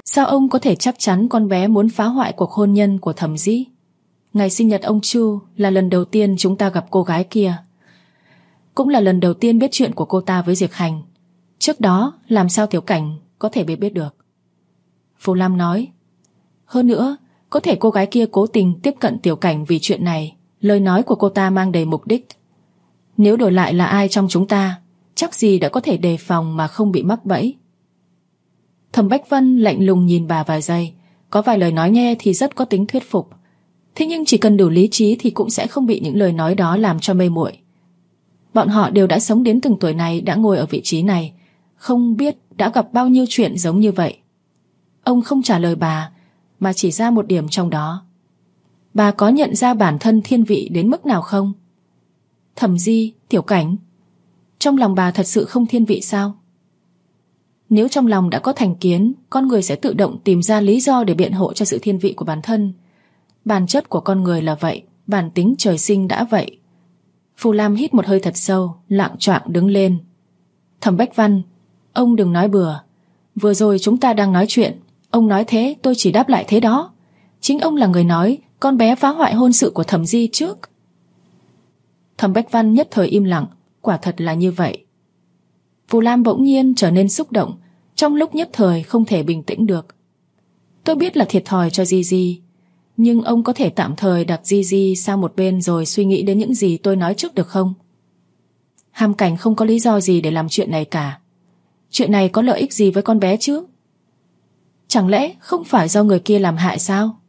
Sao ông có thể chắc chắn con bé muốn phá hoại cuộc hôn nhân của Thẩm Dĩ? Ngày sinh nhật ông Chu là lần đầu tiên chúng ta gặp cô gái kia. Cũng là lần đầu tiên biết chuyện của cô ta với Diệp Hành. Trước đó làm sao Tiểu Cảnh có thể biết được? Phù Lam nói. Hơn nữa, có thể cô gái kia cố tình tiếp cận Tiểu Cảnh vì chuyện này. Lời nói của cô ta mang đầy mục đích. Nếu đổi lại là ai trong chúng ta, chắc gì đã có thể đề phòng mà không bị mắc bẫy. Thẩm Bách Vân lạnh lùng nhìn bà vài giây. Có vài lời nói nghe thì rất có tính thuyết phục. Thế nhưng chỉ cần đủ lý trí thì cũng sẽ không bị những lời nói đó làm cho mê muội. Bọn họ đều đã sống đến từng tuổi này, đã ngồi ở vị trí này, không biết đã gặp bao nhiêu chuyện giống như vậy. Ông không trả lời bà, mà chỉ ra một điểm trong đó. Bà có nhận ra bản thân thiên vị đến mức nào không? Thẩm Di, Tiểu Cảnh, trong lòng bà thật sự không thiên vị sao? Nếu trong lòng đã có thành kiến, con người sẽ tự động tìm ra lý do để biện hộ cho sự thiên vị của bản thân. Bản chất của con người là vậy, bản tính trời sinh đã vậy. Phù Lam hít một hơi thật sâu, lạng choạng đứng lên. Thẩm Bách Văn, ông đừng nói bừa. Vừa rồi chúng ta đang nói chuyện, ông nói thế tôi chỉ đáp lại thế đó. Chính ông là người nói con bé phá hoại hôn sự của Thẩm Di trước. Thẩm Bách Văn nhất thời im lặng, quả thật là như vậy. Phù Lam bỗng nhiên trở nên xúc động, trong lúc nhất thời không thể bình tĩnh được. Tôi biết là thiệt thòi cho Gigi, nhưng ông có thể tạm thời đặt Gigi sang một bên rồi suy nghĩ đến những gì tôi nói trước được không? Hàm Cảnh không có lý do gì để làm chuyện này cả. Chuyện này có lợi ích gì với con bé chứ? Chẳng lẽ không phải do người kia làm hại sao?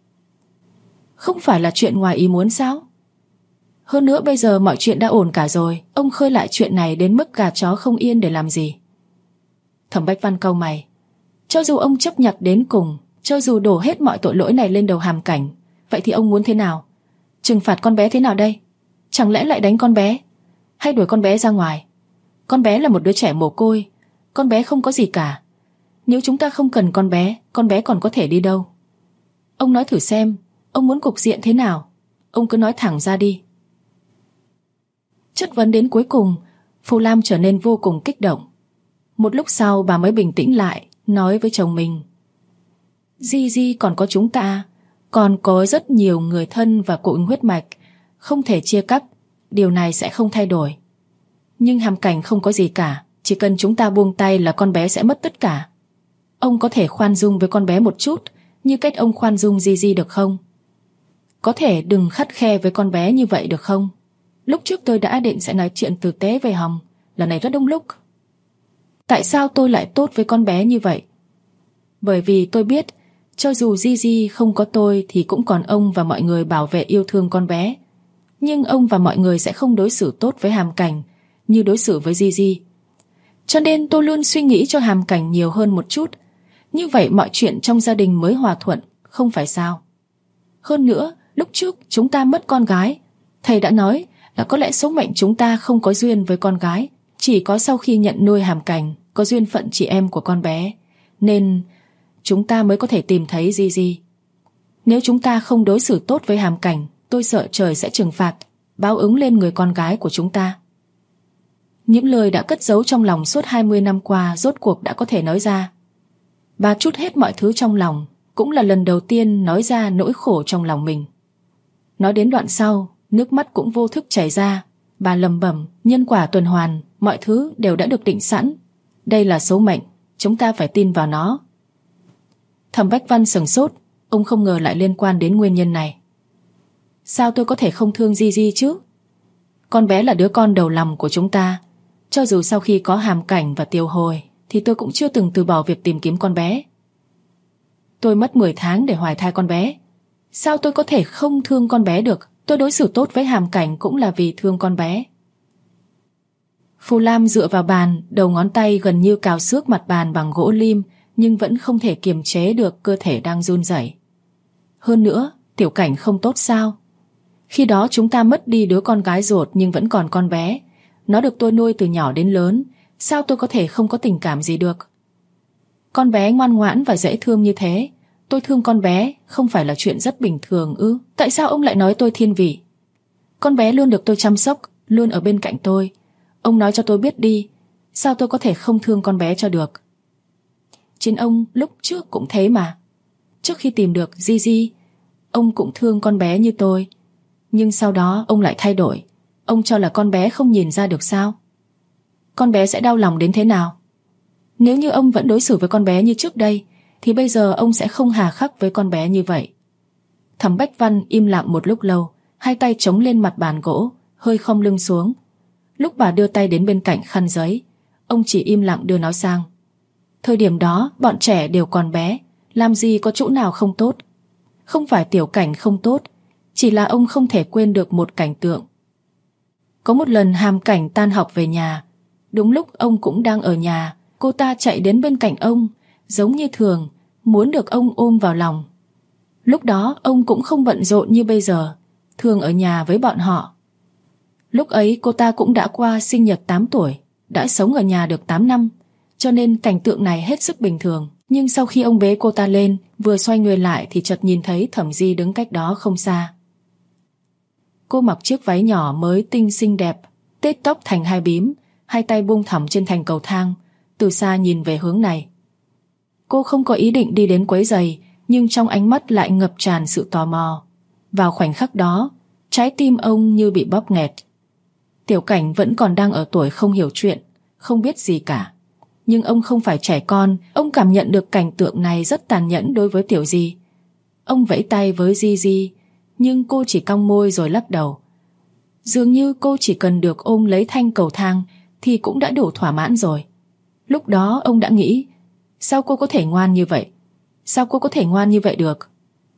Không phải là chuyện ngoài ý muốn sao? Hơn nữa bây giờ mọi chuyện đã ổn cả rồi, ông khơi lại chuyện này đến mức gà chó không yên để làm gì? Thẩm Bách Văn cau mày. Cho dù ông chấp nhặt đến cùng, cho dù đổ hết mọi tội lỗi này lên đầu Hàm Cảnh, vậy thì ông muốn thế nào? Trừng phạt con bé thế nào đây? Chẳng lẽ lại đánh con bé? Hay đuổi con bé ra ngoài? Con bé là một đứa trẻ mồ côi, con bé không có gì cả. Nếu chúng ta không cần con bé còn có thể đi đâu? Ông nói thử xem, ông muốn cục diện thế nào? Ông cứ nói thẳng ra đi. Chất vấn đến cuối cùng, Phù Lam trở nên vô cùng kích động. Một lúc sau bà mới bình tĩnh lại, nói với chồng mình. Gigi còn có chúng ta, còn có rất nhiều người thân và cội huyết mạch, không thể chia cắt, điều này sẽ không thay đổi. Nhưng Hàm Cảnh không có gì cả, chỉ cần chúng ta buông tay là con bé sẽ mất tất cả. Ông có thể khoan dung với con bé một chút, như cách ông khoan dung Gigi được không? Có thể đừng khắt khe với con bé như vậy được không? Lúc trước tôi đã định sẽ nói chuyện tử tế về Hồng, lần này rất đúng lúc. Tại sao tôi lại tốt với con bé như vậy? Bởi vì tôi biết, cho dù Gigi không có tôi thì cũng còn ông và mọi người bảo vệ yêu thương con bé. Nhưng ông và mọi người sẽ không đối xử tốt với Hàm Cảnh như đối xử với Gigi. Cho nên tôi luôn suy nghĩ cho Hàm Cảnh nhiều hơn một chút. Như vậy mọi chuyện trong gia đình mới hòa thuận, không phải sao? Hơn nữa, lúc trước chúng ta mất con gái, thầy đã nói là có lẽ số mệnh chúng ta không có duyên với con gái, chỉ có sau khi nhận nuôi Hàm Cảnh có duyên phận chị em của con bé, nên chúng ta mới có thể tìm thấy Gigi. Nếu chúng ta không đối xử tốt với Hàm Cảnh, tôi sợ trời sẽ trừng phạt, báo ứng lên người con gái của chúng ta. Những lời đã cất giấu trong lòng suốt 20 năm qua rốt cuộc đã có thể nói ra. Bà trút hết mọi thứ trong lòng, cũng là lần đầu tiên nói ra nỗi khổ trong lòng mình. Nói đến đoạn sau, nước mắt cũng vô thức chảy ra. Bà lẩm bẩm, nhân quả tuần hoàn, mọi thứ đều đã được định sẵn. Đây là số mệnh, chúng ta phải tin vào nó. Thẩm Bách Văn sửng sốt, ông không ngờ lại liên quan đến nguyên nhân này. Sao tôi có thể không thương Gigi chứ? Con bé là đứa con đầu lòng của chúng ta. Cho dù sau khi có Hàm Cảnh và Tiêu Hồi thì tôi cũng chưa từng từ bỏ việc tìm kiếm con bé. Tôi mất 10 tháng để hoài thai con bé. Sao tôi có thể không thương con bé được? Tôi đối xử tốt với Hàm Cảnh cũng là vì thương con bé. Phù Lam dựa vào bàn, đầu ngón tay gần như cào xước mặt bàn bằng gỗ lim, nhưng vẫn không thể kiềm chế được cơ thể đang run rẩy. Hơn nữa, Tiểu Cảnh không tốt sao? Khi đó chúng ta mất đi đứa con gái ruột nhưng vẫn còn con bé. Nó được tôi nuôi từ nhỏ đến lớn, sao tôi có thể không có tình cảm gì được? Con bé ngoan ngoãn và dễ thương như thế, tôi thương con bé không phải là chuyện rất bình thường ư? Tại sao ông lại nói tôi thiên vị? Con bé luôn được tôi chăm sóc, luôn ở bên cạnh tôi. Ông nói cho tôi biết đi, sao tôi có thể không thương con bé cho được? Chính ông lúc trước cũng thế mà. Trước khi tìm được Gigi, ông cũng thương con bé như tôi. Nhưng sau đó ông lại thay đổi. Ông cho là con bé không nhìn ra được sao? Con bé sẽ đau lòng đến thế nào? Nếu như ông vẫn đối xử với con bé như trước đây, thì bây giờ ông sẽ không hà khắc với con bé như vậy. Thẩm Bách Văn im lặng một lúc lâu, hai tay chống lên mặt bàn gỗ, hơi khom lưng xuống. Lúc bà đưa tay đến bên cạnh khăn giấy, ông chỉ im lặng đưa nó sang. Thời điểm đó bọn trẻ đều còn bé, làm gì có chỗ nào không tốt. Không phải Tiểu Cảnh không tốt, chỉ là ông không thể quên được một cảnh tượng. Có một lần Hàm Cảnh tan học về nhà, đúng lúc ông cũng đang ở nhà, cô ta chạy đến bên cạnh ông, giống như thường, muốn được ông ôm vào lòng. Lúc đó ông cũng không bận rộn như bây giờ, thường ở nhà với bọn họ. Lúc ấy cô ta cũng đã qua sinh nhật 8 tuổi, đã sống ở nhà được 8 năm, cho nên cảnh tượng này hết sức bình thường. Nhưng sau khi ông bế cô ta lên, vừa xoay người lại thì chợt nhìn thấy Thẩm Di đứng cách đó không xa. Cô mặc chiếc váy nhỏ mới tinh xinh đẹp, tết tóc thành hai bím, hai tay buông thõng trên thành cầu thang, từ xa nhìn về hướng này. Cô không có ý định đi đến quấy rầy, nhưng trong ánh mắt lại ngập tràn sự tò mò. Vào khoảnh khắc đó, trái tim ông như bị bóp nghẹt. Tiểu Cảnh vẫn còn đang ở tuổi không hiểu chuyện, không biết gì cả. Nhưng ông không phải trẻ con, ông cảm nhận được cảnh tượng này rất tàn nhẫn đối với Tiểu Di. Ông vẫy tay với Gigi, nhưng cô chỉ cong môi rồi lắc đầu. Dường như cô chỉ cần được ôm lấy thanh cầu thang thì cũng đã đủ thỏa mãn rồi. Lúc đó ông đã nghĩ, sao cô có thể ngoan như vậy? Sao cô có thể ngoan như vậy được?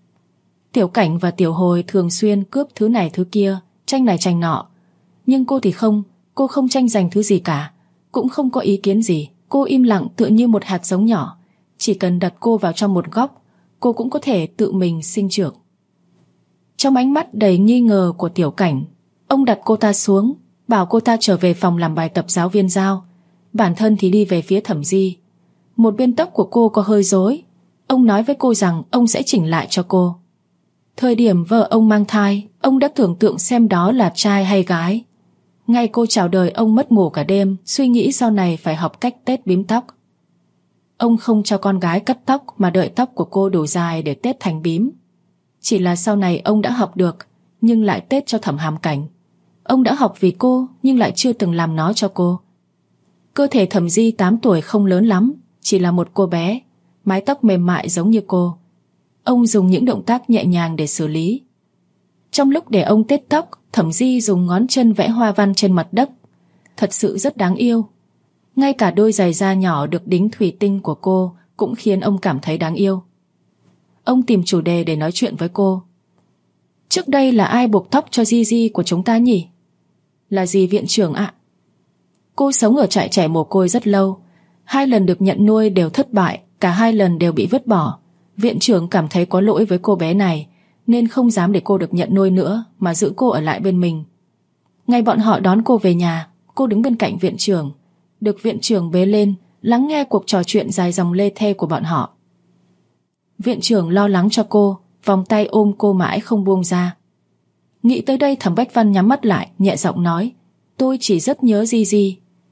Tiểu Cảnh và Tiểu Hồi thường xuyên cướp thứ này thứ kia, tranh này tranh nọ. Nhưng cô thì không, cô không tranh giành thứ gì cả, cũng không có ý kiến gì. Cô im lặng tựa như một hạt giống nhỏ, chỉ cần đặt cô vào trong một góc, cô cũng có thể tự mình sinh trưởng. Trong ánh mắt đầy nghi ngờ của Tiểu Cảnh, ông đặt cô ta xuống, bảo cô ta trở về phòng làm bài tập giáo viên giao. Bản thân thì đi về phía Thẩm Di. Một bên tóc của cô có hơi rối, ông nói với cô rằng ông sẽ chỉnh lại cho cô. Thời điểm vợ ông mang thai, ông đã tưởng tượng xem đó là trai hay gái. Ngày cô chào đời ông mất ngủ cả đêm, suy nghĩ sau này phải học cách tết bím tóc. Ông không cho con gái cắt tóc mà đợi tóc của cô đủ dài để tết thành bím. Chỉ là sau này ông đã học được, nhưng lại tết cho Thẩm Hàm Cảnh. Ông đã học vì cô, nhưng lại chưa từng làm nó cho cô. Cơ thể Thẩm Di 8 tuổi không lớn lắm, chỉ là một cô bé, mái tóc mềm mại giống như cô. Ông dùng những động tác nhẹ nhàng để xử lý. Trong lúc để ông tết tóc, Thẩm Di dùng ngón chân vẽ hoa văn trên mặt đất. Thật sự rất đáng yêu. Ngay cả đôi giày da nhỏ được đính thủy tinh của cô cũng khiến ông cảm thấy đáng yêu. Ông tìm chủ đề để nói chuyện với cô. Trước đây là ai buộc tóc cho Gigi của chúng ta nhỉ? Là dì viện trưởng ạ. Cô sống ở trại trẻ mồ côi rất lâu. 2 lần được nhận nuôi đều thất bại, cả 2 lần đều bị vứt bỏ. Viện trưởng cảm thấy có lỗi với cô bé này, nên không dám để cô được nhận nuôi nữa, mà giữ cô ở lại bên mình. Ngày bọn họ đón cô về nhà, cô đứng bên cạnh viện trưởng, được viện trưởng bế lên, lắng nghe cuộc trò chuyện dài dòng lê thê của bọn họ. Viện trưởng lo lắng cho cô, vòng tay ôm cô mãi không buông ra. Nghĩ tới đây, Thẩm Bách Văn nhắm mắt lại, nhẹ giọng nói, tôi chỉ rất nhớ Gigi.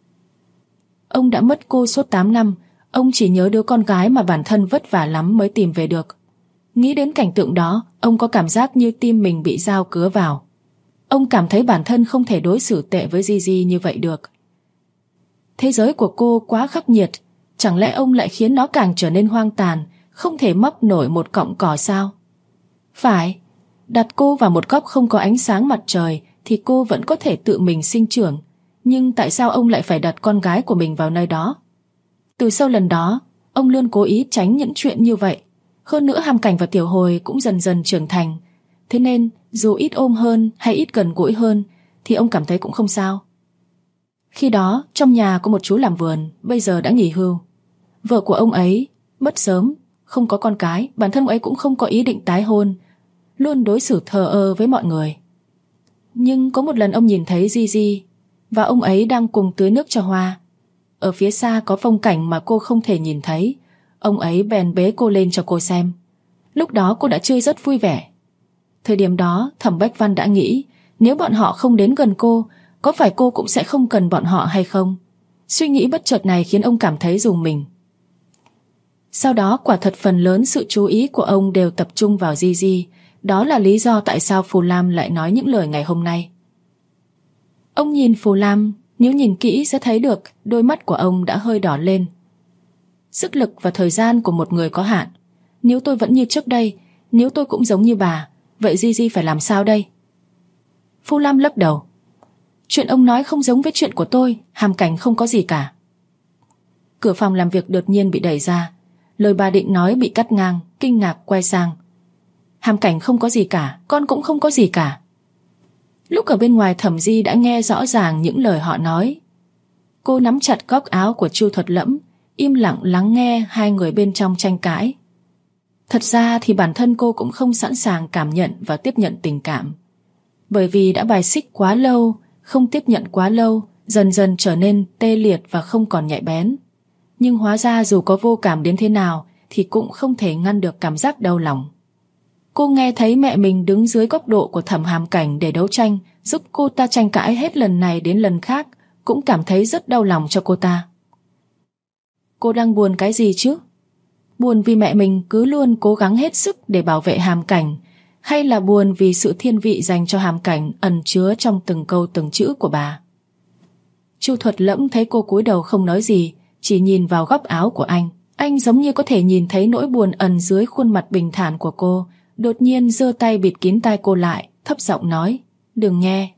Ông đã mất cô suốt 8 năm, ông chỉ nhớ đứa con gái mà bản thân vất vả lắm mới tìm về được. Nghĩ đến cảnh tượng đó, ông có cảm giác như tim mình bị dao cứa vào. Ông cảm thấy bản thân không thể đối xử tệ với Gigi như vậy được. Thế giới của cô quá khắc nghiệt, chẳng lẽ ông lại khiến nó càng trở nên hoang tàn, không thể móc nổi một cọng cỏ sao? Phải, đặt cô vào một góc không có ánh sáng mặt trời thì cô vẫn có thể tự mình sinh trưởng. Nhưng tại sao ông lại phải đặt con gái của mình vào nơi đó? Từ sau lần đó, ông luôn cố ý tránh những chuyện như vậy. Hơn nữa Hàm Cảnh và Tiểu Hồi cũng dần dần trưởng thành. Thế nên dù ít ôm hơn hay ít gần gũi hơn thì ông cảm thấy cũng không sao. Khi đó trong nhà có một chú làm vườn, bây giờ đã nghỉ hưu. Vợ của ông ấy mất sớm, không có con cái, bản thân ông ấy cũng không có ý định tái hôn, luôn đối xử thờ ơ với mọi người. Nhưng có một lần ông nhìn thấy Gigi và ông ấy đang cùng tưới nước cho hoa. Ở phía xa có phong cảnh mà cô không thể nhìn thấy. Ông ấy bèn bế cô lên cho cô xem. Lúc đó cô đã chơi rất vui vẻ. Thời điểm đó Thẩm Bách Văn đã nghĩ, nếu bọn họ không đến gần cô, có phải cô cũng sẽ không cần bọn họ hay không? Suy nghĩ bất chợt này khiến ông cảm thấy rùng mình. Sau đó quả thật phần lớn sự chú ý của ông đều tập trung vào Gigi. Đó là lý do tại sao Phù Lam lại nói những lời ngày hôm nay. Ông nhìn Phù Lam, nếu nhìn kỹ sẽ thấy được đôi mắt của ông đã hơi đỏ lên. Sức lực và thời gian của một người có hạn. Nếu tôi vẫn như trước đây, nếu tôi cũng giống như bà, vậy Gigi phải làm sao đây? Phù Lam lắc đầu. Chuyện ông nói không giống với chuyện của tôi, Hàm Cảnh không có gì cả. Cửa phòng làm việc đột nhiên bị đẩy ra. Lời bà định nói bị cắt ngang, kinh ngạc quay sang. Hàm Cảnh không có gì cả, con cũng không có gì cả. Lúc ở bên ngoài Thẩm Di đã nghe rõ ràng những lời họ nói. Cô nắm chặt góc áo của Chu Thuật Lẫm, im lặng lắng nghe hai người bên trong tranh cãi. Thật ra thì bản thân cô cũng không sẵn sàng cảm nhận và tiếp nhận tình cảm. Bởi vì đã bài xích quá lâu, không tiếp nhận quá lâu, dần dần trở nên tê liệt và không còn nhạy bén. Nhưng hóa ra dù có vô cảm đến thế nào thì cũng không thể ngăn được cảm giác đau lòng. Cô nghe thấy mẹ mình đứng dưới góc độ của Thẩm Hàm Cảnh để đấu tranh, giúp cô ta tranh cãi hết lần này đến lần khác, cũng cảm thấy rất đau lòng cho cô ta. Cô đang buồn cái gì chứ? Buồn vì mẹ mình cứ luôn cố gắng hết sức để bảo vệ Hàm Cảnh, hay là buồn vì sự thiên vị dành cho Hàm Cảnh ẩn chứa trong từng câu từng chữ của bà? Chu Thuật Lẫm thấy cô cúi đầu không nói gì, chỉ nhìn vào góc áo của anh. Anh giống như có thể nhìn thấy nỗi buồn ẩn dưới khuôn mặt bình thản của cô, đột nhiên giơ tay bịt kín tai cô lại, thấp giọng nói, đừng nghe.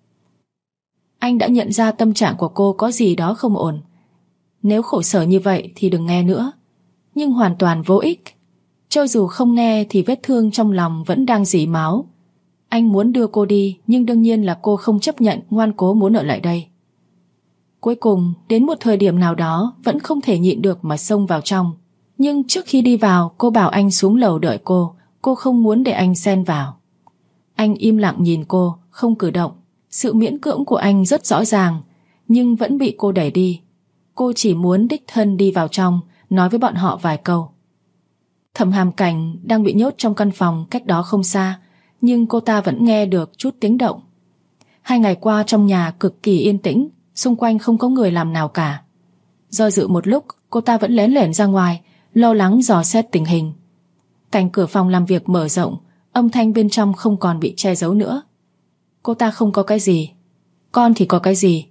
Anh đã nhận ra tâm trạng của cô có gì đó không ổn. Nếu khổ sở như vậy thì đừng nghe nữa. Nhưng hoàn toàn vô ích. Cho dù không nghe thì vết thương trong lòng vẫn đang rỉ máu. Anh muốn đưa cô đi, nhưng đương nhiên là cô không chấp nhận, ngoan cố muốn ở lại đây. Cuối cùng, đến một thời điểm nào đó vẫn không thể nhịn được mà xông vào trong. Nhưng trước khi đi vào, cô bảo anh xuống lầu đợi cô không muốn để anh xen vào. Anh im lặng nhìn cô, không cử động. Sự miễn cưỡng của anh rất rõ ràng, nhưng vẫn bị cô đẩy đi. Cô chỉ muốn đích thân đi vào trong, nói với bọn họ vài câu. Thẩm Hàm Cảnh đang bị nhốt trong căn phòng cách đó không xa, nhưng cô ta vẫn nghe được chút tiếng động. 2 ngày qua trong nhà cực kỳ yên tĩnh, xung quanh không có người làm nào cả. Do dự một lúc, cô ta vẫn lén lẻn ra ngoài, lo lắng dò xét tình hình. Cánh cửa phòng làm việc mở rộng, âm thanh bên trong không còn bị che giấu nữa. Cô ta không có cái gì, con thì có cái gì?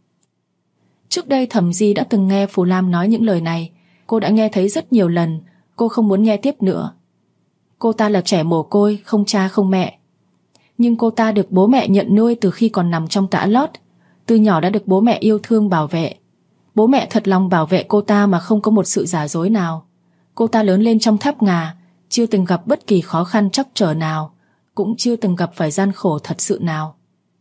Trước đây Thẩm Di đã từng nghe Phù Lam nói những lời này. Cô đã nghe thấy rất nhiều lần. Cô không muốn nghe tiếp nữa. Cô ta là trẻ mồ côi, không cha không mẹ. Nhưng cô ta được bố mẹ nhận nuôi từ khi còn nằm trong tã lót. Từ nhỏ đã được bố mẹ yêu thương bảo vệ. Bố mẹ thật lòng bảo vệ cô ta mà không có một sự giả dối nào. Cô ta lớn lên trong tháp ngà, chưa từng gặp bất kỳ khó khăn trắc trở nào, cũng chưa từng gặp phải gian khổ thật sự nào.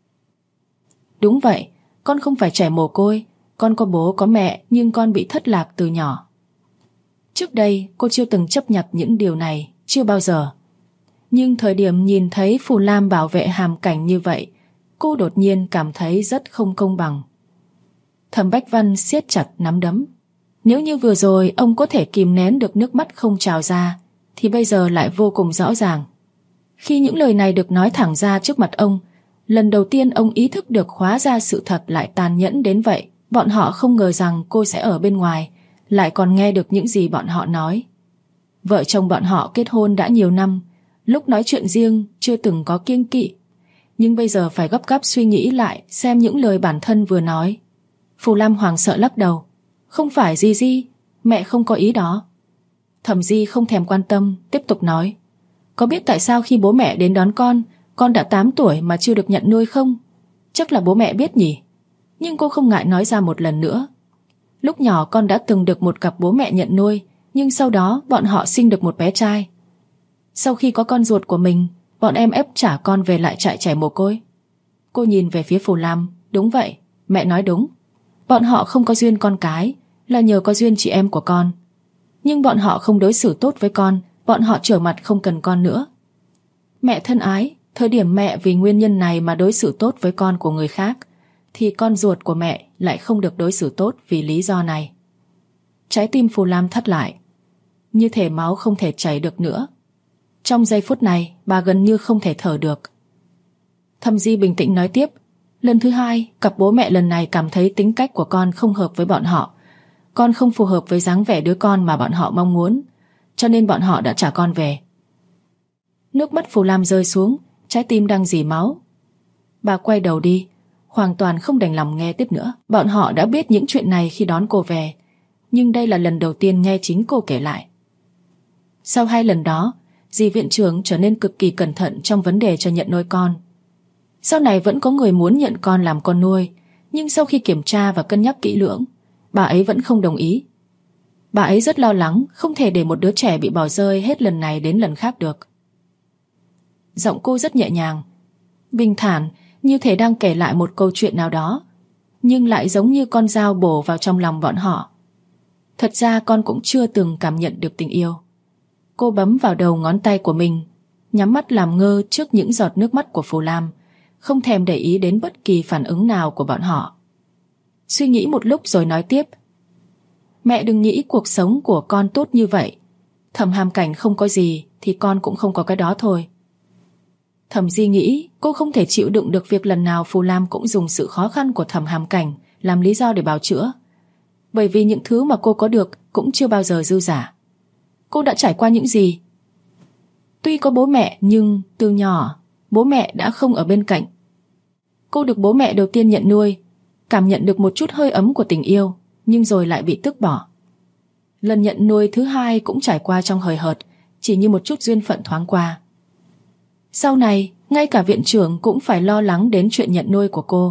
Đúng vậy, con không phải trẻ mồ côi. Con có bố có mẹ, nhưng con bị thất lạc từ nhỏ. Trước đây cô chưa từng chấp nhận những điều này, chưa bao giờ. Nhưng thời điểm nhìn thấy Phù Lam bảo vệ Hàm Cảnh như vậy, cô đột nhiên cảm thấy rất không công bằng. Thẩm Bách Văn siết chặt nắm đấm. Nếu như vừa rồi ông có thể kìm nén được nước mắt không trào ra, thì bây giờ lại vô cùng rõ ràng. Khi những lời này được nói thẳng ra trước mặt ông, lần đầu tiên ông ý thức được hóa ra sự thật lại tàn nhẫn đến vậy. Bọn họ không ngờ rằng cô sẽ ở bên ngoài, lại còn nghe được những gì bọn họ nói. Vợ chồng bọn họ kết hôn đã nhiều năm, lúc nói chuyện riêng chưa từng có kiêng kỵ. Nhưng bây giờ phải gấp gáp suy nghĩ lại xem những lời bản thân vừa nói. Phù Lam hoảng sợ lắc đầu. Không phải Di, mẹ không có ý đó. Thẩm Di không thèm quan tâm, tiếp tục nói. Có biết tại sao khi bố mẹ đến đón con đã 8 tuổi mà chưa được nhận nuôi không? Chắc là bố mẹ biết nhỉ? Nhưng cô không ngại nói ra một lần nữa. Lúc nhỏ con đã từng được một cặp bố mẹ nhận nuôi, nhưng sau đó bọn họ sinh được một bé trai. Sau khi có con ruột của mình, bọn em ép trả con về lại trại trẻ mồ côi. Cô nhìn về phía Phù Lam. Đúng vậy, mẹ nói đúng. Bọn họ không có duyên con cái, là nhờ có duyên chị em của con. Nhưng bọn họ không đối xử tốt với con, bọn họ trở mặt không cần con nữa. Mẹ thân ái, thời điểm mẹ vì nguyên nhân này mà đối xử tốt với con của người khác, thì con ruột của mẹ lại không được đối xử tốt vì lý do này. Trái tim Phù Lam thắt lại, như thể máu không thể chảy được nữa. Trong giây phút này, bà gần như không thể thở được. Thẩm Di bình tĩnh nói tiếp. Lần thứ 2, cặp bố mẹ lần này cảm thấy tính cách của con không hợp với bọn họ. con không phù hợp với dáng vẻ đứa con mà bọn họ mong muốn, cho nên bọn họ đã trả con về. Nước mắt Phù Lam rơi xuống, trái tim đang rỉ máu. Bà quay đầu đi, hoàn toàn không đành lòng nghe tiếp nữa. Bọn họ đã biết những chuyện này khi đón cô về, nhưng đây là lần đầu tiên nghe chính cô kể lại. Sau 2 lần đó, dì viện trưởng trở nên cực kỳ cẩn thận trong vấn đề cho nhận nuôi con. Sau này vẫn có người muốn nhận con làm con nuôi, nhưng sau khi kiểm tra và cân nhắc kỹ lưỡng, bà ấy vẫn không đồng ý. Bà ấy rất lo lắng, không thể để một đứa trẻ bị bỏ rơi hết lần này đến lần khác được. Giọng cô rất nhẹ nhàng, bình thản, như thể đang kể lại một câu chuyện nào đó, nhưng lại giống như con dao bổ vào trong lòng bọn họ. Thật ra con cũng chưa từng cảm nhận được tình yêu. Cô bấm vào đầu ngón tay của mình, nhắm mắt làm ngơ trước những giọt nước mắt của Phù Lam, không thèm để ý đến bất kỳ phản ứng nào của bọn họ. Suy nghĩ một lúc rồi nói tiếp. Mẹ đừng nghĩ cuộc sống của con tốt như vậy. Thẩm Hàm Cảnh không có gì thì con cũng không có cái đó thôi. Thẩm Di nghĩ cô không thể chịu đựng được việc lần nào Phù Lam cũng dùng sự khó khăn của Thẩm Hàm Cảnh làm lý do để bào chữa. Bởi vì những thứ mà cô có được cũng chưa bao giờ dư dả. Cô đã trải qua những gì? Tuy có bố mẹ nhưng từ nhỏ bố mẹ đã không ở bên cạnh. Cô được bố mẹ đầu tiên nhận nuôi, cảm nhận được một chút hơi ấm của tình yêu, nhưng rồi lại bị tước bỏ. Lần nhận nuôi thứ 2 cũng trải qua trong hời hợt, chỉ như một chút duyên phận thoáng qua. Sau này, ngay cả viện trưởng cũng phải lo lắng đến chuyện nhận nuôi của cô.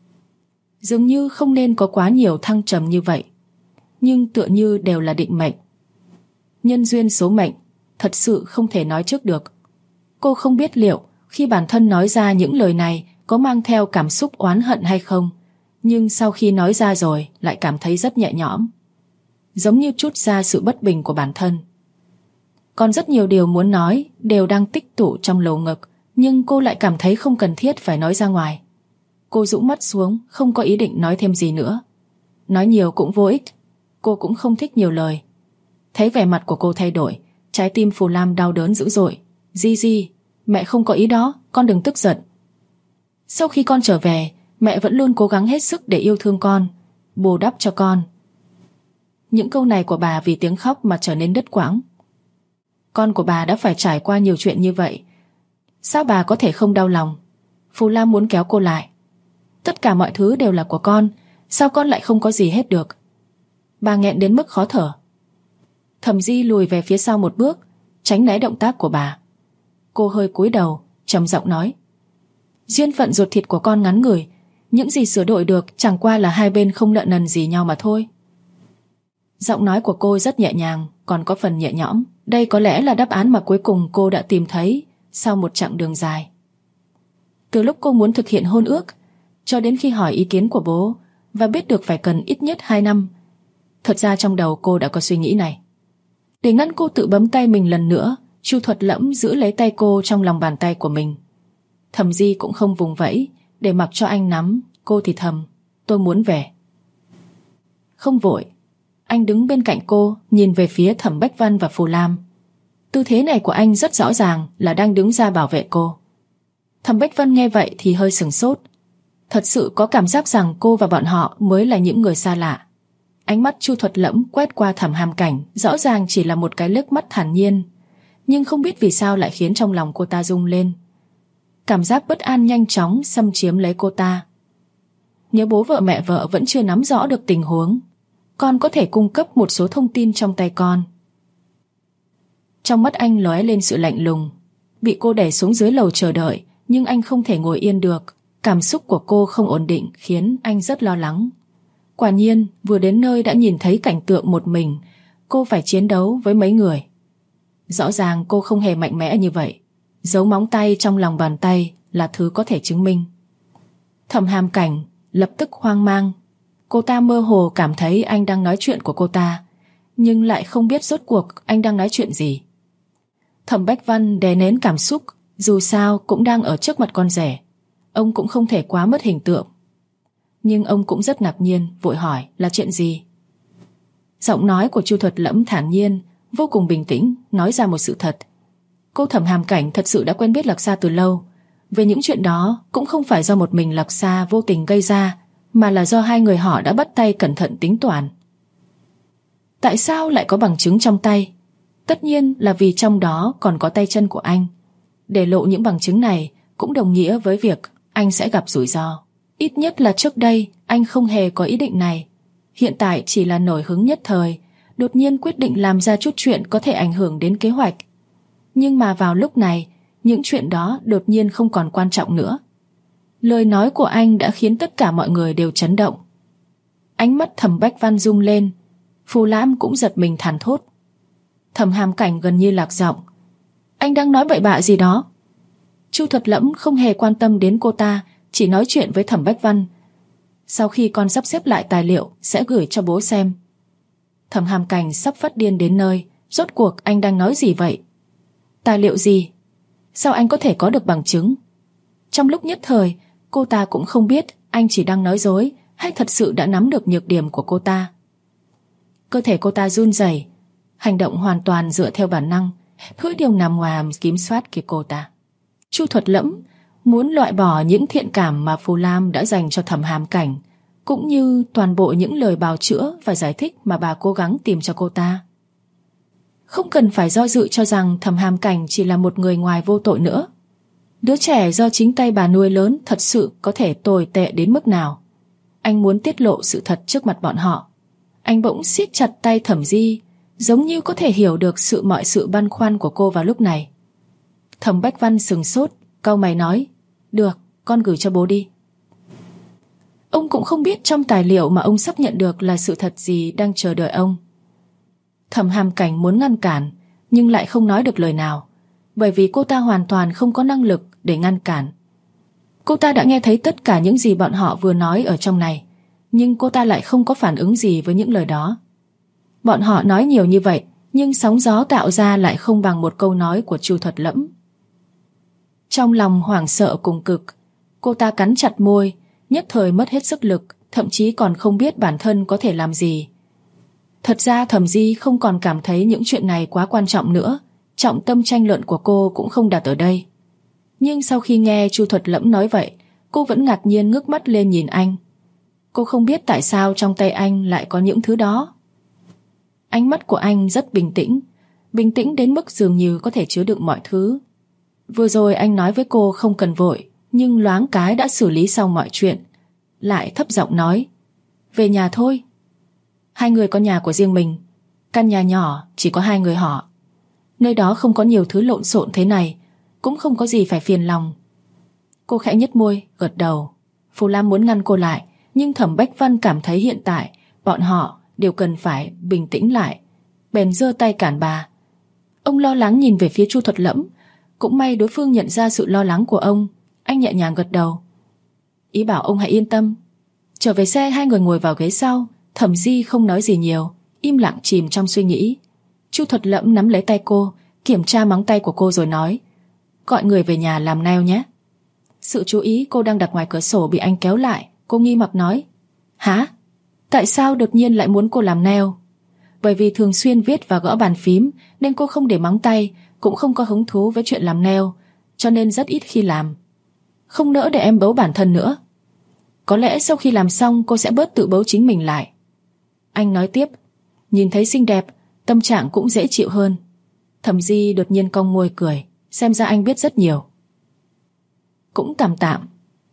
Dường như không nên có quá nhiều thăng trầm như vậy, nhưng tựa như đều là định mệnh. Nhân duyên số mệnh, thật sự không thể nói trước được. Cô không biết liệu khi bản thân nói ra những lời này có mang theo cảm xúc oán hận hay không, nhưng sau khi nói ra rồi lại cảm thấy rất nhẹ nhõm, giống như trút ra sự bất bình của bản thân. Còn rất nhiều điều muốn nói đều đang tích tụ trong lồng ngực, nhưng cô lại cảm thấy không cần thiết phải nói ra ngoài. Cô rũ mắt xuống, không có ý định nói thêm gì nữa. Nói nhiều cũng vô ích, cô cũng không thích nhiều lời. Thấy vẻ mặt của cô thay đổi, trái tim Phù Lam đau đớn dữ dội. Di, mẹ không có ý đó, con đừng tức giận. Sau khi con trở về, mẹ vẫn luôn cố gắng hết sức để yêu thương con, bù đắp cho con. Những câu này của bà vì tiếng khóc mà trở nên đứt quãng. Con của bà đã phải trải qua nhiều chuyện như vậy, sao bà có thể không đau lòng? Phù Lam muốn kéo cô lại. Tất cả mọi thứ đều là của con, sao con lại không có gì hết được? Bà nghẹn đến mức khó thở. Thẩm Di lùi về phía sau một bước, tránh né động tác của bà. Cô hơi cúi đầu, trầm giọng nói. Duyên phận ruột thịt của con ngắn ngủi, những gì sửa đổi được chẳng qua là hai bên không nợ nần gì nhau mà thôi. Giọng nói của cô rất nhẹ nhàng, còn có phần nhẹ nhõm. Đây có lẽ là đáp án mà cuối cùng cô đã tìm thấy sau một chặng đường dài. Từ lúc cô muốn thực hiện hôn ước, cho đến khi hỏi ý kiến của bố và biết được phải cần ít nhất 2 năm, thật ra trong đầu cô đã có suy nghĩ này. Để ngăn cô tự bấm tay mình lần nữa, Chu Thuật Lẫm giữ lấy tay cô trong lòng bàn tay của mình. Thẩm Di cũng không vùng vẫy, để mặc cho anh nắm. Cô thì thầm, tôi muốn về. Không vội. Anh đứng bên cạnh cô, nhìn về phía Thẩm Bách Văn và Phù Lam. Tư thế này của anh rất rõ ràng là đang đứng ra bảo vệ cô. Thẩm Bách Văn nghe vậy thì hơi sửng sốt. Thật sự có cảm giác rằng cô và bọn họ mới là những người xa lạ. Ánh mắt Chu Thuật Lẫm quét qua Thẩm Hàm Cảnh, rõ ràng chỉ là một cái liếc mắt thản nhiên, nhưng không biết vì sao lại khiến trong lòng cô ta rung lên. Cảm giác bất an nhanh chóng xâm chiếm lấy cô ta. Nếu bố vợ mẹ vợ vẫn chưa nắm rõ được tình huống, con có thể cung cấp một số thông tin trong tay con. Trong mắt anh lóe lên sự lạnh lùng. Bị cô đẩy xuống dưới lầu chờ đợi, nhưng anh không thể ngồi yên được. Cảm xúc của cô không ổn định khiến anh rất lo lắng. Quả nhiên, vừa đến nơi đã nhìn thấy cảnh tượng một mình, cô phải chiến đấu với mấy người. Rõ ràng cô không hề mạnh mẽ như vậy. Dấu móng tay trong lòng bàn tay là thứ có thể chứng minh. Thẩm Hàm Cảnh lập tức hoang mang. Cô ta mơ hồ cảm thấy anh đang nói chuyện của cô ta, nhưng lại không biết rốt cuộc anh đang nói chuyện gì. Thẩm Bách Văn đè nén cảm xúc, dù sao cũng đang ở trước mặt con rể. Ông cũng không thể quá mất hình tượng. Nhưng ông cũng rất ngạc nhiên, vội hỏi là chuyện gì. Giọng nói của Chu Thuật Lẫm thản nhiên, vô cùng bình tĩnh, nói ra một sự thật. Cô Thẩm Hàm Cảnh thật sự đã quen biết Lạc Sa từ lâu. Về những chuyện đó cũng không phải do một mình Lạc Sa vô tình gây ra, mà là do hai người họ đã bắt tay cẩn thận tính toán. Tại sao lại có bằng chứng trong tay? Tất nhiên là vì trong đó còn có tay chân của anh. Để lộ những bằng chứng này cũng đồng nghĩa với việc anh sẽ gặp rủi ro. Ít nhất là trước đây anh không hề có ý định này. Hiện tại chỉ là nổi hứng nhất thời, đột nhiên quyết định làm ra chút chuyện có thể ảnh hưởng đến kế hoạch. Nhưng mà vào lúc này, những chuyện đó đột nhiên không còn quan trọng nữa. Lời nói của anh đã khiến tất cả mọi người đều chấn động. Ánh mắt Thẩm Bách Văn rung lên, Phù Lam cũng giật mình thản thốt. Thẩm Hàm Cảnh gần như lạc giọng. Anh đang nói bậy bạ gì đó? Chu Thuật Lẫm không hề quan tâm đến cô ta, chỉ nói chuyện với Thẩm Bách Văn. Sau khi con sắp xếp lại tài liệu sẽ gửi cho bố xem. Thẩm Hàm Cảnh sắp phát điên đến nơi. Rốt cuộc anh đang nói gì vậy? Tài liệu gì? Sao anh có thể có được bằng chứng? Trong lúc nhất thời, cô ta cũng không biết anh chỉ đang nói dối hay thật sự đã nắm được nhược điểm của cô ta. Cơ thể cô ta run rẩy, hành động hoàn toàn dựa theo bản năng, thứ điều nằm ngoài kiểm soát của cô ta. Chu Thuật Lẫm muốn loại bỏ những thiện cảm mà Phù Lam đã dành cho Thẩm Hàm Cảnh, cũng như toàn bộ những lời bào chữa và giải thích mà bà cố gắng tìm cho cô ta. Không cần phải do dự cho rằng Thẩm Hàm Cảnh chỉ là một người ngoài vô tội nữa. Đứa trẻ do chính tay bà nuôi lớn thật sự có thể tồi tệ đến mức nào. Anh muốn tiết lộ sự thật trước mặt bọn họ. Anh bỗng siết chặt tay Thẩm Di, giống như có thể hiểu được mọi sự băn khoăn của cô vào lúc này. Thẩm Bách Văn sừng sốt, cau mày nói, được, con gửi cho bố đi. Ông cũng không biết trong tài liệu mà ông sắp nhận được là sự thật gì đang chờ đợi ông. Thẩm Hàm Cảnh muốn ngăn cản, nhưng lại không nói được lời nào, bởi vì cô ta hoàn toàn không có năng lực để ngăn cản. Cô ta đã nghe thấy tất cả những gì bọn họ vừa nói ở trong này, nhưng cô ta lại không có phản ứng gì với những lời đó. Bọn họ nói nhiều như vậy, nhưng sóng gió tạo ra lại không bằng một câu nói của Chu Thuật Lẫm. Trong lòng hoảng sợ cùng cực, cô ta cắn chặt môi, nhất thời mất hết sức lực, thậm chí còn không biết bản thân có thể làm gì. Thật ra Thẩm Di không còn cảm thấy những chuyện này quá quan trọng nữa, trọng tâm tranh luận của cô cũng không đặt ở đây. Nhưng sau khi nghe Chu Thuật Lẫm nói vậy, cô vẫn ngạc nhiên ngước mắt lên nhìn anh. Cô không biết tại sao trong tay anh lại có những thứ đó. Ánh mắt của anh rất bình tĩnh đến mức dường như có thể chứa đựng mọi thứ. Vừa rồi anh nói với cô không cần vội, nhưng loáng cái đã xử lý xong mọi chuyện. Lại thấp giọng nói, về nhà thôi. Hai người có nhà của riêng mình, căn nhà nhỏ chỉ có hai người họ. Nơi đó không có nhiều thứ lộn xộn thế này, cũng không có gì phải phiền lòng. Cô khẽ nhếch môi, gật đầu. Phù Lam muốn ngăn cô lại, nhưng Thẩm Bách Văn cảm thấy hiện tại bọn họ đều cần phải bình tĩnh lại, bèn giơ tay cản bà. Ông lo lắng nhìn về phía Chu Thuật Lẫm, cũng may đối phương nhận ra sự lo lắng của ông. Anh nhẹ nhàng gật đầu, ý bảo ông hãy yên tâm. Trở về xe, hai người ngồi vào ghế sau. Thẩm Di không nói gì nhiều, im lặng chìm trong suy nghĩ. Chu Thuật Lẫm nắm lấy tay cô, kiểm tra móng tay của cô rồi nói, gọi người về nhà làm nail nhé. Sự chú ý cô đang đặt ngoài cửa sổ bị anh kéo lại. Cô nghi hoặc nói, hả? Tại sao đột nhiên lại muốn cô làm nail? Bởi vì thường xuyên viết và gõ bàn phím nên cô không để móng tay, cũng không có hứng thú với chuyện làm nail, cho nên rất ít khi làm. Không nỡ để em bấu bản thân nữa. Có lẽ sau khi làm xong cô sẽ bớt tự bấu chính mình lại. Anh nói tiếp, nhìn thấy xinh đẹp, tâm trạng cũng dễ chịu hơn. Thẩm Di đột nhiên cong môi cười, xem ra anh biết rất nhiều. Cũng tạm tạm.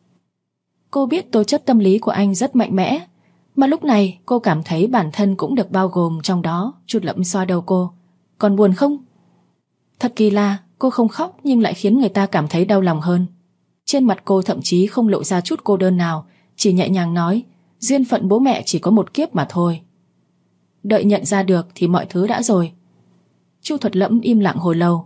Cô biết tố chất tâm lý của anh rất mạnh mẽ, mà lúc này cô cảm thấy bản thân cũng được bao gồm trong đó. Chu Thuật Lẫm xoa đầu cô, còn buồn không? Thật kỳ lạ, cô không khóc nhưng lại khiến người ta cảm thấy đau lòng hơn. Trên mặt cô thậm chí không lộ ra chút cô đơn nào, chỉ nhẹ nhàng nói, duyên phận bố mẹ chỉ có một kiếp mà thôi. Đợi nhận ra được thì mọi thứ đã rồi. Chu Thuật Lẫm im lặng hồi lâu.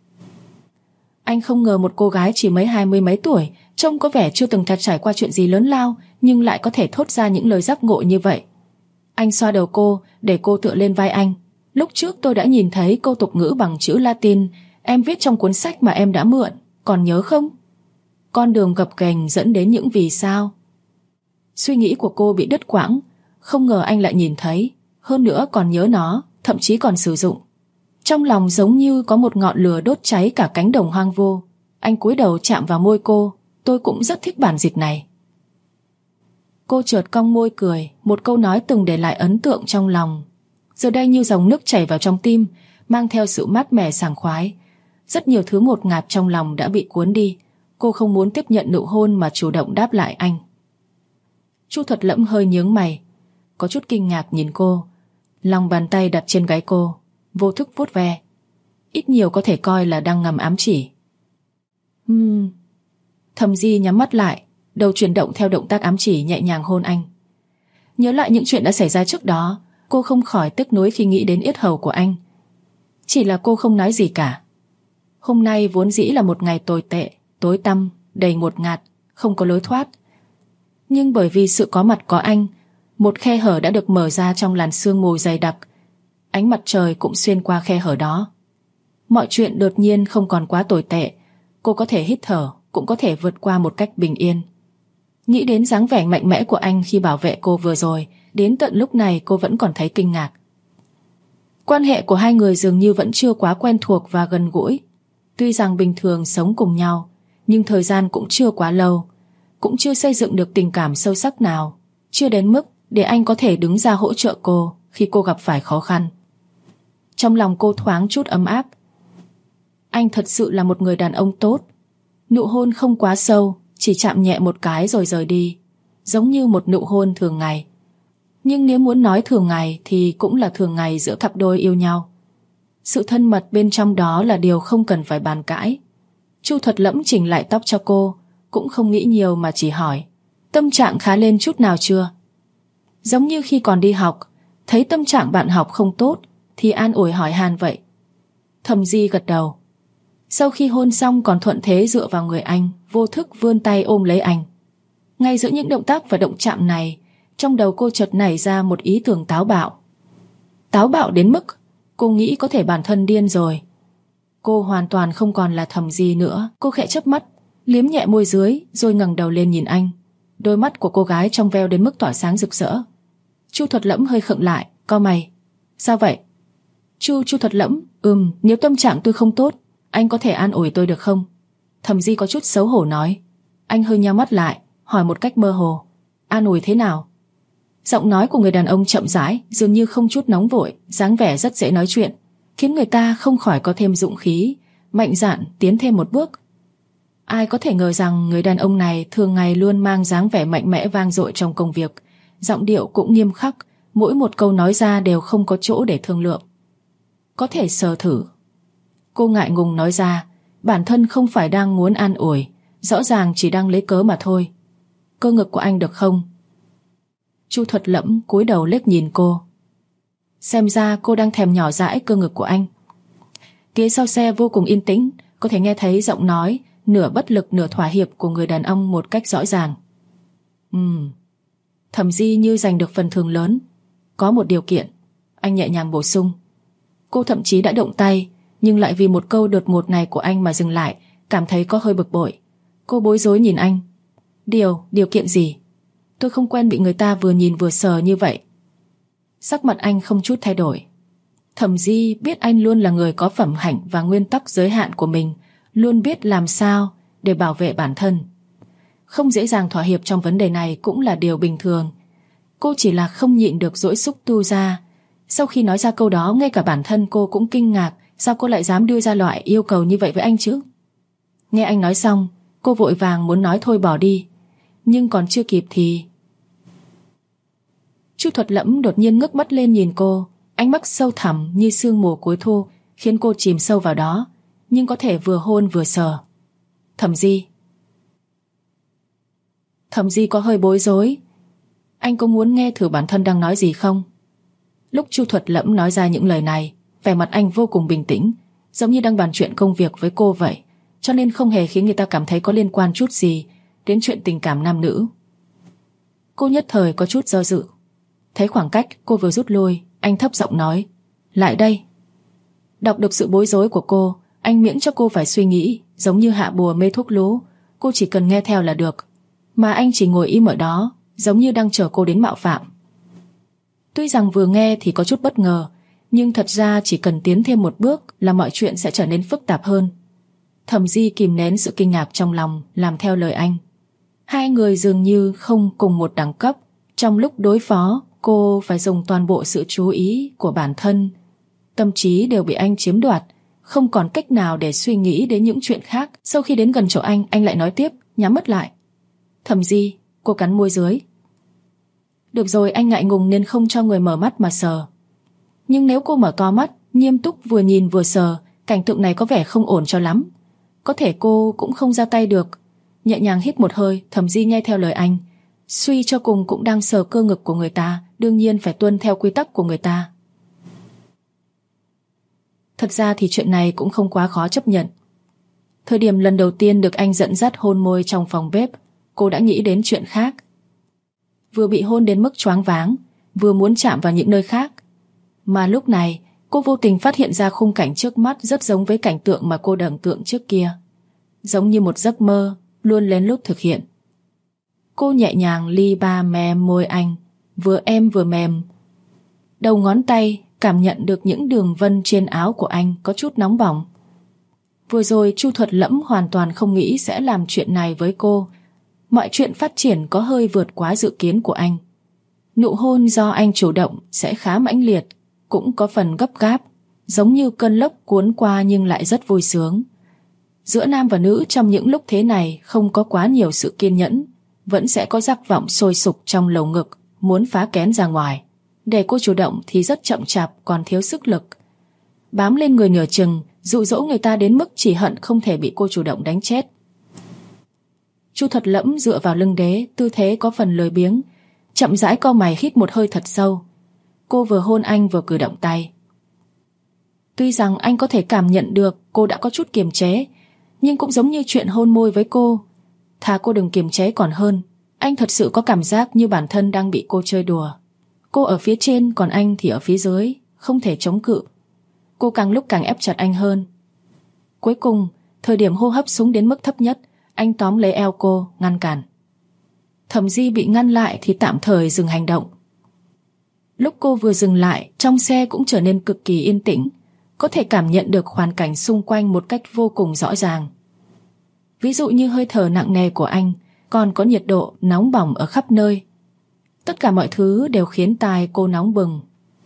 Anh không ngờ một cô gái chỉ mới 20 mấy tuổi, trông có vẻ chưa từng trải qua chuyện gì lớn lao, nhưng lại có thể thốt ra những lời giác ngộ như vậy. Anh xoa đầu cô, để cô tựa lên vai anh. Lúc trước tôi đã nhìn thấy câu tục ngữ bằng chữ Latin em viết trong cuốn sách mà em đã mượn, còn nhớ không? Con đường gập ghềnh dẫn đến những vì sao. Suy nghĩ của cô bị đứt quãng, không ngờ anh lại nhìn thấy, hơn nữa còn nhớ nó, thậm chí còn sử dụng. Trong lòng giống như có một ngọn lửa đốt cháy cả cánh đồng hoang vu. Anh cúi đầu chạm vào môi cô, tôi cũng rất thích bản dịch này. Cô chợt cong môi cười, một câu nói từng để lại ấn tượng trong lòng. giờ đây như dòng nước chảy vào trong tim, mang theo sự mát mẻ sảng khoái. Rất nhiều thứ ngột ngạt trong lòng đã bị cuốn đi. Cô không muốn tiếp nhận nụ hôn mà chủ động đáp lại anh. Chu Thuật Lẫm hơi nhướng mày, có chút kinh ngạc nhìn cô. Lòng bàn tay đặt trên gáy cô, vô thức vuốt ve, ít nhiều có thể coi là đang ngầm ám chỉ. Thẩm Di nhắm mắt lại, đầu chuyển động theo động tác ám chỉ, nhẹ nhàng hôn anh. Nhớ lại những chuyện đã xảy ra trước đó, cô không khỏi tức nuối khi nghĩ đến yết hầu của anh. Chỉ là cô không nói gì cả. Hôm nay vốn dĩ là một ngày tồi tệ, tối tăm, đầy ngột ngạt, không có lối thoát. Nhưng bởi vì sự có mặt có anh, một khe hở đã được mở ra trong làn sương mù dày đặc. Ánh mặt trời cũng xuyên qua khe hở đó. Mọi chuyện đột nhiên không còn quá tồi tệ. Cô có thể hít thở, cũng có thể vượt qua một cách bình yên. Nghĩ đến dáng vẻ mạnh mẽ của anh khi bảo vệ cô vừa rồi, đến tận lúc này cô vẫn còn thấy kinh ngạc. Quan hệ của hai người dường như vẫn chưa quá quen thuộc và gần gũi. Tuy rằng bình thường sống cùng nhau, nhưng thời gian cũng chưa quá lâu, cũng chưa xây dựng được tình cảm sâu sắc nào, chưa đến mức để anh có thể đứng ra hỗ trợ cô khi cô gặp phải khó khăn. Trong lòng cô thoáng chút ấm áp. Anh thật sự là một người đàn ông tốt. Nụ hôn không quá sâu, chỉ chạm nhẹ một cái rồi rời đi, giống như một nụ hôn thường ngày. Nhưng nếu muốn nói thường ngày thì cũng là thường ngày giữa cặp đôi yêu nhau. Sự thân mật bên trong đó là điều không cần phải bàn cãi. Chu Thuật Lẫm chỉnh lại tóc cho cô, cũng không nghĩ nhiều mà chỉ hỏi: tâm trạng khá lên chút nào chưa? Giống như khi còn đi học, thấy tâm trạng bạn học không tốt thì an ủi hỏi han vậy. Thẩm Di gật đầu. Sau khi hôn xong còn thuận thế dựa vào người anh, vô thức vươn tay ôm lấy anh. Ngay giữa những động tác và động chạm này, trong đầu cô chợt nảy ra một ý tưởng táo bạo. Táo bạo đến mức cô nghĩ có thể bản thân điên rồi. Cô hoàn toàn không còn là Thẩm Di nữa. Cô khẽ chớp mắt, liếm nhẹ môi dưới rồi ngẩng đầu lên nhìn anh. Đôi mắt của cô gái trong veo đến mức tỏa sáng rực rỡ. Chu Thuật Lẫm hơi khựng lại, cau mày. Sao vậy? Chu Thuật Lẫm, nếu tâm trạng tôi không tốt, anh có thể an ủi tôi được không? Thẩm Di có chút xấu hổ nói. Anh hơi nheo mắt lại, hỏi một cách mơ hồ. An ủi thế nào? Giọng nói của người đàn ông chậm rãi, dường như không chút nóng vội, dáng vẻ rất dễ nói chuyện, khiến người ta không khỏi có thêm dũng khí, mạnh dạn tiến thêm một bước. Ai có thể ngờ rằng người đàn ông này thường ngày luôn mang dáng vẻ mạnh mẽ vang dội trong công việc, giọng điệu cũng nghiêm khắc, mỗi một câu nói ra đều không có chỗ để thương lượng. Có thể sờ thử. Cô ngại ngùng nói ra, bản thân không phải đang muốn an ủi, rõ ràng chỉ đang lấy cớ mà thôi. Cơ ngực của anh được không? Chu Thuật Lẫm cúi đầu liếc nhìn cô. Xem ra cô đang thèm nhỏ dãi cơ ngực của anh. Ghế sau xe vô cùng yên tĩnh, có thể nghe thấy giọng nói nửa bất lực nửa thỏa hiệp của người đàn ông một cách rõ ràng. Thẩm Di như giành được phần thưởng lớn. Có một điều kiện, anh nhẹ nhàng bổ sung. Cô thậm chí đã động tay, nhưng lại vì một câu đột ngột này của anh mà dừng lại, cảm thấy có hơi bực bội. Cô bối rối nhìn anh. Điều kiện gì? Tôi không quen bị người ta vừa nhìn vừa sờ như vậy. Sắc mặt anh không chút thay đổi. Thẩm Di biết anh luôn là người có phẩm hạnh và nguyên tắc giới hạn của mình, luôn biết làm sao để bảo vệ bản thân. Không dễ dàng thỏa hiệp trong vấn đề này cũng là điều bình thường. Cô chỉ là không nhịn được dỗi xúc tu ra. Sau khi nói ra câu đó, ngay cả bản thân cô cũng kinh ngạc. Sao cô lại dám đưa ra loại yêu cầu như vậy với anh chứ? Nghe anh nói xong, cô vội vàng muốn nói thôi bỏ đi. Nhưng còn chưa kịp thì... Chu Thuật Lẫm đột nhiên ngước mắt lên nhìn cô. Ánh mắt sâu thẳm như sương mù cuối thu, khiến cô chìm sâu vào đó, nhưng có thể vừa hôn vừa sờ. Thẩm Di có hơi bối rối. Anh có muốn nghe thử bản thân đang nói gì không? Lúc Chu Thuật Lẫm nói ra những lời này, vẻ mặt anh vô cùng bình tĩnh, giống như đang bàn chuyện công việc với cô vậy, cho nên không hề khiến người ta cảm thấy có liên quan chút gì đến chuyện tình cảm nam nữ. Cô nhất thời có chút do dự. Thấy khoảng cách cô vừa rút lui, anh thấp giọng nói, lại đây. Đọc được sự bối rối của cô, anh miễn cho cô phải suy nghĩ, giống như hạ bùa mê thuốc lú. Cô chỉ cần nghe theo là được. Mà anh chỉ ngồi im ở đó, giống như đang chờ cô đến mạo phạm. Tuy rằng vừa nghe thì có chút bất ngờ, nhưng thật ra chỉ cần tiến thêm một bước là mọi chuyện sẽ trở nên phức tạp hơn. Thẩm Di kìm nén sự kinh ngạc trong lòng, làm theo lời anh. Hai người dường như không cùng một đẳng cấp. Trong lúc đối phó, Cô phải dùng toàn bộ sự chú ý của bản thân. Tâm trí đều bị anh chiếm đoạt, không còn cách nào để suy nghĩ đến những chuyện khác. Sau khi đến gần chỗ anh lại nói tiếp, nhắm mắt lại. Thẩm Di, cô cắn môi dưới. Được rồi, anh ngại ngùng nên không cho người mở mắt mà sờ. Nhưng nếu cô mở to mắt, nghiêm túc vừa nhìn vừa sờ, cảnh tượng này có vẻ không ổn cho lắm. Có thể cô cũng không ra tay được. Nhẹ nhàng hít một hơi, Thẩm Di nghe theo lời anh. Suy cho cùng cũng đang sờ cơ ngực của người ta, đương nhiên phải tuân theo quy tắc của người ta. Thật ra thì chuyện này cũng không quá khó chấp nhận. Thời điểm lần đầu tiên được anh dẫn dắt hôn môi trong phòng bếp, cô đã nghĩ đến chuyện khác. Vừa bị hôn đến mức choáng váng, vừa muốn chạm vào những nơi khác. Mà lúc này, cô vô tình phát hiện ra khung cảnh trước mắt rất giống với cảnh tượng mà cô tưởng tượng trước kia. Giống như một giấc mơ, luôn lén lút thực hiện. Cô nhẹ nhàng li ba mềm môi anh, vừa êm vừa mềm. Đầu ngón tay cảm nhận được những đường vân trên áo của anh có chút nóng bỏng. Vừa rồi Chu Thuật Lẫm hoàn toàn không nghĩ sẽ làm chuyện này với cô. Mọi chuyện phát triển có hơi vượt quá dự kiến của anh. Nụ hôn do anh chủ động sẽ khá mãnh liệt, cũng có phần gấp gáp, giống như cơn lốc cuốn qua nhưng lại rất vui sướng. Giữa nam và nữ trong những lúc thế này không có quá nhiều sự kiên nhẫn, vẫn sẽ có giác vọng sôi sục trong lồng ngực, muốn phá kén ra ngoài. Để cô chủ động thì rất chậm chạp, còn thiếu sức lực. Bám lên người nửa chừng, dụ dỗ người ta đến mức chỉ hận không thể bị cô chủ động đánh chết. Chu Thuật Lẫm dựa vào lưng đế, tư thế có phần lười biếng, chậm rãi cau mày hít một hơi thật sâu. Cô vừa hôn anh vừa cử động tay. Tuy rằng anh có thể cảm nhận được cô đã có chút kiềm chế, nhưng cũng giống như chuyện hôn môi với cô, thà cô đừng kiềm chế còn hơn. Anh thật sự có cảm giác như bản thân đang bị cô chơi đùa. Cô ở phía trên còn anh thì ở phía dưới, không thể chống cự. Cô càng lúc càng ép chặt anh hơn. Cuối cùng, thời điểm hô hấp xuống đến mức thấp nhất, anh tóm lấy eo cô, ngăn cản. Thẩm Di bị ngăn lại thì tạm thời dừng hành động. Lúc cô vừa dừng lại, trong xe cũng trở nên cực kỳ yên tĩnh, có thể cảm nhận được hoàn cảnh xung quanh một cách vô cùng rõ ràng. Ví dụ như hơi thở nặng nề của anh, còn có nhiệt độ nóng bỏng ở khắp nơi. Tất cả mọi thứ đều khiến tai cô nóng bừng.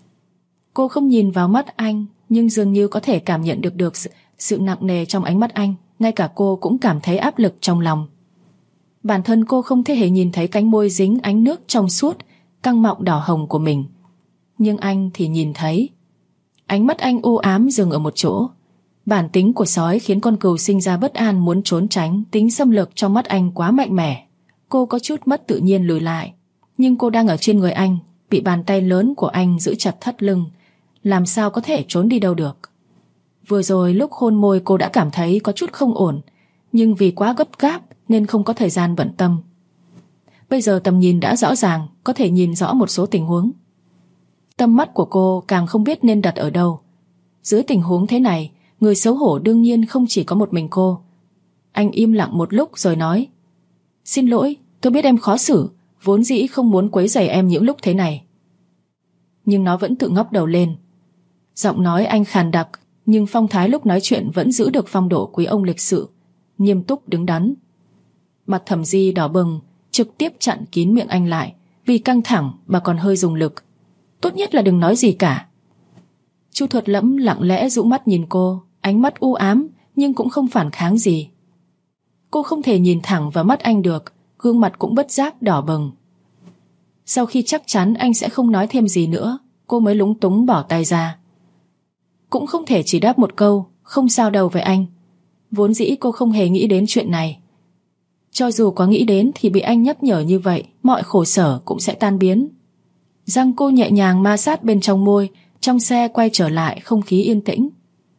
Cô không nhìn vào mắt anh, nhưng dường như có thể cảm nhận được sự nặng nề trong ánh mắt anh. Ngay cả cô cũng cảm thấy áp lực trong lòng. Bản thân cô không thể hề nhìn thấy cánh môi dính ánh nước trong suốt, căng mọng đỏ hồng của mình. Nhưng anh thì nhìn thấy. Ánh mắt anh u ám dừng ở một chỗ. Bản tính của sói khiến con cừu sinh ra bất an muốn trốn tránh. Tính xâm lược trong mắt anh quá mạnh mẽ. Cô có chút mất tự nhiên lùi lại. Nhưng cô đang ở trên người anh, bị bàn tay lớn của anh giữ chặt thắt lưng, làm sao có thể trốn đi đâu được. Vừa rồi lúc hôn môi cô đã cảm thấy có chút không ổn, nhưng vì quá gấp gáp nên không có thời gian bận tâm. Bây giờ tầm nhìn đã rõ ràng, có thể nhìn rõ một số tình huống. Tâm mắt của cô càng không biết nên đặt ở đâu. Dưới tình huống thế này, người xấu hổ đương nhiên không chỉ có một mình cô. Anh im lặng một lúc rồi nói: Xin lỗi, tôi biết em khó xử, vốn dĩ không muốn quấy rầy em những lúc thế này. Nhưng nó vẫn tự ngóc đầu lên. Giọng nói anh khàn đặc, nhưng phong thái lúc nói chuyện vẫn giữ được phong độ quý ông lịch sự, nghiêm túc đứng đắn. Mặt Thẩm Di đỏ bừng, trực tiếp chặn kín miệng anh lại. Vì căng thẳng bà còn hơi dùng lực. Tốt nhất là đừng nói gì cả. Chu Thuật Lẫm lặng lẽ dụ mắt nhìn cô, ánh mắt u ám nhưng cũng không phản kháng gì. Cô không thể nhìn thẳng vào mắt anh được, gương mặt cũng bất giác đỏ bừng. Sau khi chắc chắn anh sẽ không nói thêm gì nữa, cô mới lúng túng bỏ tay ra. Cũng không thể chỉ đáp một câu không sao đâu với anh. Vốn dĩ cô không hề nghĩ đến chuyện này. Cho dù có nghĩ đến thì bị anh nhắc nhở như vậy, mọi khổ sở cũng sẽ tan biến. Răng cô nhẹ nhàng ma sát bên trong môi. Trong xe quay trở lại không khí yên tĩnh.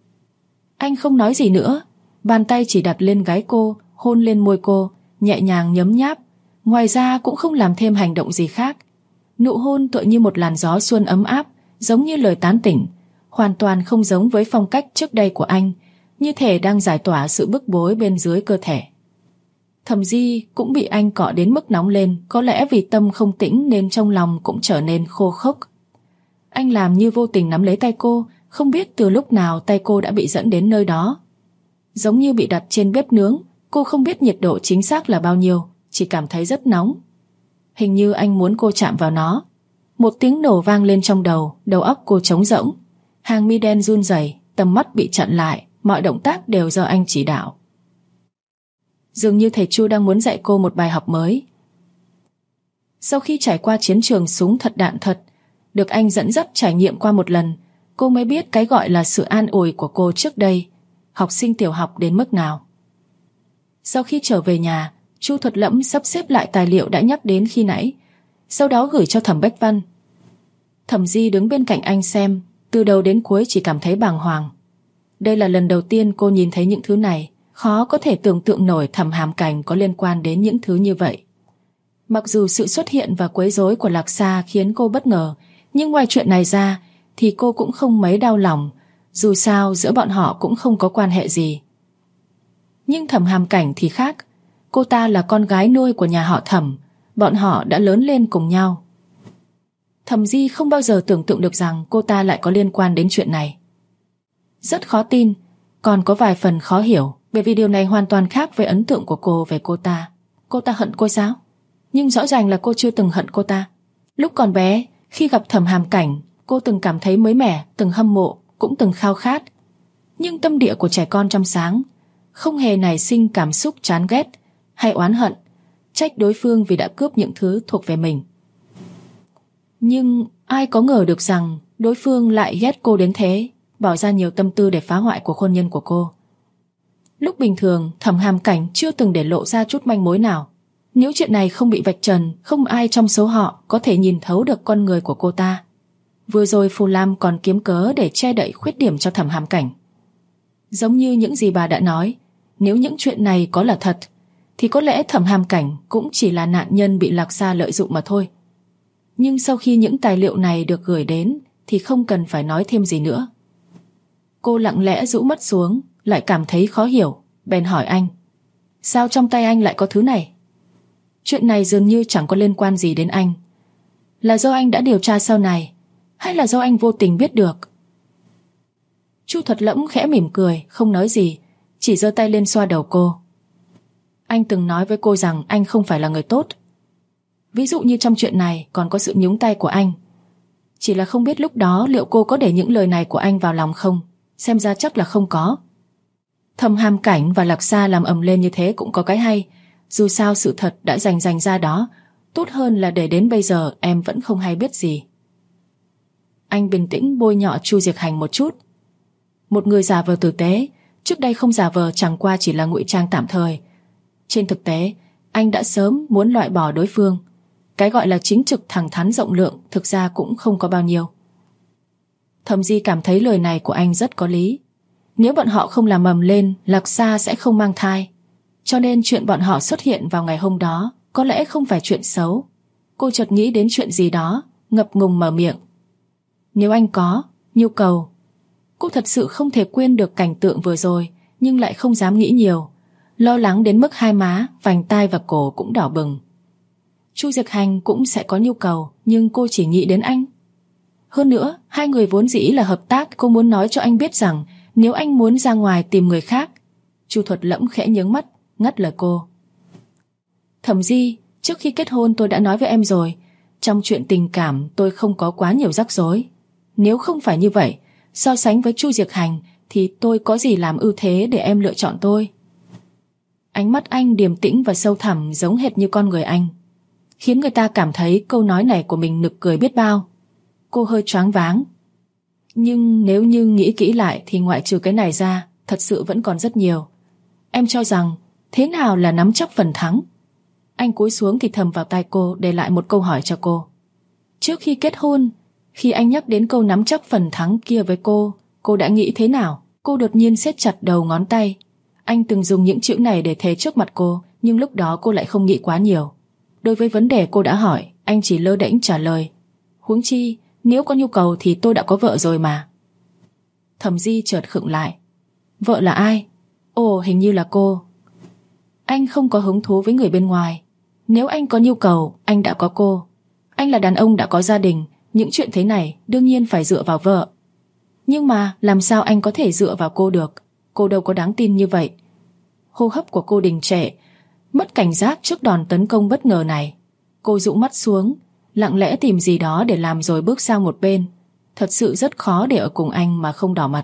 Anh không nói gì nữa, bàn tay chỉ đặt lên gáy cô, hôn lên môi cô, nhẹ nhàng nhấm nháp. Ngoài ra cũng không làm thêm hành động gì khác. Nụ hôn tựa như một làn gió xuân ấm áp, giống như lời tán tỉnh, hoàn toàn không giống với phong cách trước đây của anh, như thể đang giải tỏa sự bức bối bên dưới cơ thể. Thẩm Di cũng bị anh cọ đến mức nóng lên, có lẽ vì tâm không tĩnh nên trong lòng cũng trở nên khô khốc. Anh làm như vô tình nắm lấy tay cô, không biết từ lúc nào tay cô đã bị dẫn đến nơi đó. Giống như bị đặt trên bếp nướng, cô không biết nhiệt độ chính xác là bao nhiêu, chỉ cảm thấy rất nóng. Hình như anh muốn cô chạm vào nó. Một tiếng nổ vang lên trong đầu óc cô trống rỗng. Hàng mi đen run rẩy, tầm mắt bị chặn lại, mọi động tác đều do anh chỉ đạo. Dường như thầy Chu đang muốn dạy cô một bài học mới. Sau khi trải qua chiến trường súng thật đạn thật, được anh dẫn dắt trải nghiệm qua một lần, cô mới biết cái gọi là sự an ủi của cô trước đây, học sinh tiểu học đến mức nào. Sau khi trở về nhà, Chu Thuật Lẫm sắp xếp lại tài liệu đã nhắc đến khi nãy, sau đó gửi cho Thẩm Bách Văn. Thẩm Di đứng bên cạnh anh xem, từ đầu đến cuối chỉ cảm thấy bàng hoàng. Đây là lần đầu tiên cô nhìn thấy những thứ này, khó có thể tưởng tượng nổi Thẩm Hàm Cảnh có liên quan đến những thứ như vậy. Mặc dù sự xuất hiện và quấy rối của Lạc Sa khiến cô bất ngờ, nhưng ngoài chuyện này ra thì cô cũng không mấy đau lòng, dù sao giữa bọn họ cũng không có quan hệ gì. Nhưng Thẩm Hàm Cảnh thì khác, cô ta là con gái nuôi của nhà họ Thẩm, bọn họ đã lớn lên cùng nhau. Thẩm Di không bao giờ tưởng tượng được rằng cô ta lại có liên quan đến chuyện này. Rất khó tin, còn có vài phần khó hiểu, bởi vì điều này hoàn toàn khác với ấn tượng của cô về cô ta. Cô ta hận cô sao? Nhưng rõ ràng là cô chưa từng hận cô ta. Lúc còn bé, khi gặp Thẩm Hàm Cảnh, cô từng cảm thấy mới mẻ, từng hâm mộ, cũng từng khao khát. Nhưng tâm địa của trẻ con trong sáng, không hề nảy sinh cảm xúc chán ghét hay oán hận, trách đối phương vì đã cướp những thứ thuộc về mình. Nhưng ai có ngờ được rằng đối phương lại ghét cô đến thế, bỏ ra nhiều tâm tư để phá hoại cuộc hôn nhân của cô. Lúc bình thường, Thẩm Hàm Cảnh chưa từng để lộ ra chút manh mối nào. Nếu chuyện này không bị vạch trần, không ai trong số họ có thể nhìn thấu được con người của cô ta. Vừa rồi Phù Lam còn kiếm cớ để che đậy khuyết điểm cho Thẩm Hàm Cảnh. Giống như những gì bà đã nói, nếu những chuyện này có là thật, thì có lẽ Thẩm Hàm Cảnh cũng chỉ là nạn nhân bị Lạc Sa lợi dụng mà thôi. Nhưng sau khi những tài liệu này được gửi đến thì không cần phải nói thêm gì nữa. Cô lặng lẽ rũ mắt xuống, lại cảm thấy khó hiểu, bèn hỏi anh: sao trong tay anh lại có thứ này? Chuyện này dường như chẳng có liên quan gì đến anh. Là do anh đã điều tra sau này, hay là do anh vô tình biết được? Chu Thuật Lẫm khẽ mỉm cười, không nói gì, chỉ giơ tay lên xoa đầu cô. Anh từng nói với cô rằng anh không phải là người tốt. Ví dụ như trong chuyện này còn có sự nhúng tay của anh. Chỉ là không biết lúc đó liệu cô có để những lời này của anh vào lòng không? Xem ra chắc là không có. Thẩm Hàm Cảnh và Lạc Sa làm ầm lên như thế cũng có cái hay. Dù sao sự thật đã rành ra đó, tốt hơn là để đến bây giờ em vẫn không hay biết gì. Anh bình tĩnh bôi nhọ Chu Diệc Hành một chút. Một người giả vờ tử tế, trước đây không giả vờ chẳng qua chỉ là ngụy trang tạm thời. Trên thực tế, anh đã sớm muốn loại bỏ đối phương. Cái gọi là chính trực thẳng thắn rộng lượng thực ra cũng không có bao nhiêu. Thẩm Di cảm thấy lời này của anh rất có lý. Nếu bọn họ không làm ầm lên, Lạc Sa sẽ không mang thai. Cho nên chuyện bọn họ xuất hiện vào ngày hôm đó có lẽ không phải chuyện xấu. Cô chợt nghĩ đến chuyện gì đó, ngập ngùng mở miệng. Nếu anh có nhu cầu. Cô thật sự không thể quên được cảnh tượng vừa rồi, nhưng lại không dám nghĩ nhiều, lo lắng đến mức hai má, vành tai và cổ cũng đỏ bừng. Chu Diệc Hành cũng sẽ có nhu cầu, nhưng cô chỉ nghĩ đến anh. Hơn nữa, hai người vốn dĩ là hợp tác. Cô muốn nói cho anh biết rằng nếu anh muốn ra ngoài tìm người khác. Chu Thuật Lẫm khẽ nhướng mắt, ngắt lời cô. Thẩm Di, trước khi kết hôn tôi đã nói với em rồi, trong chuyện tình cảm tôi không có quá nhiều rắc rối. Nếu không phải như vậy, so sánh với Chu Diệc Hành thì tôi có gì làm ưu thế để em lựa chọn tôi? Ánh mắt anh điềm tĩnh và sâu thẳm, giống hệt như con người anh, khiến người ta cảm thấy câu nói này của mình nực cười biết bao. Cô hơi choáng váng. Nhưng nếu như nghĩ kỹ lại thì ngoại trừ cái này ra, thật sự vẫn còn rất nhiều. Em cho rằng thế nào là nắm chắc phần thắng? Anh cúi xuống thì thầm vào tai cô, để lại một câu hỏi cho cô. Trước khi kết hôn, khi anh nhắc đến câu nắm chắc phần thắng kia với cô đã nghĩ thế nào? Cô đột nhiên siết chặt đầu ngón tay. Anh từng dùng những chữ này để thề trước mặt cô, nhưng lúc đó cô lại không nghĩ quá nhiều. Đối với vấn đề cô đã hỏi, anh chỉ lơ đễnh trả lời. Huống chi, nếu có nhu cầu thì tôi đã có vợ rồi mà. Thẩm Di chợt khựng lại. Vợ là ai? Ồ, hình như là cô. Anh không có hứng thú với người bên ngoài. Nếu anh có nhu cầu, anh đã có cô. Anh là đàn ông đã có gia đình, những chuyện thế này đương nhiên phải dựa vào vợ. Nhưng mà làm sao anh có thể dựa vào cô được? Cô đâu có đáng tin như vậy. Hô hấp của cô đình trệ, mất cảnh giác trước đòn tấn công bất ngờ này. Cô rũ mắt xuống, lặng lẽ tìm gì đó để làm rồi bước sang một bên. Thật sự rất khó để ở cùng anh mà không đỏ mặt.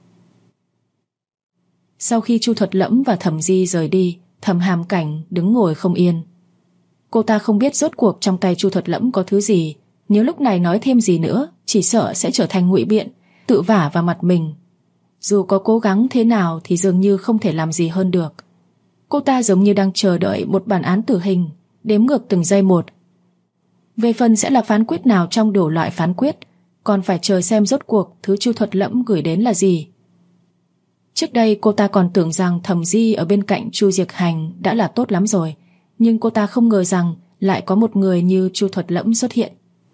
Sau khi Chu Thuật Lẫm và Thẩm Di rời đi, Thẩm Hàm Cảnh đứng ngồi không yên. Cô ta không biết rốt cuộc trong tay Chu Thuật Lẫm có thứ gì. Nếu lúc này nói thêm gì nữa, chỉ sợ sẽ trở thành ngụy biện, tự vả vào mặt mình. Dù có cố gắng thế nào thì dường như không thể làm gì hơn được. Cô ta giống như đang chờ đợi một bản án tử hình, đếm ngược từng giây một. Về phần sẽ là phán quyết nào trong đủ loại phán quyết, còn phải chờ xem rốt cuộc thứ Chu Thuật Lẫm gửi đến là gì. Trước đây cô ta còn tưởng rằng Thẩm Di ở bên cạnh Chu Diệc Hành đã là tốt lắm rồi, nhưng cô ta không ngờ rằng lại có một người như Chu Thuật Lẫm xuất hiện.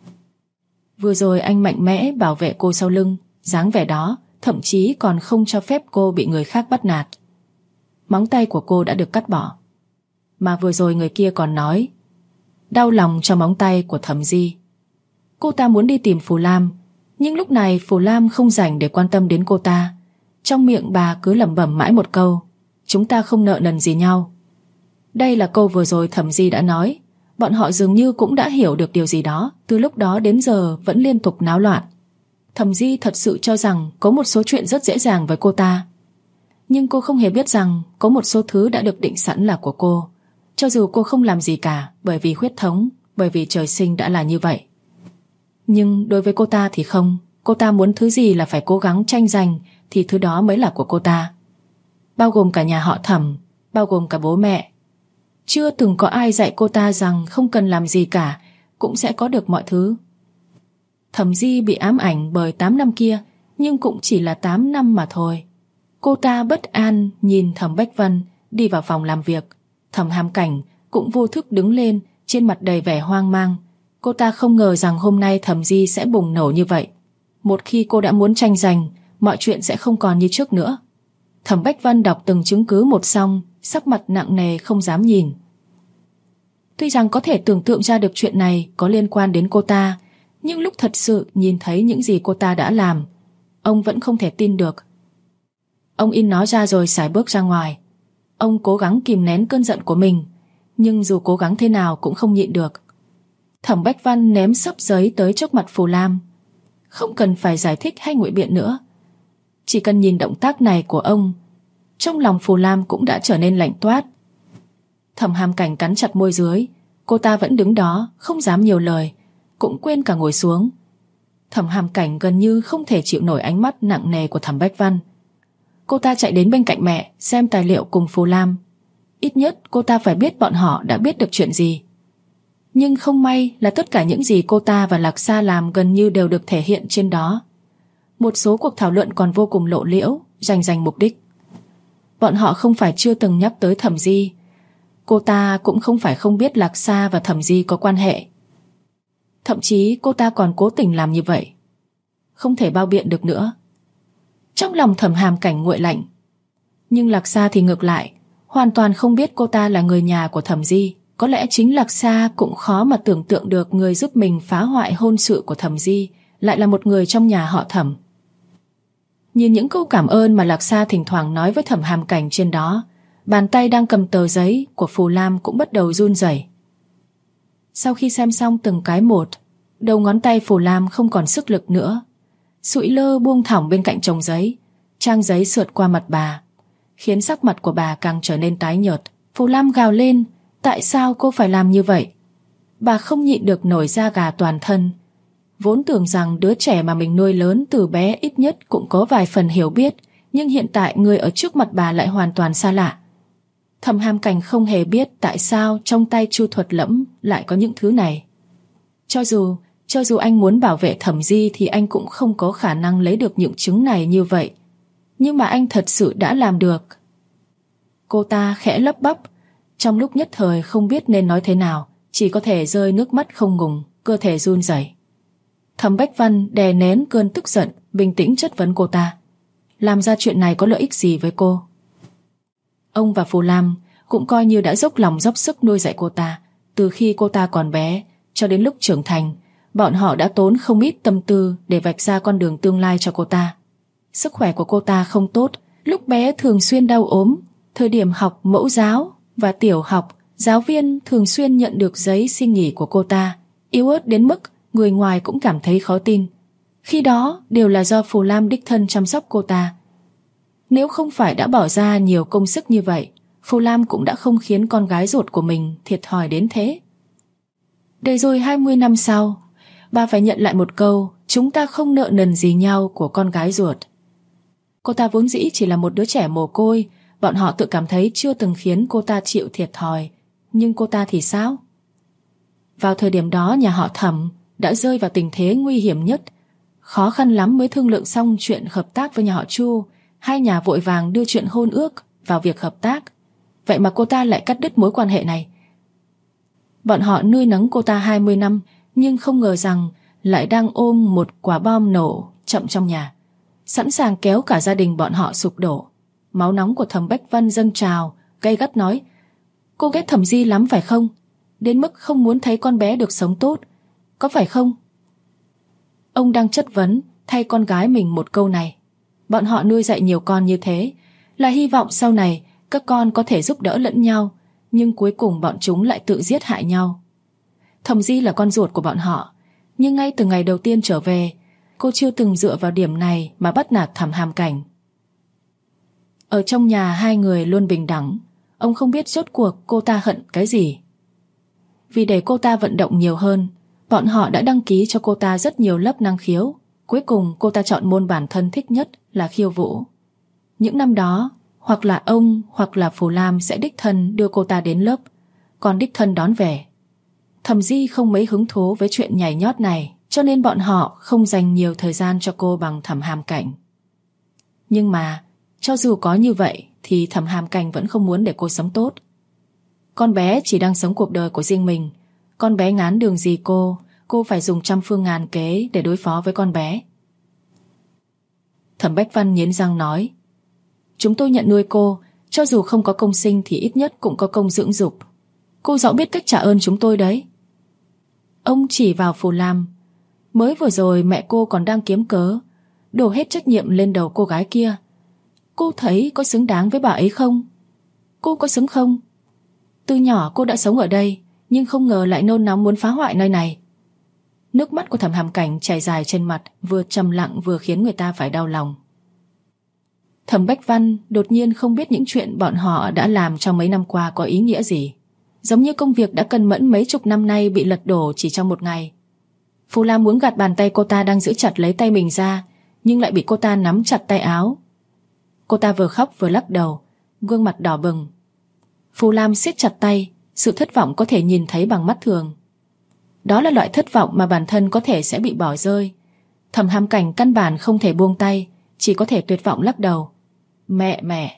Vừa rồi anh mạnh mẽ bảo vệ cô sau lưng, dáng vẻ đó thậm chí còn không cho phép cô bị người khác bắt nạt. Móng tay của cô đã được cắt bỏ. Mà vừa rồi người kia còn nói đau lòng cho móng tay của Thẩm Di. Cô ta muốn đi tìm Phù Lam, nhưng lúc này Phù Lam không rảnh để quan tâm đến cô ta. Trong miệng bà cứ lẩm bẩm mãi một câu: chúng ta không nợ nần gì nhau. Đây là câu vừa rồi Thẩm Di đã nói. Bọn họ dường như cũng đã hiểu được điều gì đó, từ lúc đó đến giờ vẫn liên tục náo loạn. Thẩm Di thật sự cho rằng có một số chuyện rất dễ dàng với cô ta. Nhưng cô không hề biết rằng có một số thứ đã được định sẵn là của cô. Cho dù cô không làm gì cả, bởi vì huyết thống, bởi vì trời sinh đã là như vậy. Nhưng đối với cô ta thì không. Cô ta muốn thứ gì là phải cố gắng tranh giành thì thứ đó mới là của cô ta. Bao gồm cả nhà họ Thẩm, bao gồm cả bố mẹ. Chưa từng có ai dạy cô ta rằng không cần làm gì cả cũng sẽ có được mọi thứ. Thẩm Di bị ám ảnh bởi 8 năm kia, nhưng cũng chỉ là 8 năm mà thôi. Cô ta bất an nhìn Thẩm Bách Vân đi vào phòng làm việc. Thẩm Hàm Cảnh cũng vô thức đứng lên, trên mặt đầy vẻ hoang mang. Cô ta không ngờ rằng hôm nay Thẩm Di sẽ bùng nổ như vậy. Một khi cô đã muốn tranh giành, mọi chuyện sẽ không còn như trước nữa. Thẩm Bách Vân đọc từng chứng cứ một xong, sắc mặt nặng nề không dám nhìn. Tuy rằng có thể tưởng tượng ra được chuyện này có liên quan đến cô ta, nhưng lúc thật sự nhìn thấy những gì cô ta đã làm, ông vẫn không thể tin được. Ông in nó ra rồi sải bước ra ngoài. Ông cố gắng kìm nén cơn giận của mình, nhưng dù cố gắng thế nào cũng không nhịn được. Thẩm Bách Văn ném xấp giấy tới trước mặt Phù Lam. Không cần phải giải thích hay ngụy biện nữa. Chỉ cần nhìn động tác này của ông, trong lòng Phù Lam cũng đã trở nên lạnh toát. Thẩm Hàm Cảnh cắn chặt môi dưới. Cô ta vẫn đứng đó, không dám nhiều lời, cũng quên cả ngồi xuống. Thẩm Hàm Cảnh gần như không thể chịu nổi ánh mắt nặng nề của Thẩm Bách Văn. Cô ta chạy đến bên cạnh mẹ, xem tài liệu cùng Phù Lam. Ít nhất cô ta phải biết bọn họ đã biết được chuyện gì. Nhưng không may là tất cả những gì cô ta và Lạc Sa làm gần như đều được thể hiện trên đó. Một số cuộc thảo luận còn vô cùng lộ liễu, rành mục đích. Bọn họ không phải chưa từng nhắc tới Thẩm Di. Cô ta cũng không phải không biết Lạc Sa và Thẩm Di có quan hệ. Thậm chí cô ta còn cố tình làm như vậy. Không thể bao biện được nữa. Trong lòng Thẩm Hàm Cảnh nguội lạnh. Nhưng Lạc Sa thì ngược lại, hoàn toàn không biết cô ta là người nhà của Thẩm Di. Có lẽ chính Lạc Sa cũng khó mà tưởng tượng được người giúp mình phá hoại hôn sự của Thẩm Di lại là một người trong nhà họ Thẩm. Nhìn những câu cảm ơn mà Lạc Sa thỉnh thoảng nói với Thẩm Hàm Cảnh trên đó, bàn tay đang cầm tờ giấy của Phù Lam cũng bắt đầu run rẩy. Sau khi xem xong từng cái một, đầu ngón tay Phù Lam không còn sức lực nữa. Sụi lơ buông thõng bên cạnh chồng giấy, trang giấy sượt qua mặt bà, khiến sắc mặt của bà càng trở nên tái nhợt. Phù Lam gào lên, tại sao cô phải làm như vậy? Bà không nhịn được nổi da gà toàn thân. Vốn tưởng rằng đứa trẻ mà mình nuôi lớn từ bé ít nhất cũng có vài phần hiểu biết, nhưng hiện tại người ở trước mặt bà lại hoàn toàn xa lạ. Thẩm Hàm Cảnh không hề biết tại sao trong tay Chu Thuật Lẫm lại có những thứ này. Cho dù anh muốn bảo vệ Thẩm Di thì anh cũng không có khả năng lấy được những chứng này như vậy. Nhưng mà anh thật sự đã làm được. Cô ta khẽ lắp bắp, trong lúc nhất thời không biết nên nói thế nào, chỉ có thể rơi nước mắt không ngừng, cơ thể run rẩy. Thẩm Bách Văn đè nén cơn tức giận, bình tĩnh chất vấn cô ta. Làm ra chuyện này có lợi ích gì với cô? Ông và Phù Lam cũng coi như đã dốc lòng dốc sức nuôi dạy cô ta. Từ khi cô ta còn bé cho đến lúc trưởng thành, bọn họ đã tốn không ít tâm tư để vạch ra con đường tương lai cho cô ta. Sức khỏe của cô ta không tốt, lúc bé thường xuyên đau ốm. Thời điểm học mẫu giáo và tiểu học, giáo viên thường xuyên nhận được giấy xin nghỉ của cô ta, Yếu ớt đến mức người ngoài cũng cảm thấy khó tin. Khi đó đều là do Phù Lam đích thân chăm sóc cô ta. Nếu không phải đã bỏ ra nhiều công sức như vậy, Phù Lam cũng đã không khiến con gái ruột của mình thiệt thòi đến thế. Để rồi 20 năm sau, bà phải nhận lại một câu chúng ta không nợ nần gì nhau của con gái ruột. Cô ta vốn dĩ chỉ là một đứa trẻ mồ côi, bọn họ tự cảm thấy chưa từng khiến cô ta chịu thiệt thòi. Nhưng cô ta thì sao? Vào thời điểm đó nhà họ Thẩm đã rơi vào tình thế nguy hiểm nhất. Khó khăn lắm mới thương lượng xong chuyện hợp tác với nhà họ Chu. Hai nhà vội vàng đưa chuyện hôn ước vào việc hợp tác. Vậy mà cô ta lại cắt đứt mối quan hệ này. Bọn họ nuôi nấng cô ta 20 năm, nhưng không ngờ rằng lại đang ôm một quả bom nổ chậm trong nhà, sẵn sàng kéo cả gia đình bọn họ sụp đổ. Máu nóng của Thẩm Bách Vân dâng trào, gay gắt nói: cô ghét Thẩm Di lắm phải không? Đến mức không muốn thấy con bé được sống tốt, có phải không? Ông đang chất vấn thay con gái mình một câu này. Bọn họ nuôi dạy nhiều con như thế là hy vọng sau này các con có thể giúp đỡ lẫn nhau, nhưng cuối cùng bọn chúng lại tự giết hại nhau. Thẩm Di là con ruột của bọn họ, nhưng ngay từ ngày đầu tiên trở về, cô chưa từng dựa vào điểm này mà bắt nạt Thẩm Hàm Cảnh. Ở trong nhà hai người luôn bình đẳng. Ông không biết rốt cuộc cô ta hận cái gì. Vì để cô ta vận động nhiều hơn, bọn họ đã đăng ký cho cô ta rất nhiều lớp năng khiếu. Cuối cùng cô ta chọn môn bản thân thích nhất là khiêu vũ. Những năm đó, hoặc là ông hoặc là Phù Lam sẽ đích thân đưa cô ta đến lớp, còn đích thân đón về. Thẩm Di không mấy hứng thú với chuyện nhảy nhót này, cho nên bọn họ không dành nhiều thời gian cho cô bằng Thẩm Hàm Cảnh. Nhưng mà cho dù có như vậy thì Thẩm Hàm Cảnh vẫn không muốn để cô sống tốt. Con bé chỉ đang sống cuộc đời của riêng mình. Con bé ngán đường gì cô phải dùng trăm phương ngàn kế để đối phó với con bé. Thẩm Bách Văn nghiến răng nói: chúng tôi nhận nuôi cô, cho dù không có công sinh thì ít nhất cũng có công dưỡng dục. Cô rõ biết cách trả ơn chúng tôi đấy. Ông chỉ vào Phù Lam. Mới vừa rồi mẹ cô còn đang kiếm cớ đổ hết trách nhiệm lên đầu cô gái kia. Cô thấy có xứng đáng với bà ấy không? Cô có xứng không? Từ nhỏ cô đã sống ở đây, nhưng không ngờ lại nôn nóng muốn phá hoại nơi này. Nước mắt của Thẩm Hàm Cảnh chảy dài trên mặt, vừa trầm lặng vừa khiến người ta phải đau lòng. Thẩm Bách Văn đột nhiên không biết những chuyện bọn họ đã làm trong mấy năm qua có ý nghĩa gì. Giống như công việc đã cần mẫn mấy chục năm nay bị lật đổ chỉ trong một ngày. Phù Lam muốn gạt bàn tay cô ta đang giữ chặt lấy tay mình ra, nhưng lại bị cô ta nắm chặt tay áo. Cô ta vừa khóc vừa lắc đầu, gương mặt đỏ bừng. Phù Lam siết chặt tay, sự thất vọng có thể nhìn thấy bằng mắt thường. Đó là loại thất vọng mà bản thân có thể sẽ bị bỏ rơi. Thẩm Hàm Cảnh căn bản không thể buông tay, chỉ có thể tuyệt vọng lắc đầu. Mẹ.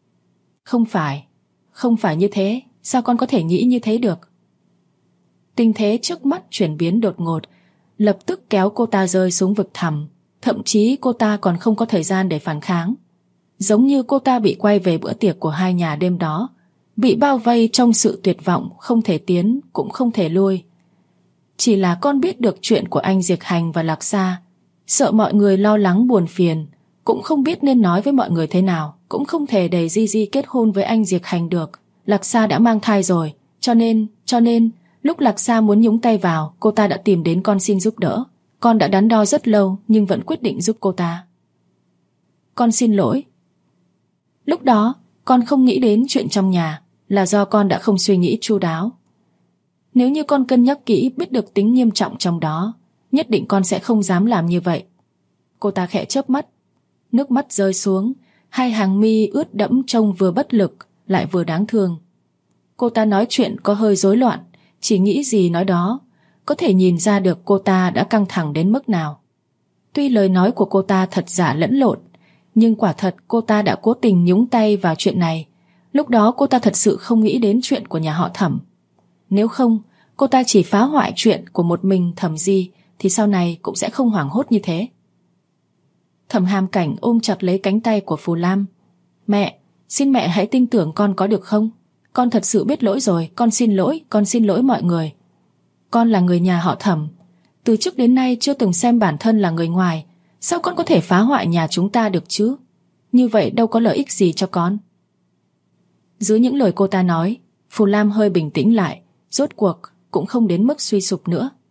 Không phải như thế, sao con có thể nghĩ như thế được? Tình thế trước mắt chuyển biến đột ngột, lập tức kéo cô ta rơi xuống vực thẳm. Thậm chí cô ta còn không có thời gian để phản kháng. Giống như cô ta bị quay về bữa tiệc của hai nhà đêm đó, bị bao vây trong sự tuyệt vọng, không thể tiến cũng không thể lui. Chỉ là con biết được chuyện của anh Diệc Hành và Lạc Sa, sợ mọi người lo lắng buồn phiền, cũng không biết nên nói với mọi người thế nào, cũng không thể để Di kết hôn với anh Diệc Hành được. Lạc Sa đã mang thai rồi, cho nên lúc Lạc Sa muốn nhúng tay vào, cô ta đã tìm đến con xin giúp đỡ. Con đã đắn đo rất lâu nhưng vẫn quyết định giúp cô ta. Con xin lỗi. Lúc đó con không nghĩ đến chuyện trong nhà, là do con đã không suy nghĩ chu đáo. Nếu như con cân nhắc kỹ, biết được tính nghiêm trọng trong đó, nhất định con sẽ không dám làm như vậy. Cô ta khẽ chớp mắt, nước mắt rơi xuống, hai hàng mi ướt đẫm trông vừa bất lực lại vừa đáng thương. Cô ta nói chuyện có hơi rối loạn, chỉ nghĩ gì nói đó, có thể nhìn ra được cô ta đã căng thẳng đến mức nào. Tuy lời nói của cô ta thật giả lẫn lộn, nhưng quả thật cô ta đã cố tình nhúng tay vào chuyện này. Lúc đó cô ta thật sự không nghĩ đến chuyện của nhà họ Thẩm. Nếu không, cô ta chỉ phá hoại chuyện của một mình Thẩm Di thì sau này cũng sẽ không hoảng hốt như thế. Thẩm Hàm Cảnh ôm chặt lấy cánh tay của Phù Lam. Mẹ, xin mẹ hãy tin tưởng con có được không? Con thật sự biết lỗi rồi, con xin lỗi mọi người. Con là người nhà họ Thẩm, từ trước đến nay chưa từng xem bản thân là người ngoài. Sao con có thể phá hoại nhà chúng ta được chứ? Như vậy đâu có lợi ích gì cho con. Dưới những lời cô ta nói, Phù Lam hơi bình tĩnh lại, rốt cuộc cũng không đến mức suy sụp nữa.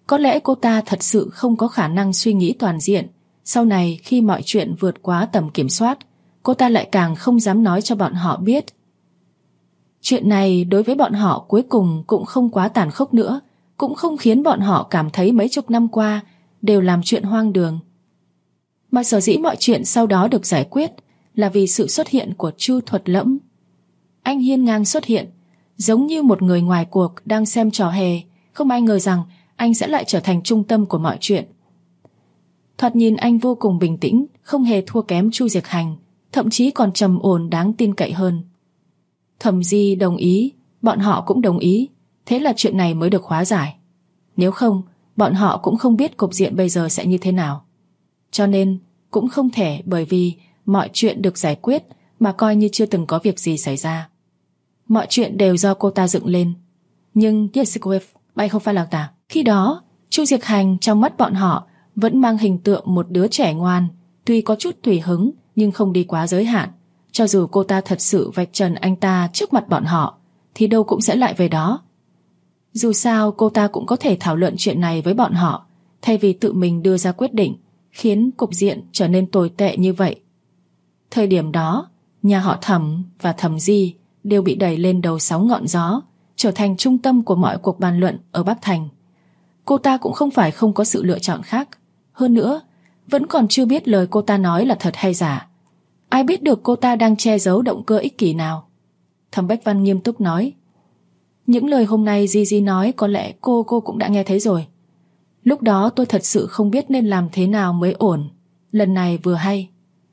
Có lẽ cô ta thật sự không có khả năng suy nghĩ toàn diện. Sau này khi mọi chuyện vượt quá tầm kiểm soát, cô ta lại càng không dám nói cho bọn họ biết. Chuyện này đối với bọn họ cuối cùng cũng không quá tàn khốc nữa, cũng không khiến bọn họ cảm thấy mấy chục năm qua đều làm chuyện hoang đường. Mà sở dĩ mọi chuyện sau đó được giải quyết là vì sự xuất hiện của Chu Thuật Lẫm. Anh hiên ngang xuất hiện, giống như một người ngoài cuộc đang xem trò hề, không ai ngờ rằng anh sẽ lại trở thành trung tâm của mọi chuyện. Thoạt nhìn anh vô cùng bình tĩnh, không hề thua kém Chu Diệc Hành, thậm chí còn trầm ổn đáng tin cậy hơn. Thẩm Di đồng ý, bọn họ cũng đồng ý, thế là chuyện này mới được hóa giải. Nếu không, bọn họ cũng không biết cục diện bây giờ sẽ như thế nào. Cho nên, cũng không thể bởi vì mọi chuyện được giải quyết mà coi như chưa từng có việc gì xảy ra. Mọi chuyện đều do cô ta dựng lên. Nhưng Yesikoev bay không phải là ta. Khi đó, Chu Diệc Hành trong mắt bọn họ vẫn mang hình tượng một đứa trẻ ngoan, tuy có chút tùy hứng nhưng không đi quá giới hạn. Cho dù cô ta thật sự vạch trần anh ta trước mặt bọn họ thì đâu cũng sẽ lại về đó. Dù sao cô ta cũng có thể thảo luận chuyện này với bọn họ, thay vì tự mình đưa ra quyết định, khiến cục diện trở nên tồi tệ như vậy. Thời điểm đó, nhà họ Thẩm và Thẩm Di đều bị đẩy lên đầu sóng ngọn gió, trở thành trung tâm của mọi cuộc bàn luận ở Bắc Thành. Cô ta cũng không phải không có sự lựa chọn khác. Hơn nữa, vẫn còn chưa biết lời cô ta nói là thật hay giả. Ai biết được cô ta đang che giấu động cơ ích kỷ nào. Thẩm Bách Văn nghiêm túc nói, những lời hôm nay Di nói có lẽ cô cũng đã nghe thấy rồi. Lúc đó tôi thật sự không biết nên làm thế nào mới ổn. Lần này vừa hay.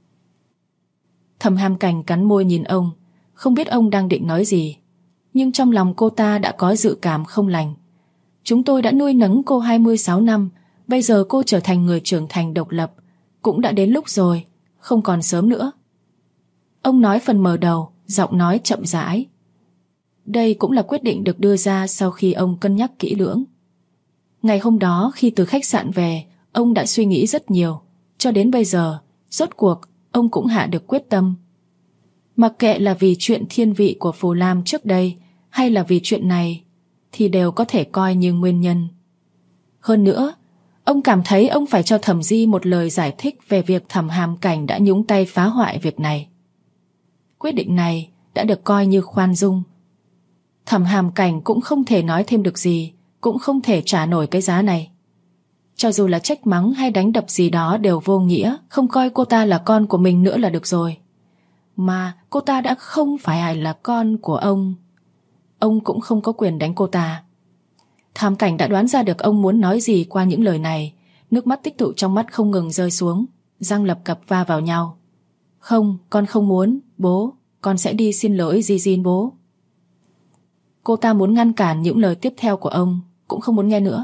Thẩm Hàm Cảnh cắn môi nhìn ông, không biết ông đang định nói gì. Nhưng trong lòng cô ta đã có dự cảm không lành. Chúng tôi đã nuôi nấng cô 26 năm, bây giờ cô trở thành người trưởng thành độc lập. Cũng đã đến lúc rồi, không còn sớm nữa. Ông nói phần mở đầu, giọng nói chậm rãi. Đây cũng là quyết định được đưa ra sau khi ông cân nhắc kỹ lưỡng. Ngày hôm đó khi từ khách sạn về, ông đã suy nghĩ rất nhiều. Cho đến bây giờ, rốt cuộc, ông cũng hạ được quyết tâm. Mặc kệ là vì chuyện thiên vị của Phù Lam trước đây hay là vì chuyện này, thì đều có thể coi như nguyên nhân. Hơn nữa, ông cảm thấy ông phải cho Thẩm Di một lời giải thích về việc Thẩm Hàm Cảnh đã nhúng tay phá hoại việc này. Quyết định này đã được coi như khoan dung. Thẩm Hàm Cảnh cũng không thể nói thêm được gì, cũng không thể trả nổi cái giá này. Cho dù là trách mắng hay đánh đập gì đó đều vô nghĩa, không coi cô ta là con của mình nữa là được rồi. Mà cô ta đã không phải là con của ông cũng không có quyền đánh cô ta. Thàm Cảnh đã đoán ra được ông muốn nói gì qua những lời này. Nước mắt tích tụ trong mắt không ngừng rơi xuống, răng lập cập va vào nhau. Không, con không muốn, bố, con sẽ đi xin lỗi Di bố. Cô ta muốn ngăn cản những lời tiếp theo của ông, cũng không muốn nghe nữa.